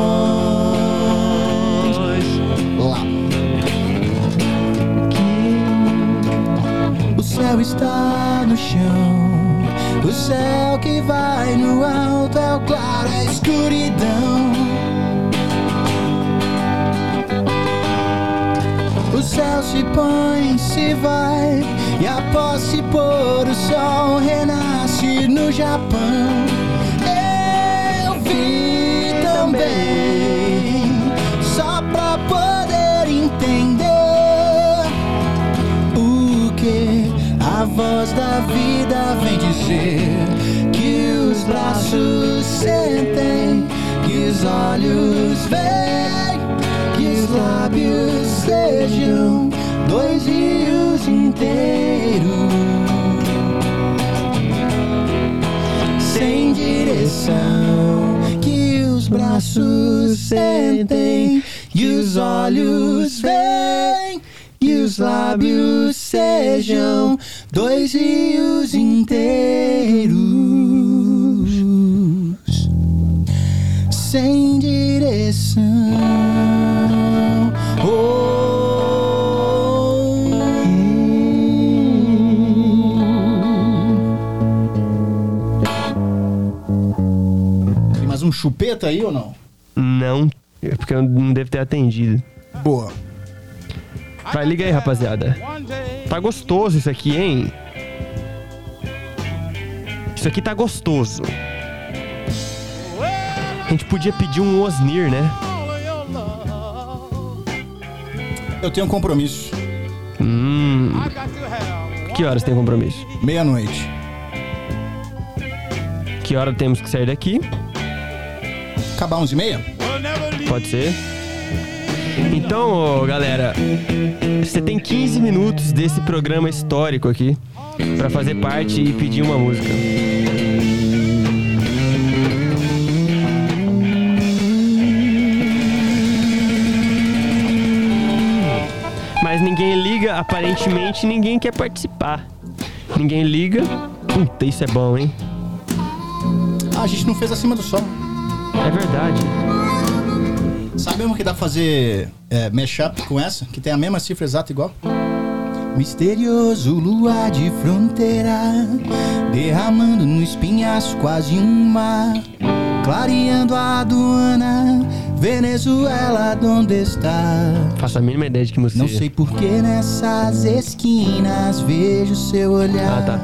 Lá. O céu está no chão, o céu que vai no alto é o claro, é a escuridão. O céu se põe, se vai, e após se pôr o sol renasce no Japão. Eu vi também, só pra poder entender voz da vida vem dizer que os braços sentem, que os olhos veem, que os lábios sejam dois rios inteiros, sem direção, que os braços sentem, e os olhos veem, e os lábios sejam dois rios inteiros, sem direção. Oh. Tem mais um chupeta aí ou não? Não, porque eu não devo ter atendido. Boa. Vai, liga aí, rapaziada. Tá gostoso isso aqui, hein? Isso aqui tá gostoso. A gente podia pedir um Osnir, né? Eu tenho um compromisso. Hum. Que horas tem compromisso? Meia-noite. Que hora temos que sair daqui? Acabar onze e meia? Pode ser. Então, ô, galera, você tem quinze minutos desse programa histórico aqui pra fazer parte e pedir uma música. Mas ninguém liga, aparentemente ninguém quer participar. Ninguém liga. Puta, isso é bom, hein? Ah, a gente não fez Acima do Sol. É verdade. Sabe mesmo que dá pra fazer é, mashup com essa? Que tem a mesma cifra exata igual? Misterioso luar de fronteira, derramando no espinhaço quase um mar, clareando a aduana, Venezuela, onde está? Faço a mínima ideia de que música. Não sei por que nessas esquinas vejo seu olhar. Ah, tá.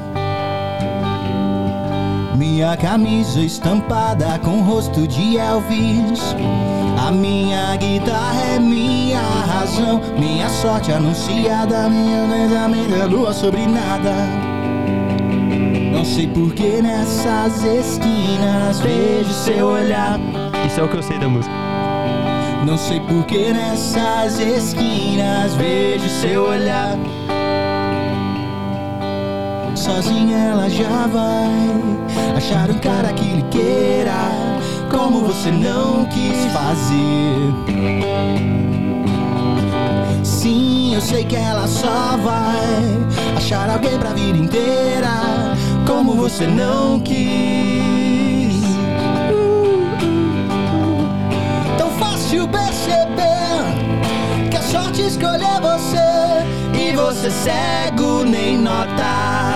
Minha camisa estampada com o rosto de Elvis. A minha guitarra é minha razão, minha sorte anunciada, minha minha lua sobre nada. Não sei por que nessas esquinas vejo seu olhar. Isso é o que eu sei da música. Não sei por que nessas esquinas vejo seu olhar. Sozinha ela já vai achar um cara que lhe queira, como você não quis fazer. Sim, eu sei que ela só vai achar alguém pra vida inteira, como você não quis. Tão fácil perceber que a sorte escolheu você, e você cego nem nota.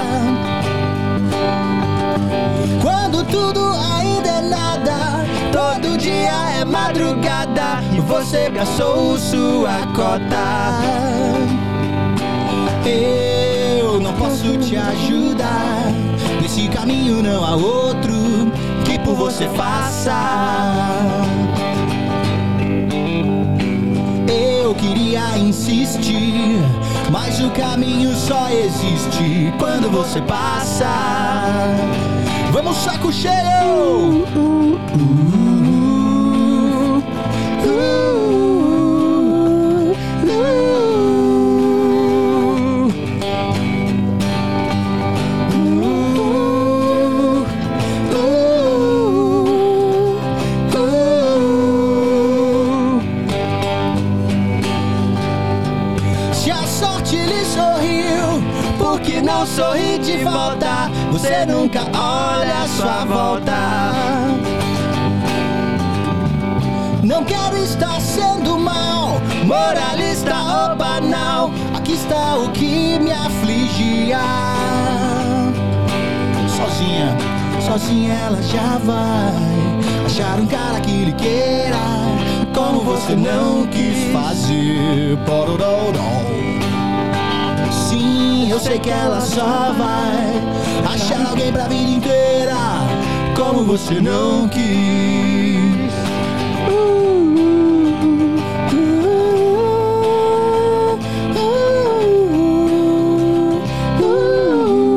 Quando tudo ainda é nada, todo dia é madrugada, e você gastou sua cota. Eu não posso te ajudar, nesse caminho não há outro que por você faça. Eu queria insistir, mas o caminho só existe quando você passa. Vamos, saco cheio! Uh, uh, uh, uh, uh, uh. Se a sorte lhe sorriu, por que não sorri de volta? Você nunca olha a sua volta. Não quero estar sendo mal, moralista ou banal. Aqui está o que me afligia. Sozinha, sozinha ela já vai achar um cara que lhe queira, como você não quis fazer. Sim, eu sei que ela só vai achar alguém pra vida inteira, como você não quis. Uh, uh, uh, uh, uh, uh.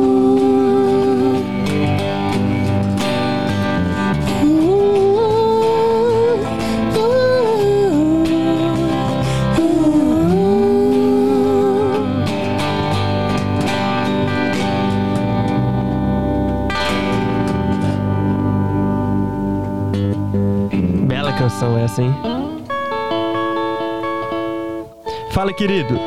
essa, hein? Fala, querido.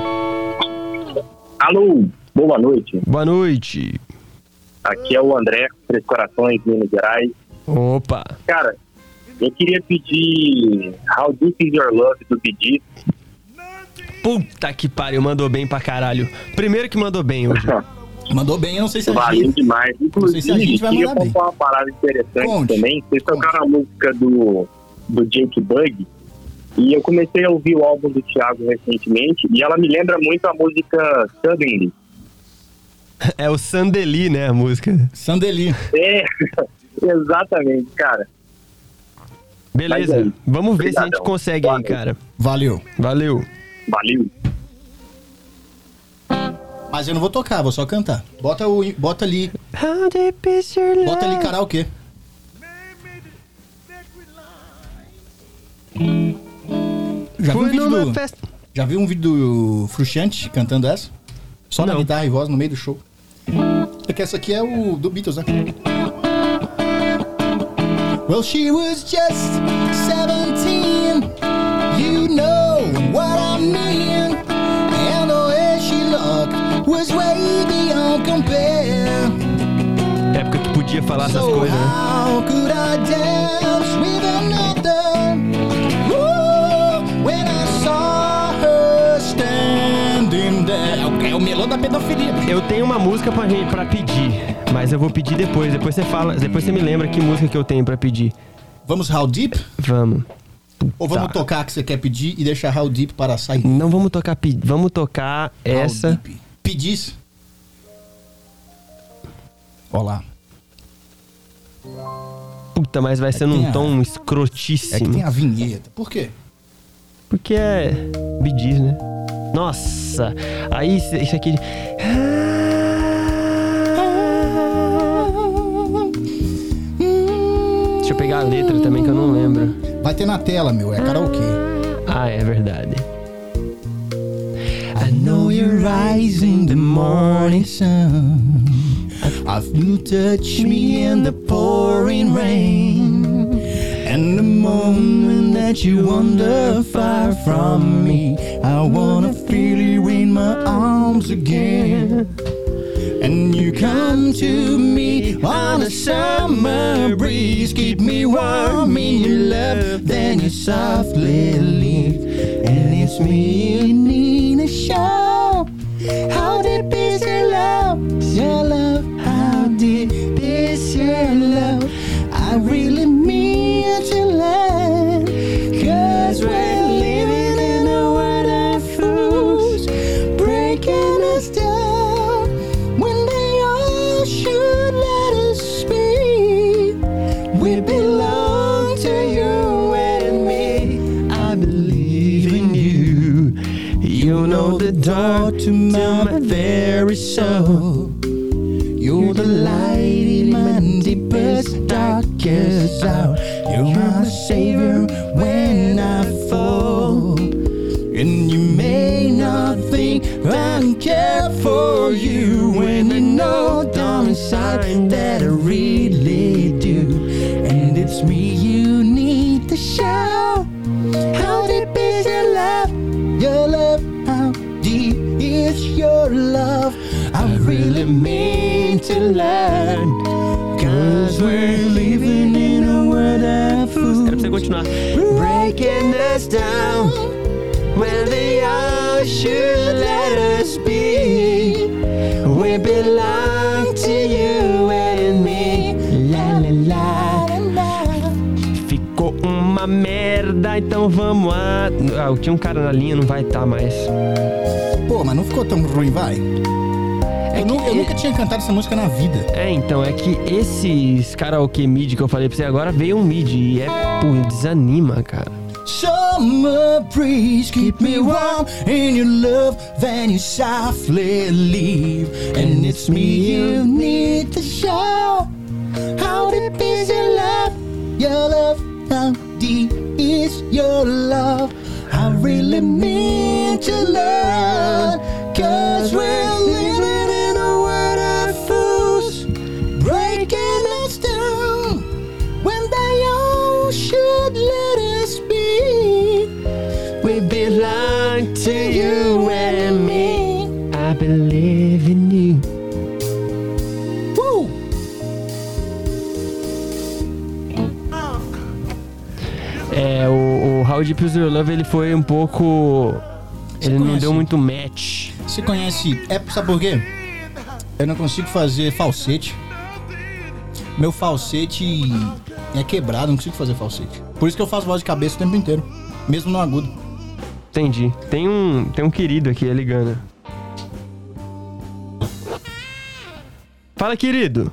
Alô, boa noite. Boa noite. Aqui é o André, Três Corações, Minas Gerais. Opa. Cara, eu queria pedir How Deep Is Your Love do Bee Gees. Puta que pariu, mandou bem pra caralho. Primeiro que mandou bem hoje. Mandou bem, eu não sei se a Valeu gente... demais. Inclusive, se a gente vai queria mandar bem. contar uma parada interessante Conte. também. Vocês tocaram a música do, do Jake Bugg. E eu comecei a ouvir o álbum do Thiago recentemente. E ela me lembra muito a música Suddenly. É o Sandeli, né, a música. Sandeli. É, exatamente, cara. Beleza, Mas aí, vamos ver se a gente obrigadão. consegue aí, Valeu. cara. Valeu. Valeu. Valeu. Mas eu não vou tocar, vou só cantar. Bota, o, bota ali. How deep is your love? Bota ali karaokê. Já viu um Fui vídeo numa do... festa. Já viu um vídeo do Frusciante cantando essa? Só na Não. guitarra e voz no meio do show. É que essa aqui é o do Beatles, né? Well, she was just seventeen. You know what I mean. And the way she looked was way beyond compare. Época que podia falar essas So coisas, né? how could I dance with another? Ooh, when I saw her standing there. É o melô da pedofilia. Eu tenho uma música pra, gente, pra pedir, mas eu vou pedir depois. Depois você fala, depois você me lembra que música que eu tenho pra pedir. Vamos How Deep? Vamos. Ou vamos Tá. tocar a que você quer pedir e deixar How Deep para sair? Não vamos tocar, pe- vamos tocar How essa. Deep. Pedis. Olá. Puta, mas vai ser tem num a- tom É escrotíssimo. que tem a vinheta. Por quê? Porque é Bee Gees, né? Nossa, aí isso isso aqui. Deixa eu pegar a letra também que eu não lembro. Vai ter na tela, meu. É karaokê. Ah, é verdade. I know your eyes in the morning sun. I feel you touch me in the pouring rain. And the moment that you wander far from me, I wanna feel you in my arms again. And you come to me on a summer breeze, keep me warm in your love, then you softly leave. And it's me you need to show. How deep is your love? Your love, how deep is your love? I really mean to learn, 'cause we're living in a world of fools, breaking us down when they all should let us speak. We belong to you and me. I believe in you. You know the door to my very soul. You're the light in my deepest, darkest hour. You're my savior when I fall. And you may not think I care for you, when you know down inside that I really do. And it's me you need to show. How deep is your love? Your love, how deep is your love? I really mean to learn, 'cause we're living in a world of fools. Era pra você continuar. Breaking us down when they all should let us be. We belong to you and me. La la la la. Ficou uma merda, então vamos a. Ah, tinha um cara na linha, não vai estar mais. Pô, mas não ficou tão ruim, vai? Eu, nu- eu nunca tinha cantado essa música na vida. É, então, é que esses karaokê mid que eu falei pra você agora veio um mid e é, pô, desanima, cara. Summer breeze, keep me warm in your love, then you softly leave. And it's me you need to show. How deep is your love? Your love, how deep is your love? I really mean to learn, 'cause we're living in a world of fools, breaking us down when they all should let us be. belong to you and me. I believe in you. Uh! É, o, o How Deep Is Your Love, ele foi um pouco... Ele não conhece? deu muito match. Você conhece... É, sabe por quê? Eu não consigo fazer falsete. Meu falsete é quebrado, não consigo fazer falsete. Por isso que eu faço voz de cabeça o tempo inteiro. Mesmo no agudo. Entendi. Tem um, tem um querido aqui ligando. Fala, querido.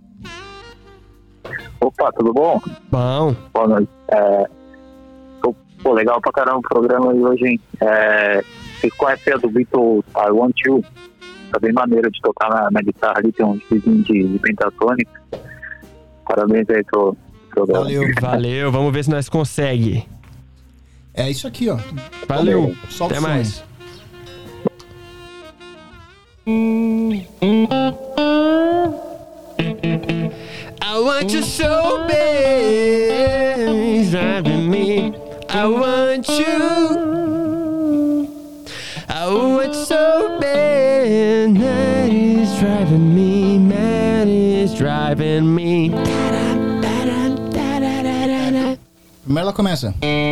Opa, tudo bom? Bom. Boa noite. É, pô, legal pra caramba o programa aí hoje, hein? É, vocês conhecem a do Beatles I Want You? Tá bem maneiro de tocar na, na guitarra ali, tem um vizinho de, de pentatônica. Parabéns aí pro programa. Valeu. Valeu, vamos ver se nós consegue. É isso aqui, ó. Valeu. Solta Até o som. mais. I want you so bad, it's driving me. I want you. I want so bad, that is driving me mad, it's driving me. Primeiro ela começa.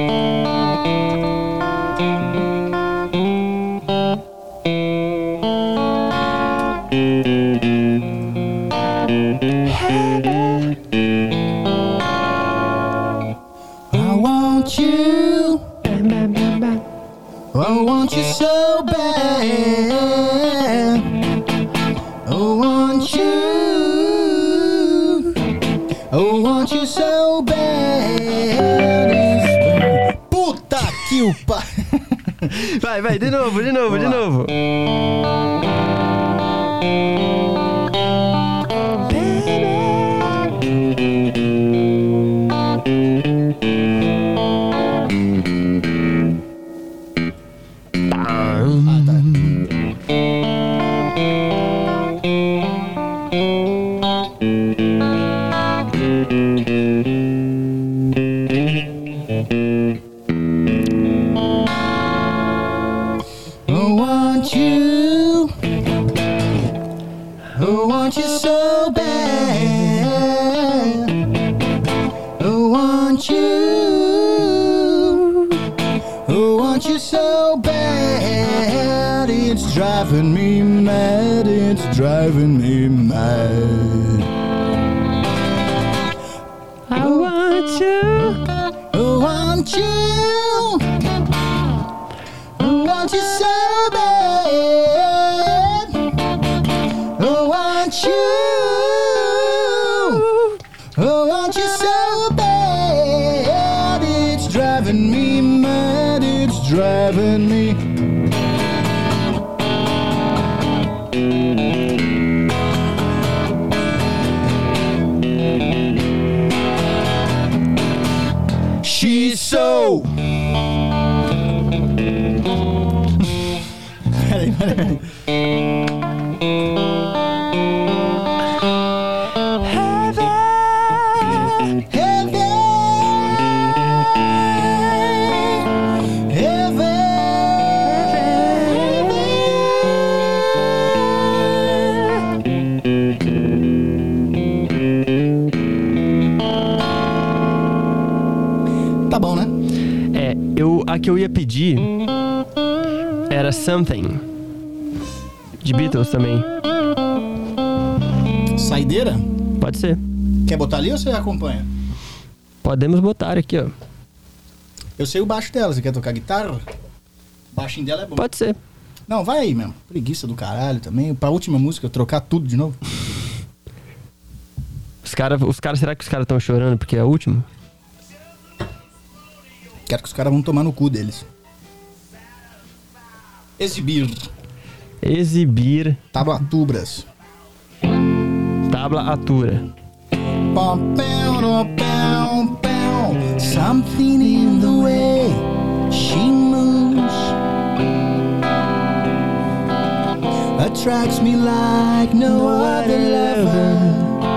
I want you. I want you so bad. I want you. I want you so bad. Puta que o pa... Vai, vai, de novo, de novo, de novo. Driving me mad, it's driving me mad. I want you. I want you. I want you so bad. I want you. I want you so bad. It's driving me mad, it's driving me. She's so. Peraí, peraí. Heaven, heaven, Tá bom, né? É, eu, a que eu ia pedir era Something, de Beatles também. Saideira? Pode ser. Quer botar ali ou você acompanha? Podemos botar aqui, ó. Eu sei o baixo dela, você quer tocar guitarra? O baixinho dela é bom. Pode ser. Não, vai aí mesmo. Preguiça do caralho também. Pra última música, trocar tudo de novo. Os caras, os cara, será que os caras estão chorando porque é a última? Quero que os caras vão tomar no cu deles. Exibir. Exibir. Tablatubras. Tablatura. Pom, pão, no, pão, pão. Something in the way she moves attracts me like no other lover.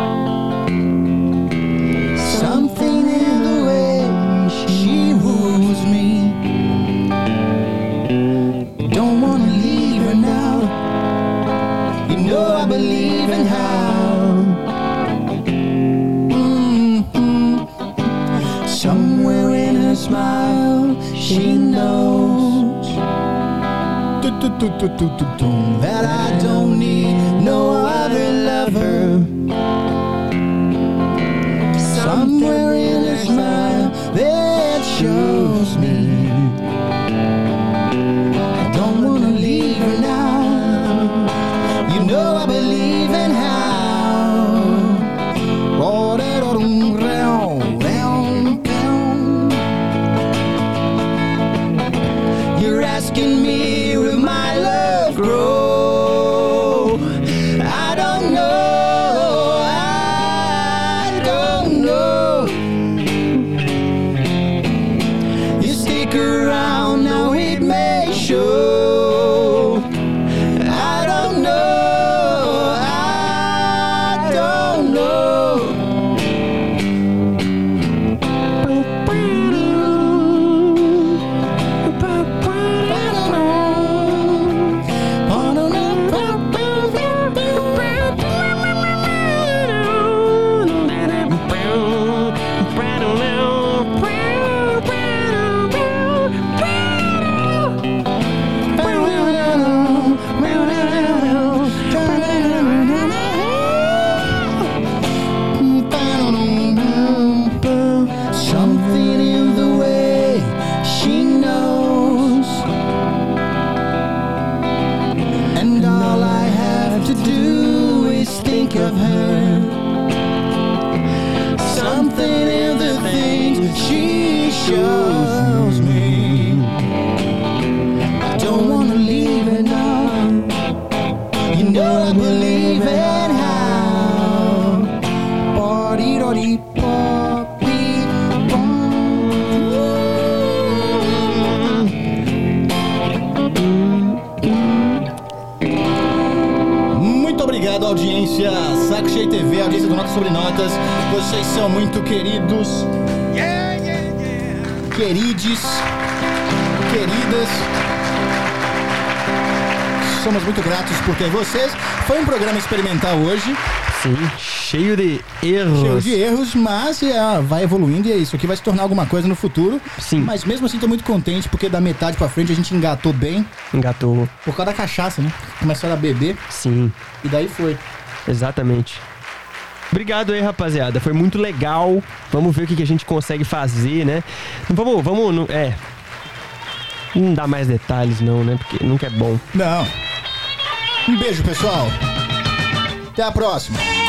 Something in the way she woos me You know I believe in how. Mm-hmm. Somewhere in her smile, she knows that I don't need no other lover. Somewhere in her smile that shows me I don't wanna leave her now. You know I believe in how. Oh, da, da, dum, round, round, round. You're asking me will my love grow? I don't know, I don't know. You stick around now, it may show. I don't know, I don't know. Something in the way she knows, and all I have to do is think of her. Something in the things she shows me. I don't wanna leave her now. You know I believe in how. Muito obrigado, audiência. Saco Cheio T V, audiência do Notas Sobre Notas. Vocês são muito queridos. Querides. Queridas. Somos muito gratos por ter vocês. Foi um programa experimental hoje. Sim, cheio de erros. Cheio de erros, mas é, vai evoluindo e é isso. Aqui vai se tornar alguma coisa no futuro. Sim. Mas mesmo assim tô muito contente porque da metade pra frente a gente engatou bem. Engatou. Por causa da cachaça, né? Começaram a beber. Sim. E daí foi. Exatamente. Obrigado aí, rapaziada. Foi muito legal. Vamos ver o que, que a gente consegue fazer, né? Vamos, vamos... Não, é... Não dá mais detalhes não, né? Porque nunca é bom. Não. Um beijo, pessoal. Até a próxima.